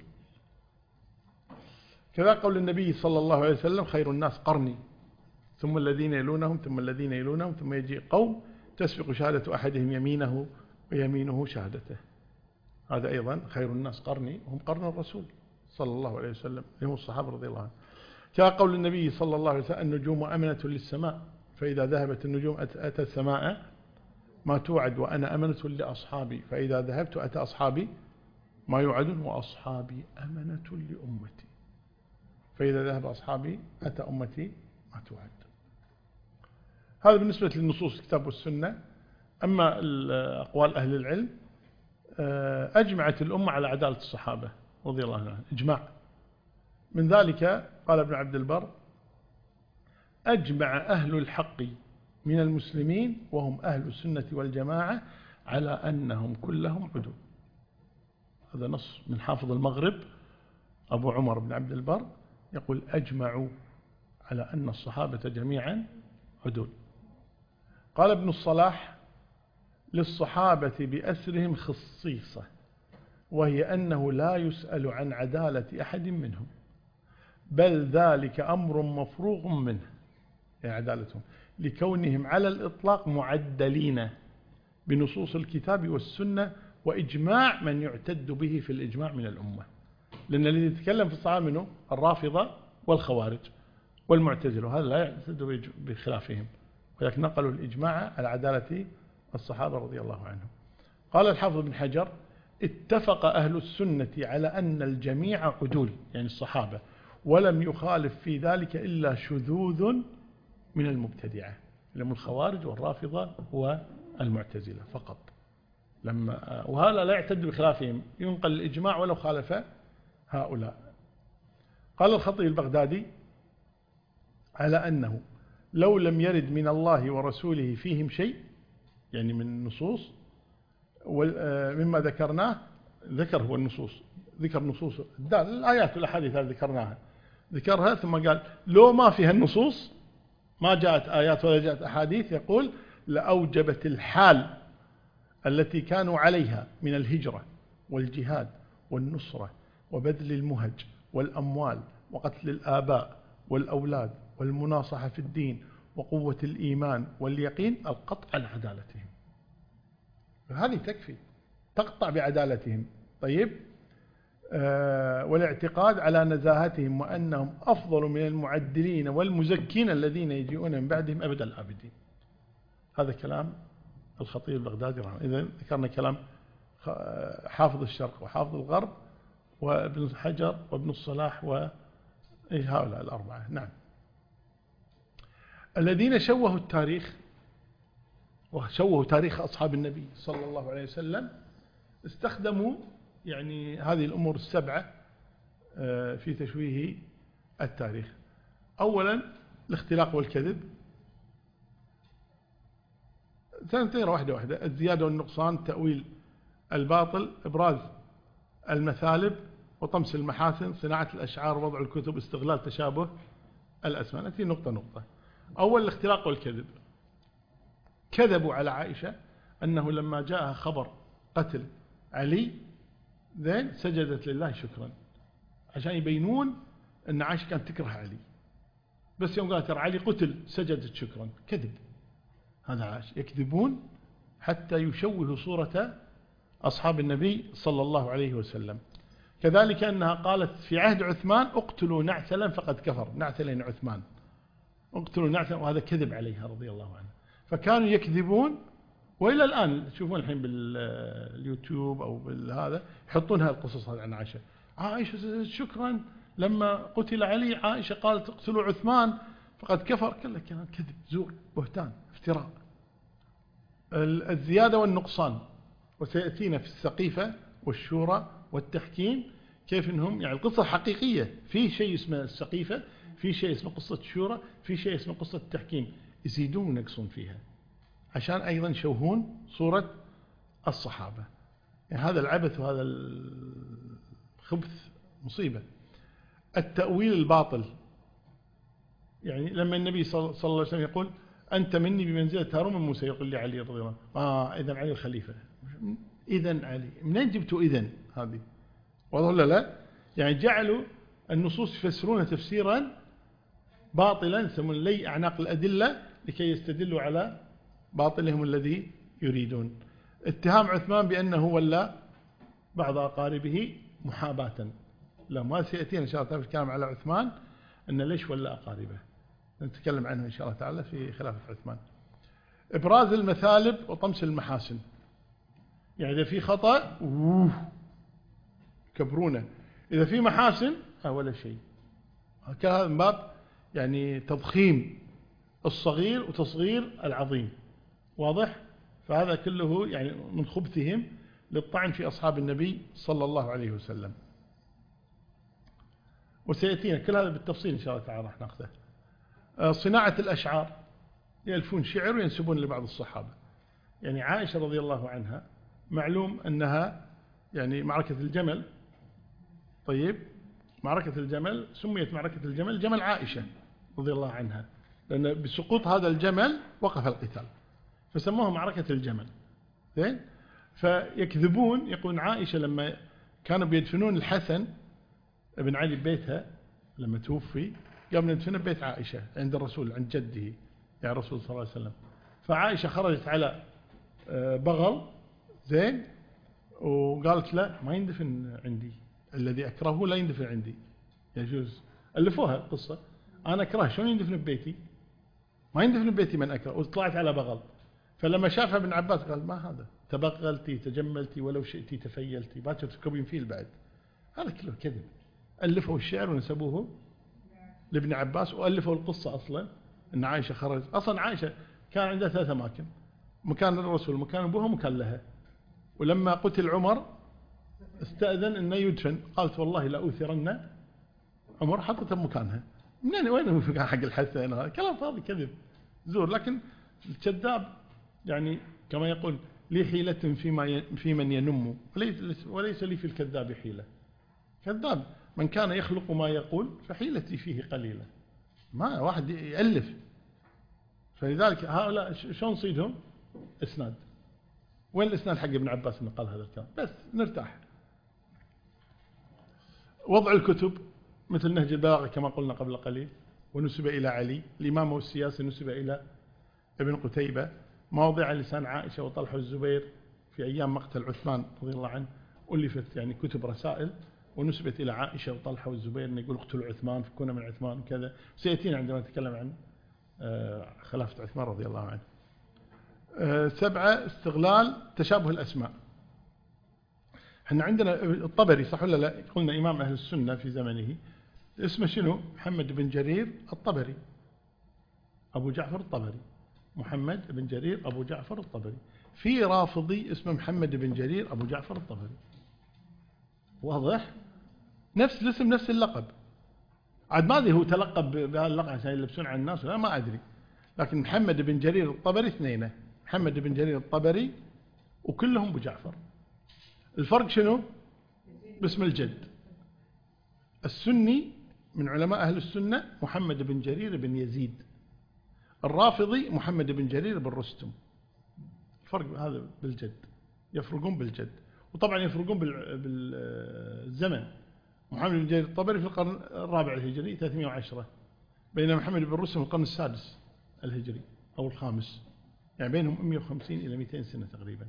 كذا قول النبي صلى الله عليه وسلم خير الناس قرني ثم الذين يلونهم ثم الذين يلونهم ثم يجي قوم تسبق شهادة أحدهم يمينه ويمينه شهادته. هذا أيضا خير الناس قرني، هم قرن الرسول صلى الله عليه وسلم، هم الصحابة رضي الله عنهم. كما قول النبي صلى الله عليه وسلم النجوم أمنة للسماء فإذا ذهبت النجوم أتى السماء ما توعد وأنا أمنة لأصحابي فإذا ذهبت أتى أصحابي ما يوعدون وأصحابي أمنة لأمتي، فإذا ذهب أصحابي أتى أمتي ما توعد. هذا بالنسبة للنصوص الكتاب والسنة. أما أقوال أهل العلم، أجمعت الأمة على عدالة الصحابة رضي الله عنهم إجماع. من ذلك قال ابن عبد البر: أجمع أهل الحق من المسلمين وهم أهل السنة والجماعة على أنهم كلهم عدول. هذا نص من حافظ المغرب أبو عمر بن عبد البر، يقول: أجمعوا على أن الصحابة جميعا عدول. قال ابن الصلاح: للصحابة بأسرهم خصيصة، وهي أنه لا يسأل عن عدالة أحد منهم، بل ذلك أمر مفروغ منه، يعني عدالتهم، لكونهم على الإطلاق معدلين بنصوص الكتاب والسنة وإجماع من يعتد به في الإجماع من الأمة. لأن الذي يتكلم في الصحابة منه الرافضة والخوارج والمعتزلة، وهذا لا يعتد بخلافهم، ولكن نقلوا الإجماع على عدالة الصحابة رضي الله عنهم. قال الحافظ بن حجر: اتفق أهل السنة على أن الجميع عدول، يعني الصحابة، ولم يخالف في ذلك إلا شذوذ من المبتدعة، لهم الخوارج والرافضة والمعتزلة فقط. وهذا لا يعتد بخلافهم، ينقل الإجماع ولو خالف هؤلاء. قال الخطيب البغدادي: على أنه لو لم يرد من الله ورسوله فيهم شيء، يعني من النصوص مما ذكرناه، ذكر هو النصوص، ذكر نصوص الآيات والأحاديث هذه ذكرها، ثم قال: لو ما فيها النصوص، ما جاءت آيات ولا جاءت أحاديث، يقول: لأوجبت الحال التي كانوا عليها من الهجرة والجهاد والنصرة وبذل المهج والأموال وقتل الآباء والأولاد والمناصحة في الدين وقوة الإيمان واليقين، القطع على عدالتهم. هذه تكفي، تقطع بعدالتهم. طيب، والاعتقاد على نزاهتهم وأنهم أفضل من المعدلين والمزكين الذين يجيئون من بعدهم أبد الآبدين. هذا كلام الخطيب البغدادي رحمه الله. إذا ذكرنا كلام حافظ الشرق وحافظ الغرب وابن حجر وابن الصلاح وهؤلاء الأربعة. نعم. الذين شوهوا التاريخ وشوهوا تاريخ أصحاب النبي صلى الله عليه وسلم استخدموا يعني هذه الأمور السبعة في تشويه التاريخ. أولا الاختلاق والكذب، سنتين واحدة الزيادة والنقصان، تأويل الباطل، إبراز المثالب وطمس المحاسن، صناعة الأشعار، وضع الكتب، استغلال تشابه الأسماء. نأتي نقطة. أول الاختلاق والكذب، كذبوا على عائشة أنه لما جاءها خبر قتل علي سجدت لله شكرا، عشان يبينون أن عائشة كانت تكره علي، بس يوم قالت علي قتل سجدت شكرا. كذب، هذا عائشة. يكذبون حتى يشوهوا صورة أصحاب النبي صلى الله عليه وسلم. كذلك أنها قالت في عهد عثمان: اقتلوا نعسلا فقد كفر، نعسلين عثمان، اقتلوا نعسلا، وهذا كذب عليها رضي الله عنها. فكانوا يكذبون، وإلى الآن تشوفون الحين باليوتيوب أو بالهذا يحطونها القصص هذه عن عائشة. عائشة شكرا لما قتل علي، عائشة قالت اقتلوا عثمان فقد كفر. كله كلام كذب، زور، بهتان، افتراء. الزيادة والنقصان، وسيأتينا في السقيفة والشورى والتحكيم كيف انهم يعني القصة حقيقية، في شيء اسمه السقيفة، في شيء اسمه قصة الشورى، في شيء اسمه قصة التحكيم، يزيدون وينقصون فيها عشان أيضا يشوهون صورة الصحابة. يعني هذا العبث وهذا الخبث مصيبة. التأويل الباطل، يعني لما النبي صلى الله عليه وسلم يقول: أنت مني بمنزلة هارون من موسى، يقول لي علي رضي الله عنه: إذن علي الخليفة. إذن علي، منين جبتوا إذن؟ هذه واضح ولا لا؟ يعني جعلوا النصوص يفسرونها تفسيرا باطلا، يسمون لي أعناق الأدلة لكي يستدلوا على باطلهم الذي يريدون. اتهام عثمان بأنه ولا بعض أقاربه محاباة، لا، ما سيأتينا إن شاء الله تعالى في الكلام على عثمان أن ليش ولا أقاربه، نتكلم عنه إن شاء الله تعالى في خلافة عثمان. إبراز المثالب وطمس المحاسن، يعني إذا في خطأ يكبرونه. إذا في محاسن ولا شيء. هذا من باب يعني تضخيم الصغير وتصغير العظيم. واضح؟ فهذا كله يعني من خبثهم للطعن في أصحاب النبي صلى الله عليه وسلم. وسيأتينا كل هذا بالتفصيل إن شاء الله تعالى راح ناخذه. صناعة الأشعار، يألفون شعر وينسبون لبعض الصحابة. يعني عائشة رضي الله عنها معلوم أنها يعني معركة الجمل، طيب معركة الجمل سميت معركة الجمل جمل عائشة رضي الله عنها، لأن بسقوط هذا الجمل وقف القتال فسموها معركة الجمل. زين؟ فيكذبون، يقولون عائشة لما كانوا بيدفنون الحسن ابن علي ببيتها لما توفي، قبل ندفنه ببيت عائشة عند الرسول عند جده يعني الرسول صلى الله عليه وسلم. فعائشة خرجت على بغل، زين، وقالت لا ما يندفن عندي، الذي أكرهه لا يندفن عندي، يجوز. ألفوها القصة، أنا أكره شلون يندفن ببيتي، ما يندفن ببيتي من أكره، وطلعت على بغل. فلما شافها ابن عباس قال ما هذا، تبغلتي تجملتي ولو شئتي تفيلتي، باكر تركبين فيل بعد. هذا كله كذب. ألفوا الشعر ونسبوه لابن عباس، وألفوا القصة أصلا أن عائشة خرجت. أصلا عائشة كان عندها 3 أماكن، مكان الرسول، مكان أبوها، ومكان لها. ولما قتل عمر استأذن أنه يدفن، قالت والله لا أوثرن عمر، حطته بمكانها. منين وين مكان حق الحسن؟ هذا كلام فاضي كذب زور. لكن الكذاب يعني كما يقول لي حيلة في من ينم وليس لي في الكذاب حيلة. كذاب من كان يخلق ما يقول فحيلتي فيه قليلة. ما واحد يألف. فلذلك هؤلاء شلون نصيدهم؟ اسناد. وين الاسناد حق ابن عباس انه قال هذا الكلام؟ بس نرتاح. وضع الكتب مثل نهج البلاغة كما قلنا قبل قليل، ونسب إلى علي. الإمامة والسياسة نسب إلى ابن قتيبة. مواضع لسان عائشة وطلحة والزبير في أيام مقتل عثمان رضي الله عنه ألفت يعني كتب رسائل ونسبت إلى عائشة وطلحة والزبير أن يقول اقتلوا عثمان فكونا من عثمان وكذا. سيأتينا عندما نتكلم عن خلافة عثمان رضي الله عنه. 7 استغلال تشابه الأسماء. احنا عندنا الطبري صح ولا لا؟ قلنا إمام أهل السنة في زمنه اسمه شنو؟ محمد بن جرير الطبري، أبو جعفر الطبري، محمد بن جرير أبو جعفر الطبري. في رافضي اسمه محمد بن جرير أبو جعفر الطبري. واضح؟ نفس الاسم نفس اللقب. عاد ما أدري هو تلقب بهذا اللقب عشان يلبسون على الناس ولا ما أدري، لكن محمد بن جرير الطبري 2، محمد بن جرير الطبري وكلهم أبو جعفر. الفرق شنو؟ باسم الجد. السني من علماء أهل السنة محمد بن جرير بن يزيد، الرافضي محمد بن جرير بن رستم. الفرق هذا بالجد، يفرقون بالجد. وطبعا يفرقون بالزمن. محمد بن جرير الطبري في القرن الرابع الهجري 310، بينما محمد بن رستم في القرن السادس الهجري أو الخامس، يعني بينهم 150 إلى 200 سنة تقريبا.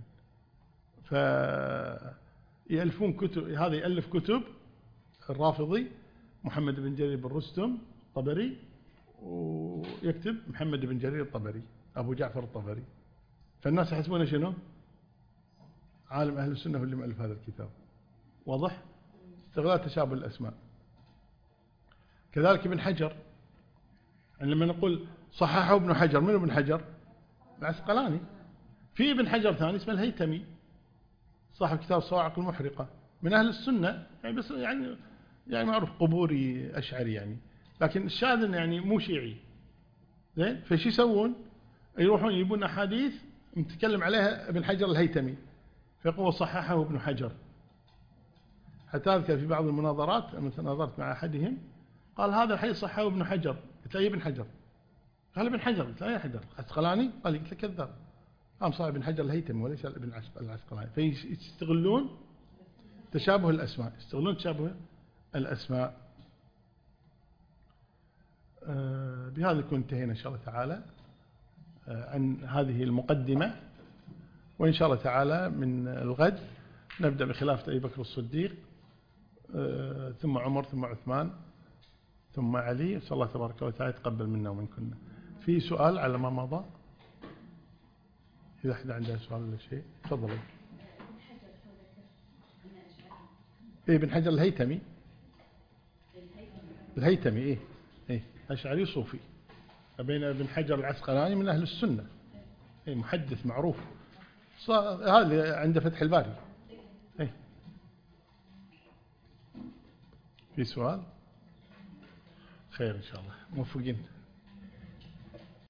فيألفون كتب، هذا يألف كتب الرافضي محمد بن جرير بن رستم الطبري، ويكتب محمد بن جرير الطبري أبو جعفر الطبري. فالناس يحسبونه شنو؟ عالم أهل السنة هو اللي مؤلف هذا الكتاب. واضح؟ استغلال تشابه الأسماء. كذلك ابن حجر، يعني لما نقول صححه ابن حجر، من ابن حجر؟ العسقلاني. في ابن حجر ثاني اسمه الهيتمي صاحب كتاب الصواعق المحرقة، من أهل السنة يعني، بس يعني معروف قبوري أشعري يعني، لكن الشاذ يعني مو شيعي. زين؟ فايش يسوون؟ يروحون يجيبون أحاديث متكلم عليها ابن حجر الهيتمي فيقول صححه ابن حجر. حتى أذكر في بعض المناظرات لما تناظرت مع أحدهم قال هذا الحديث صححه ابن حجر. قلت له أي ابن حجر؟ قال ابن حجر. قلت له أي حجر؟ العسقلاني؟ قال لي قلت له كذاب، قام صاحب ابن حجر الهيتمي وليس ابن العسقلاني. فيستغلون تشابه الأسماء، يستغلون تشابه الأسماء. بهذا نكون انتهينا إن شاء الله تعالى عن هذه المقدمة، وإن شاء الله تعالى من الغد نبدأ بخلافة أبي بكر الصديق، ثم عمر، ثم عثمان، ثم علي. نسأل الله تبارك وتعالى يتقبل منا ومنكم. في سؤال على ما مضى؟ إذا أحد عنده سؤال ولا شيء تفضلوا. إيه ابن حجر الهيتمي. الهيتمي إيه إيه أشعري صوفي. بين ابن حجر العسقلاني من أهل السنة، إيه محدث معروف، هذا عند فتح الباري. إيه في سؤال؟ خير إن شاء الله، موفقين.